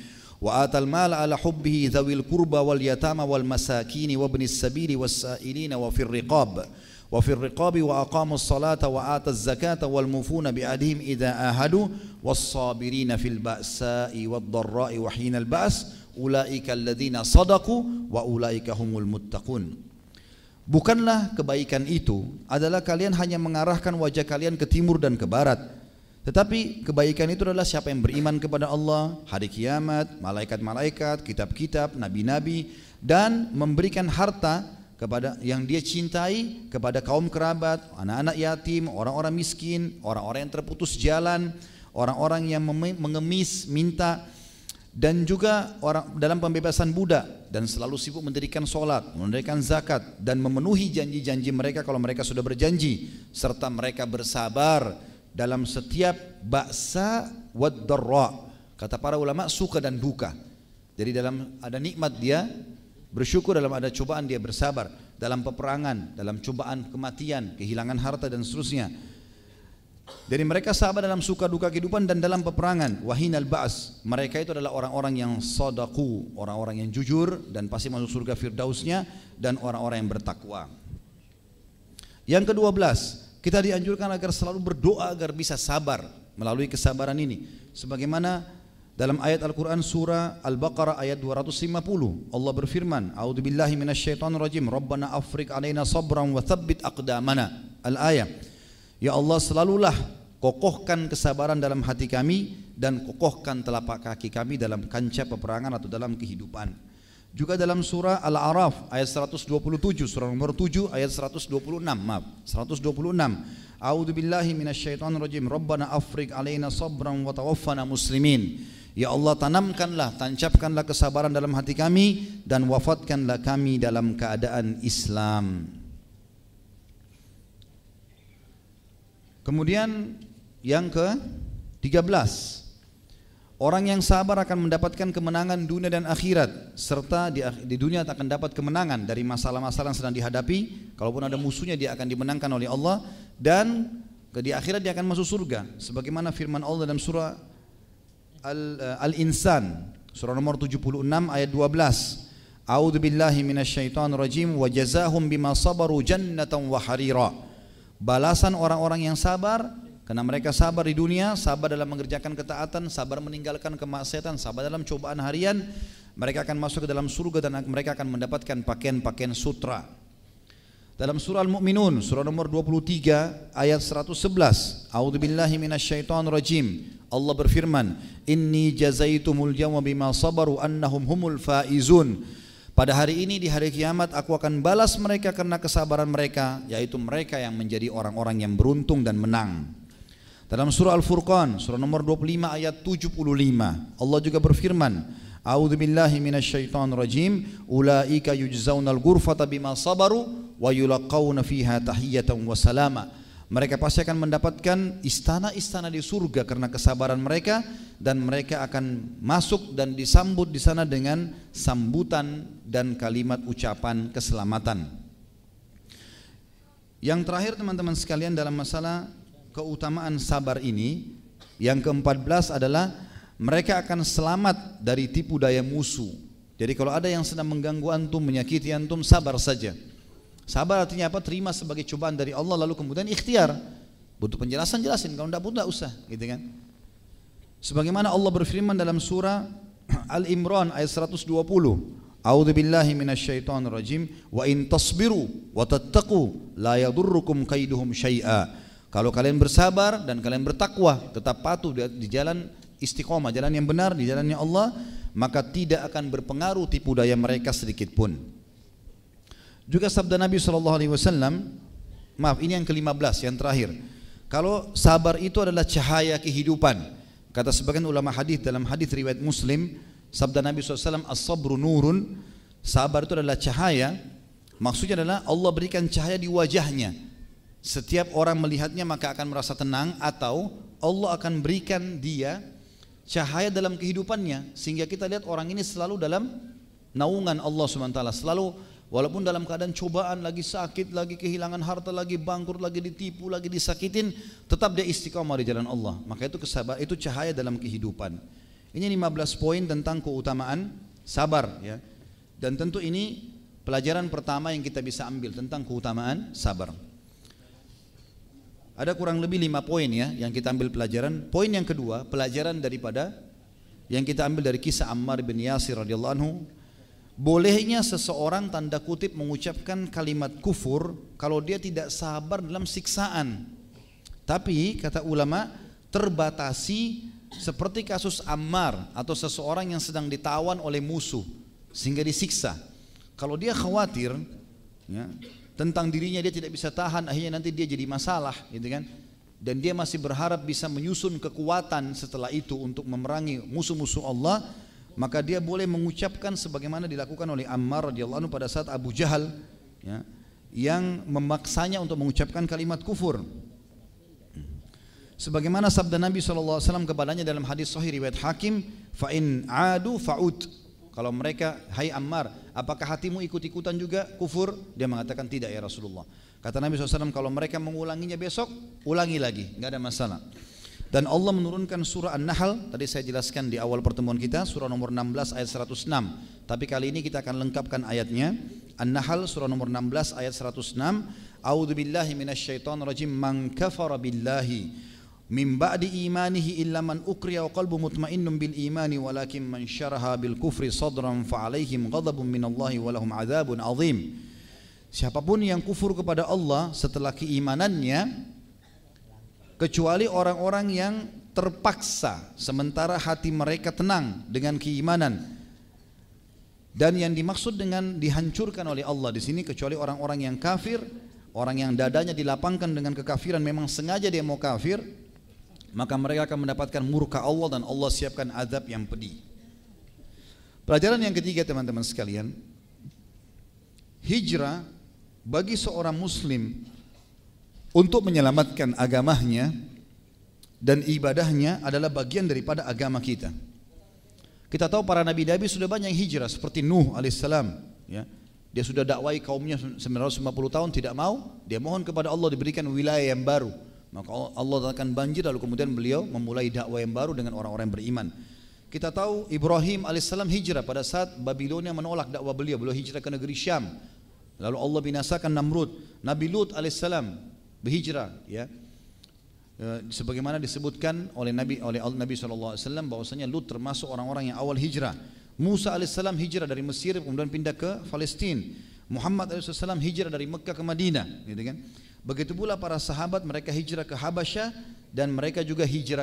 hubbihi dhawil qurba wal yatama wal masakin wa ibnis sabili was sa'ilin wa fir riqab wa aqamus salata wa ataz zakata wal mufuna bi ahdihim idza ahadu was sabirina fil ba'sa'i wad dharra'i wa hinal ba's ulaika alladzina sadaqu wa ulaika humul muttaqun. Bukanlah kebaikan itu adalah kalian hanya mengarahkan wajah kalian ke timur dan ke barat, tetapi kebaikan itu adalah siapa yang beriman kepada Allah, hari kiamat, malaikat-malaikat, kitab-kitab, nabi-nabi, dan memberikan harta kepada yang dia cintai kepada kaum kerabat, anak-anak yatim, orang-orang miskin, orang-orang yang terputus jalan, orang-orang yang mengemis, minta, dan juga orang dalam pembebasan budak, dan selalu sibuk mendirikan solat, mendirikan zakat, dan memenuhi janji-janji mereka kalau mereka sudah berjanji, serta mereka bersabar dalam setiap ba'sa wad dharra. Kata para ulama, suka dan duka. Jadi dalam ada nikmat dia bersyukur, dalam ada cobaan dia bersabar, dalam peperangan, dalam cobaan kematian, kehilangan harta dan seterusnya. Jadi mereka sabar dalam suka duka kehidupan dan dalam peperangan. Wahinal ba's, mereka itu adalah orang-orang yang sadaku, orang-orang yang jujur dan pasti masuk surga Firdausnya, dan orang-orang yang bertakwa. Yang ke-12, kita dianjurkan agar selalu berdoa agar bisa sabar melalui kesabaran ini. Sebagaimana dalam ayat Al-Quran surah Al-Baqarah ayat 250 Allah berfirman, A'udzubillahi minasyaitonirrajim. Rabbana afriq alaina sabran wa thabbit aqdamana. Al-ayah. Ya Allah, selalulah kokohkan kesabaran dalam hati kami dan kokohkan telapak kaki kami dalam kancah peperangan atau dalam kehidupan. Juga dalam surah Al-A'raf ayat 127, surah nomor 7 ayat 126, 126. A'udzubillahi minasyaitonirrajim. Rabbana afriq alaina sabran wa tawaffana muslimin. Ya Allah, tanamkanlah, tancapkanlah kesabaran dalam hati kami dan wafatkanlah kami dalam keadaan Islam. Kemudian yang ke-13, orang yang sabar akan mendapatkan kemenangan dunia dan akhirat, serta di dunia akan dapat kemenangan dari masalah-masalah yang sedang dihadapi. Kalaupun ada musuhnya, dia akan dimenangkan oleh Allah, dan di akhirat dia akan masuk surga. Sebagaimana firman Allah dalam surah Al-Insan, surah nomor 76 ayat 12. A'udzubillahi minasyaitonirrajim. Wa jazahum bima sabaru jannatan wa harira. Balasan orang-orang yang sabar, karena mereka sabar di dunia, sabar dalam mengerjakan ketaatan, sabar meninggalkan kemaksiatan, sabar dalam cobaan harian, mereka akan masuk ke dalam surga dan mereka akan mendapatkan pakaian-pakaian sutra. Dalam surah Al-Mu'minun, surah nomor 23 ayat 111. A'udzubillahi minasyaitonirrajim. Allah berfirman, "Inni jazaitumul yawma bima sabaru annahum humul faizun." Pada hari ini, di hari kiamat, aku akan balas mereka karena kesabaran mereka, yaitu mereka yang menjadi orang-orang yang beruntung dan menang. Dalam surah Al-Furqan, surah nomor 25 ayat 75, Allah juga berfirman, "A'udzubillahi minasyaitonirrajim. Ulaika yujzaunal ghurfata bima sabaru wa yulaqauna fiha tahiyatan wa salama." Mereka pasti akan mendapatkan istana-istana di surga karena kesabaran mereka, dan mereka akan masuk dan disambut di sana dengan sambutan dan kalimat ucapan keselamatan. Yang terakhir teman-teman sekalian, dalam masalah keutamaan sabar ini, yang ke-14 adalah mereka akan selamat dari tipu daya musuh. Jadi kalau ada yang sedang mengganggu antum, menyakiti antum, sabar saja. Sabar artinya apa? Terima sebagai cobaan dari Allah, lalu kemudian ikhtiar. Butuh penjelasan, jelasin. Kalau tidak butuh, tidak usah, gitu kan? Sebagaimana Allah berfirman dalam surah Al-Imran ayat 120. A'udzubillahi minasyaitonirrajim. Wa in tasbiru wa tattaqu la yadurrukum kaiduhum syai'a. Kalau kalian bersabar dan kalian bertakwa, tetap patuh di jalan istiqomah, jalan yang benar, di jalannya Allah, maka tidak akan berpengaruh tipu daya mereka sedikit pun. Juga sabda Nabi SAW, maaf ini yang ke-15, yang terakhir. Kalau sabar itu adalah cahaya kehidupan, kata sebagian ulama hadis dalam hadis riwayat Muslim, sabda Nabi SAW, as-sabru nurun, sabar itu adalah cahaya. Maksudnya adalah Allah berikan cahaya di wajahnya. Setiap orang melihatnya maka akan merasa tenang, atau Allah akan berikan dia cahaya dalam kehidupannya, sehingga kita lihat orang ini selalu dalam naungan Allah SWT, selalu walaupun dalam keadaan cobaan, lagi sakit, lagi kehilangan harta, lagi bangkrut, lagi ditipu, lagi disakitin, tetap dia istiqamah di jalan Allah. Maka itu kesabaran, itu cahaya dalam kehidupan. Ini 15 poin tentang keutamaan sabar, ya. Dan tentu ini pelajaran pertama yang kita bisa ambil tentang keutamaan sabar. Ada kurang lebih 5 poin ya yang kita ambil pelajaran. Poin yang kedua, pelajaran daripada yang kita ambil dari kisah Ammar bin Yasir radhiyallahu anhu, bolehnya seseorang tanda kutip mengucapkan kalimat kufur kalau dia tidak sabar dalam siksaan. Tapi kata ulama, terbatasi seperti kasus Ammar atau seseorang yang sedang ditawan oleh musuh sehingga disiksa. Kalau dia khawatir, ya, tentang dirinya, dia tidak bisa tahan, akhirnya nanti dia jadi masalah, gitu kan? Dan dia masih berharap bisa menyusun kekuatan setelah itu untuk memerangi musuh-musuh Allah, maka dia boleh mengucapkan sebagaimana dilakukan oleh Ammar radhiyallahu anhu pada saat Abu Jahal, ya, yang memaksanya untuk mengucapkan kalimat kufur. Sebagaimana sabda Nabi SAW kepadanya dalam hadis sahih riwayat Hakim, fa in adu fa'ud. Kalau mereka, hai Ammar, apakah hatimu ikut-ikutan juga kufur? Dia mengatakan tidak ya Rasulullah. Kata Nabi SAW, kalau mereka mengulanginya besok, ulangi lagi, nggak ada masalah. Dan Allah menurunkan surah An-Nahl, tadi saya jelaskan di awal pertemuan kita, surah nomor 16 ayat 106. Tapi kali ini kita akan lengkapkan ayatnya. An-Nahl surah nomor 16 ayat 106. A'udzubillahi minasyaitonirrajim. Man kafara billahi min ba'di imanihi illa man ukriya wa qalbu mutmainnun bil imani walakin man syaraha bil kufri sadran fa alaihim ghadabun minallahi wa lahum adzabun azim. Siapapun yang kufur kepada Allah setelah keimanannya, kecuali orang-orang yang terpaksa sementara hati mereka tenang dengan keimanan. Dan yang dimaksud dengan dihancurkan oleh Allah di sini kecuali orang-orang yang kafir, orang yang dadanya dilapangkan dengan kekafiran, memang sengaja dia mau kafir, maka mereka akan mendapatkan murka Allah dan Allah siapkan azab yang pedih. Pelajaran yang ketiga teman-teman sekalian, hijrah bagi seorang muslim untuk menyelamatkan agamanya dan ibadahnya adalah bagian daripada agama kita. Kita tahu para nabi-nabi sudah banyak yang hijrah, seperti Nuh alaihissalam, ya. Dia sudah dakwai kaumnya 950 tahun, tidak mau, dia mohon kepada Allah diberikan wilayah yang baru. Maka Allah akan banjir, lalu kemudian beliau memulai dakwah yang baru dengan orang-orang yang beriman. Kita tahu Ibrahim alaihissalam hijrah pada saat Babilonia menolak dakwah beliau, beliau hijrah ke negeri Syam. Lalu Allah binasakan Namrud. Nabi Lut alaihissalam berhijrah, ya. Sebagaimana disebutkan oleh Nabi SAW bahwasanya Lut termasuk orang-orang yang awal hijrah. Musa alaihissalam hijrah dari Mesir kemudian pindah ke Palestina. Muhammad SAW hijrah dari Mekah ke Madinah, gitu kan? Begitu pula para sahabat, mereka hijrah ke Habasyah dan mereka juga hijrah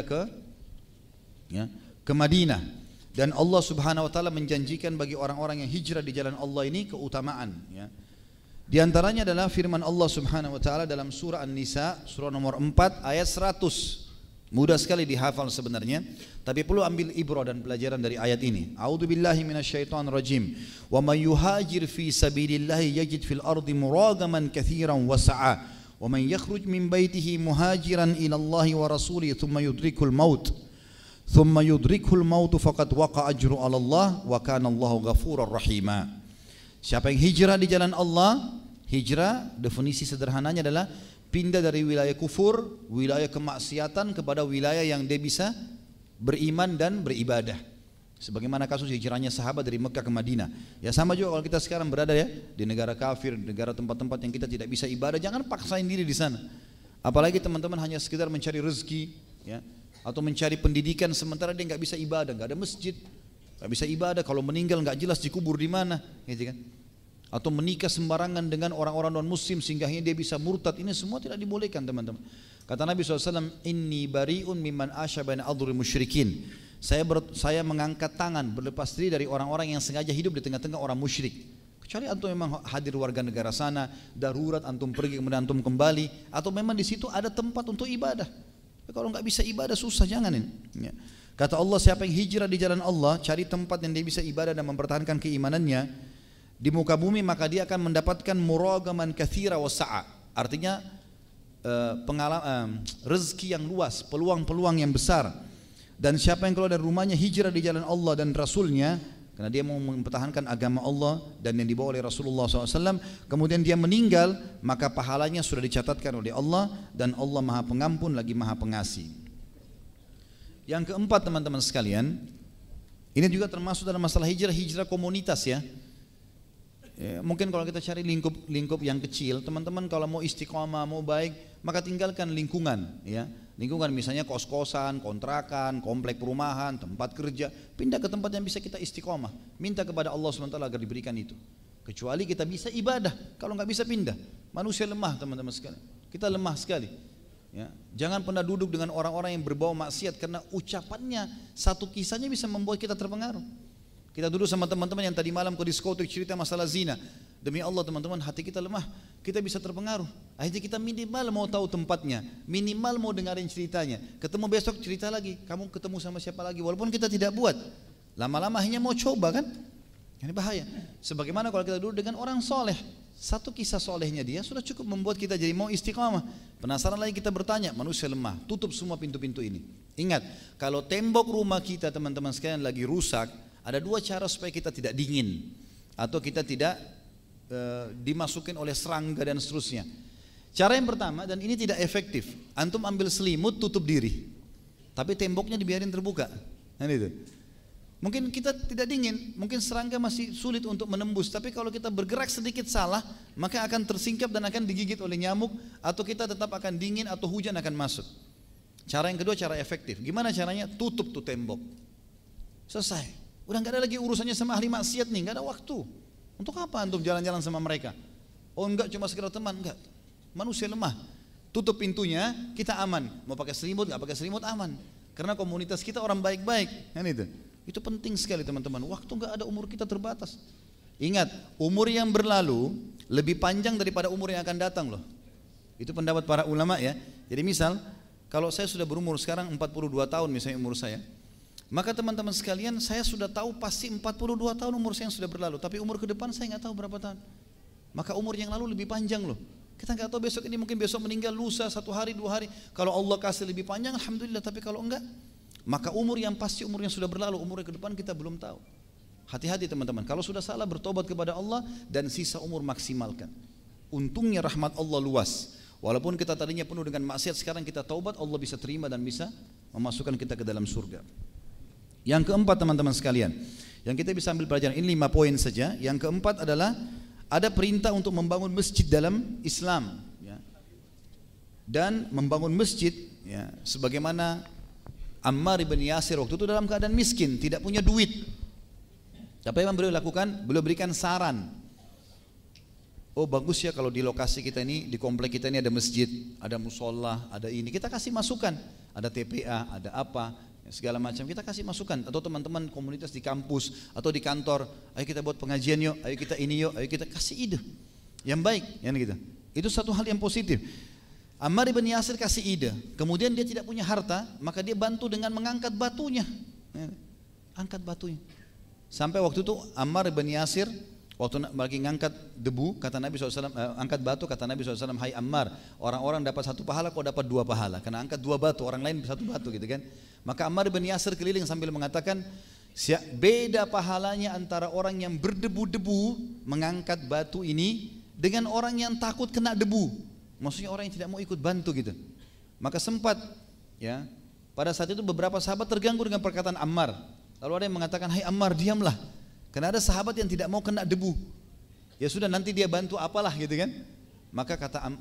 ke Madinah. Dan Allah Subhanahu wa taala menjanjikan bagi orang-orang yang hijrah di jalan Allah ini keutamaan, ya. Di antaranya adalah firman Allah Subhanahu wa taala dalam surah An-Nisa, surah nomor 4 ayat 100. Mudah sekali dihafal sebenarnya, tapi perlu ambil ibrah dan pelajaran dari ayat ini. A'udzubillahi minasyaitonir rajim. Wa may yuhajir fi sabilillahi yajid fil ardi muragaman katsiran wa sa'a. Wa man yakhruj min baitihi muhajiran ila Allah wa rasulihi thumma yudrikul maut. Thumma yudrikul maut faqad waqa ajru 'ala Allah wa kana Allahu ghafurar rahima. Siapa yang hijrah di jalan Allah, hijrah definisi sederhananya adalah pindah dari wilayah kufur, wilayah kemaksiatan kepada wilayah yang dia bisa beriman dan beribadah. Sebagaimana kasus hijrahnya sahabat dari Mekah ke Madinah. Ya sama juga kalau kita sekarang berada ya di negara kafir, negara tempat-tempat yang kita tidak bisa ibadah, jangan paksain diri di sana. Apalagi teman-teman hanya sekedar mencari rezeki, ya, atau mencari pendidikan sementara dia nggak bisa ibadah, nggak ada masjid, nggak bisa ibadah. Kalau meninggal nggak jelas dikubur di mana, gitu kan? Atau menikah sembarangan dengan orang-orang non-muslim sehingga dia bisa murtad, ini semua tidak dibolehkan teman-teman. Kata Nabi SAW, inni bari'un mimman asyabaina adhuri musyrikin. Saya mengangkat tangan, berlepas diri dari orang-orang yang sengaja hidup di tengah-tengah orang musyrik. Kecuali antum memang hadir warga negara sana, darurat antum pergi kemudian antum kembali, atau memang di situ ada tempat untuk ibadah. Tapi kalau nggak bisa ibadah susah, jangan ini. Ya. Kata Allah, siapa yang hijrah di jalan Allah, cari tempat yang dia bisa ibadah dan mempertahankan keimanannya di muka bumi, maka dia akan mendapatkan muragaman katsira wa sa'a. Artinya rezeki yang luas, peluang-peluang yang besar. Dan siapa yang keluar dari rumahnya hijrah di jalan Allah dan Rasulnya, karena dia mau mempertahankan agama Allah dan yang dibawa oleh Rasulullah SAW, kemudian dia meninggal, maka pahalanya sudah dicatatkan oleh Allah, dan Allah Maha Pengampun lagi Maha Pengasih. Yang keempat teman-teman sekalian, ini juga termasuk dalam masalah hijrah komunitas ya. Ya, mungkin kalau kita cari lingkup yang kecil, teman-teman kalau mau istiqomah, mau baik, maka tinggalkan lingkungan, ya. Lingkungan misalnya kos-kosan, kontrakan, komplek perumahan, tempat kerja, pindah ke tempat yang bisa kita istiqomah. Minta kepada Allah SWT agar diberikan itu. Kecuali kita bisa ibadah, kalau nggak bisa pindah. Manusia lemah teman-teman sekalian. Kita lemah sekali. Ya. Jangan pernah duduk dengan orang-orang yang berbau maksiat, karena ucapannya, satu kisahnya bisa membuat kita terpengaruh. Kita duduk sama teman-teman yang tadi malam ke diskotik cerita masalah zina. Demi Allah teman-teman, hati kita lemah, kita bisa terpengaruh. Akhirnya kita minimal mau tahu tempatnya, minimal mau dengarin ceritanya. Ketemu besok cerita lagi, kamu ketemu sama siapa lagi, walaupun kita tidak buat. Lama-lama hanya mau coba kan? Ini bahaya. Sebagaimana kalau kita duduk dengan orang soleh, satu kisah solehnya dia sudah cukup membuat kita jadi mau istiqamah. Penasaran lagi kita bertanya, manusia lemah, tutup semua pintu-pintu ini. Ingat, kalau tembok rumah kita teman-teman sekalian lagi rusak, ada dua cara supaya kita tidak dingin atau kita tidak dimasukin oleh serangga dan seterusnya. Cara yang pertama, dan ini tidak efektif, antum ambil selimut tutup diri, tapi temboknya dibiarin terbuka. Nah, itu. Mungkin kita tidak dingin, mungkin serangga masih sulit untuk menembus, tapi kalau kita bergerak sedikit salah, maka akan tersingkap dan akan digigit oleh nyamuk, atau kita tetap akan dingin atau hujan akan masuk. Cara yang kedua, cara efektif. Gimana caranya? Tutup tuh tembok. Selesai. Udah nggak ada lagi urusannya sama ahli maksiat nih, nggak ada waktu. Untuk apa antum jalan-jalan sama mereka? Oh enggak, cuma sekedar teman, enggak. Manusia lemah. Tutup pintunya, kita aman. Mau pakai selimut, nggak pakai selimut aman. Karena komunitas kita orang baik-baik, kan itu. Itu penting sekali teman-teman. Waktu nggak ada, umur kita terbatas. Ingat, umur yang berlalu lebih panjang daripada umur yang akan datang loh. Itu pendapat para ulama ya. Jadi misal, kalau saya sudah berumur sekarang 42 tahun misalnya umur saya, maka teman-teman sekalian, saya sudah tahu pasti 42 tahun umur saya yang sudah berlalu, tapi umur ke depan saya nggak tahu berapa tahun. Maka umur yang lalu lebih panjang loh. Kita nggak tahu besok ini, mungkin besok meninggal, lusa 1 hari 2 hari. Kalau Allah kasih lebih panjang, alhamdulillah. Tapi kalau enggak, maka umur yang pasti umur yang sudah berlalu, umur yang ke depan kita belum tahu. Hati-hati teman-teman. Kalau sudah salah, bertobat kepada Allah dan sisa umur maksimalkan. Untungnya rahmat Allah luas. Walaupun kita tadinya penuh dengan maksiat, sekarang kita taubat, Allah bisa terima dan bisa memasukkan kita ke dalam surga. Yang keempat teman-teman sekalian, yang kita bisa ambil pelajaran, ini 5 poin saja. Yang keempat adalah ada perintah untuk membangun masjid dalam Islam, ya. Dan membangun masjid, ya, sebagaimana Ammar ibn Yasir waktu itu dalam keadaan miskin, tidak punya duit. Apa yang beliau lakukan? Beliau berikan saran. Oh bagus ya kalau di lokasi kita ini, di komplek kita ini ada masjid, ada musola, ada ini. Kita kasih masukan, ada TPA, ada apa, segala macam. Kita kasih masukan. Atau teman-teman komunitas di kampus atau di kantor, ayo kita buat pengajian yuk, ayo kita ini yuk, ayo kita kasih ide yang baik, yang gitu. Itu satu hal yang positif. Ammar bin Yasir kasih ide, kemudian dia tidak punya harta, maka dia bantu dengan mengangkat batunya, angkat batunya. Sampai waktu itu Ammar bin Yasir waktu lagi ngangkat debu, kata Nabi SAW, angkat batu, kata Nabi SAW, hai Ammar, orang-orang dapat 1 pahala, kau dapat 2 pahala, karena angkat 2 batu, orang lain 1 batu gitu kan. Maka Ammar bin Yasir keliling sambil mengatakan, beda pahalanya antara orang yang berdebu-debu mengangkat batu ini dengan orang yang takut kena debu, maksudnya orang yang tidak mau ikut bantu gitu. Maka sempat ya, pada saat itu beberapa sahabat terganggu dengan perkataan Ammar. Lalu ada yang mengatakan, hai Ammar diamlah, karena ada sahabat yang tidak mau kena debu. Ya sudah nanti dia bantu apalah gitu kan. Maka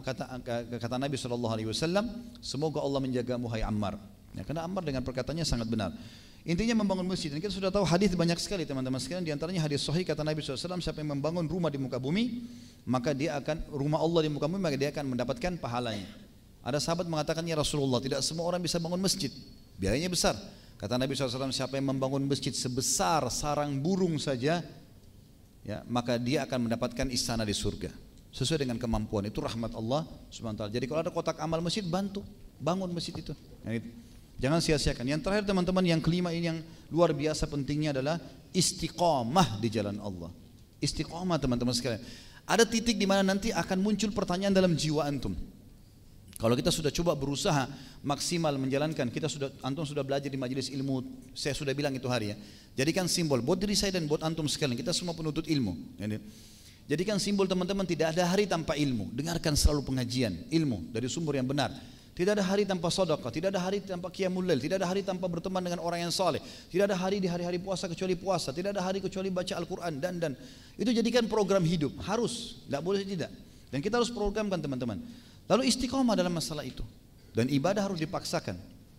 kata Nabi SAW, semoga Allah menjagamu hai Ammar. Ya, karena Ammar dengan perkataannya sangat benar. Intinya membangun masjid. Dan kita sudah tahu hadis banyak sekali teman-teman sekalian. Di antaranya hadis sahih kata Nabi SAW, siapa yang membangun rumah di muka bumi, maka dia akan, rumah Allah di muka bumi, maka dia akan mendapatkan pahalanya. Ada sahabat mengatakan, ya Rasulullah, tidak semua orang bisa bangun masjid, biayanya besar. Kata Nabi SAW, siapa yang membangun masjid sebesar sarang burung saja, ya, maka dia akan mendapatkan istana di surga sesuai dengan kemampuan. Itu rahmat Allah SWT. Jadi kalau ada kotak amal masjid, bantu bangun masjid itu. Jangan sia-siakan. Yang terakhir teman-teman, yang kelima ini yang luar biasa pentingnya adalah istiqamah di jalan Allah. Istiqamah teman-teman sekalian. Ada titik di mana nanti akan muncul pertanyaan dalam jiwa antum. Kalau kita sudah coba berusaha maksimal menjalankan, antum sudah belajar di majelis ilmu, saya sudah bilang itu hari ya. Jadikan simbol buat diri saya dan buat antum sekalian, kita semua penuntut ilmu. Jadikan simbol teman-teman, tidak ada hari tanpa ilmu. Dengarkan selalu pengajian ilmu dari sumber yang benar. Tidak ada hari tanpa sedekah, tidak ada hari tanpa qiyamul lail, tidak ada hari tanpa berteman dengan orang yang saleh, tidak ada hari di hari-hari puasa kecuali puasa, tidak ada hari kecuali baca Al-Quran dan itu jadikan program hidup, harus, tidak boleh tidak. Dan kita harus programkan teman-teman. Lalu istiqomah dalam masalah itu, dan ibadah harus dipaksakan.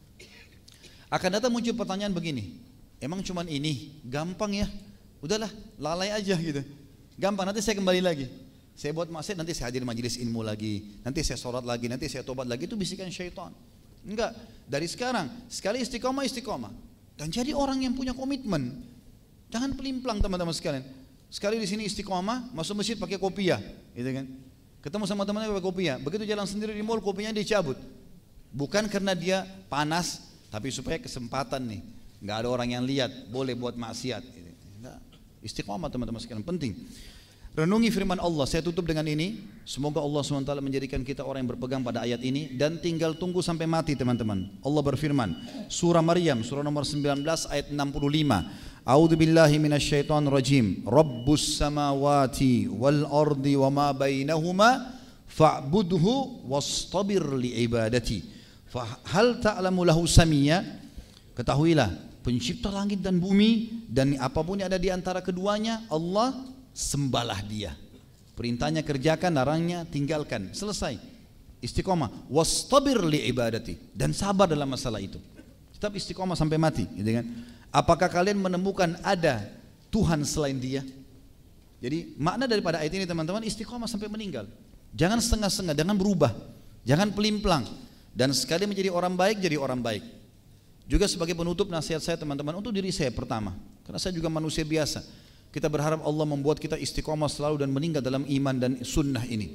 Akan datang muncul pertanyaan begini, emang cuman ini gampang ya? Udahlah, lalai aja gitu. Gampang, nanti saya kembali lagi. Saya buat maksiat, nanti saya hadir majelis ilmu lagi, nanti saya sholat lagi, nanti saya tobat lagi. Itu bisikan syaitan. Enggak, dari sekarang sekali istiqomah. Dan jadi orang yang punya komitmen. Jangan pelimplang teman-teman sekalian. Sekali di sini istiqomah, masuk masjid pakai kopiah, gitu kan? Ketemu sama temannya pakai kopiah, begitu jalan sendiri di mall kopiahnya dicabut. Bukan karena dia panas, tapi supaya kesempatan nih, nggak ada orang yang lihat, boleh buat maksiat. Enggak. Istiqomah teman-teman sekalian penting. Renungi firman Allah. Saya tutup dengan ini. Semoga Allah SWT menjadikan kita orang yang berpegang pada ayat ini dan tinggal tunggu sampai mati teman-teman. Allah berfirman, surah Maryam, surah nomor 19 ayat 65. A'udzu billahi minasyaitonir rajim. Rabbus samawati wal ardi wama bainahuma fa'budhu wastabir liibadati. Fa hal ta'lamu lahu samiyya? Ketahuilah, pencipta langit dan bumi dan apapun yang ada di antara keduanya, Allah, sembahlah dia. Perintahnya kerjakan, larangnya tinggalkan. Selesai. Istiqomah. Wastabir liibadati, dan sabar dalam masalah itu. Tetap istiqomah sampai mati, gitu kan? Apakah kalian menemukan ada Tuhan selain Dia? Jadi makna daripada ayat ini teman-teman, istiqomah sampai meninggal. Jangan setengah-setengah, jangan berubah, jangan pelimplang. Dan sekali menjadi orang baik, jadi orang baik. Juga sebagai penutup nasihat saya teman-teman, untuk diri saya pertama, karena saya juga manusia biasa. Kita berharap Allah membuat kita istiqomah selalu dan meninggal dalam iman dan sunnah ini.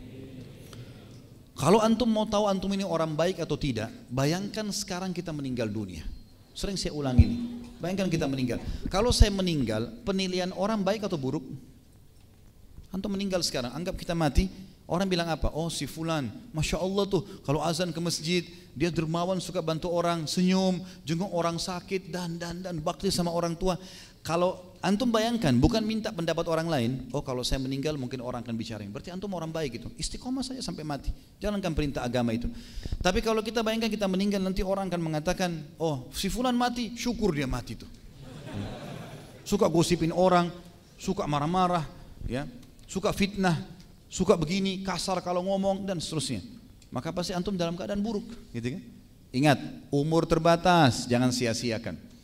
Kalau antum mau tahu antum ini orang baik atau tidak, bayangkan sekarang kita meninggal dunia. Sering saya ulang ini. Bayangkan kita meninggal. Kalau saya meninggal, penilaian orang baik atau buruk? Antum meninggal sekarang, anggap kita mati. Orang bilang apa? Oh si fulan, Masya Allah tuh kalau azan ke masjid, dia dermawan, suka bantu orang, senyum, jenguk orang sakit dan bakti sama orang tua. Kalau antum bayangkan, bukan minta pendapat orang lain. Oh kalau saya meninggal mungkin orang akan bicara. Berarti antum orang baik itu. Istiqomah saya sampai mati. Jalankan perintah agama itu. Tapi kalau kita bayangkan kita meninggal, nanti orang akan mengatakan, oh si fulan mati, syukur dia mati tuh. Suka gosipin orang, suka marah-marah, ya, suka fitnah, suka begini, kasar kalau ngomong dan seterusnya. Maka pasti antum dalam keadaan buruk, gitu kan? Ingat, umur terbatas, jangan sia-siakan.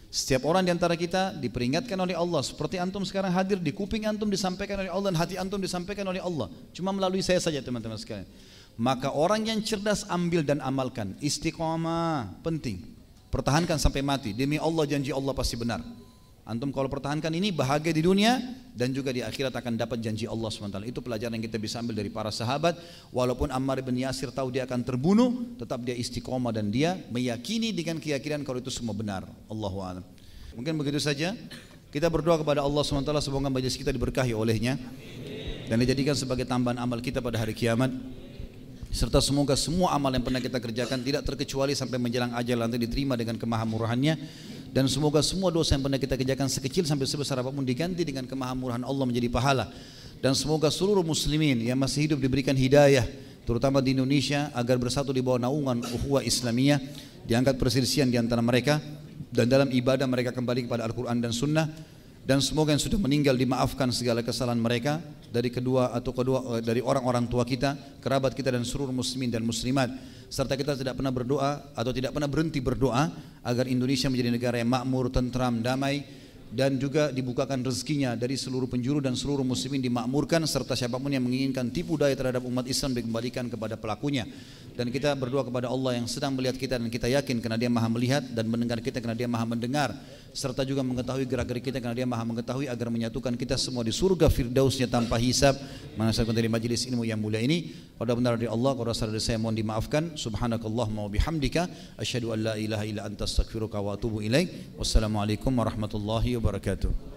Setiap orang di antara kita diperingatkan oleh Allah, seperti antum sekarang hadir, di kuping antum disampaikan oleh Allah dan hati antum disampaikan oleh Allah, cuma melalui saya saja teman-teman sekalian. Maka orang yang cerdas ambil dan amalkan. Istiqamah penting, pertahankan sampai mati. Demi Allah, janji Allah pasti benar. Antum kalau pertahankan ini bahagia di dunia dan juga di akhirat akan dapat janji Allah SWT. Itu pelajaran yang kita bisa ambil dari para sahabat. Walaupun Ammar bin Yasir tahu dia akan terbunuh, tetap dia istiqomah dan dia meyakini dengan keyakinan kalau itu semua benar. Allahu a'lam. Mungkin begitu saja. Kita berdoa kepada Allah SWT semoga majelis kita diberkahi olehnya dan dijadikan sebagai tambahan amal kita pada hari kiamat. Serta semoga semua amal yang pernah kita kerjakan tidak terkecuali sampai menjelang ajal nanti diterima dengan kemahamurahannya. Dan semoga semua dosa yang pernah kita kerjakan sekecil sampai sebesar apapun diganti dengan kemahamurahan Allah menjadi pahala. Dan semoga seluruh muslimin yang masih hidup diberikan hidayah, terutama di Indonesia, agar bersatu di bawah naungan ukhuwah Islamiyah, diangkat perselisihan di antara mereka, dan dalam ibadah mereka kembali kepada Al-Quran dan Sunnah. Dan semoga yang sudah meninggal dimaafkan segala kesalahan mereka dari dari orang-orang tua kita, kerabat kita dan seluruh muslimin dan muslimat. Serta kita tidak pernah berdoa atau tidak pernah berhenti berdoa agar Indonesia menjadi negara yang makmur, tentram, damai, dan juga dibukakan rezekinya dari seluruh penjuru dan seluruh muslimin dimakmurkan, serta siapapun yang menginginkan tipu daya terhadap umat Islam dikembalikan kepada pelakunya. Dan kita berdoa kepada Allah yang sedang melihat kita dan kita yakin karena Dia Maha melihat, dan mendengar kita karena Dia Maha mendengar, serta juga mengetahui gerak-gerik kita karena Dia Maha mengetahui, agar menyatukan kita semua di surga firdausnya tanpa hisab. Menasihkan dari majelis ilmu yang mulia ini, kalau benar dari Allah, kalau salah dari saya mohon dimaafkan. Subhanakallahumma wa bihamdika asyhadu an la ilaha illa anta astaghfiruka wa atubu ilaik. Wassalamualaikum warahmatullahi wabarakatuh.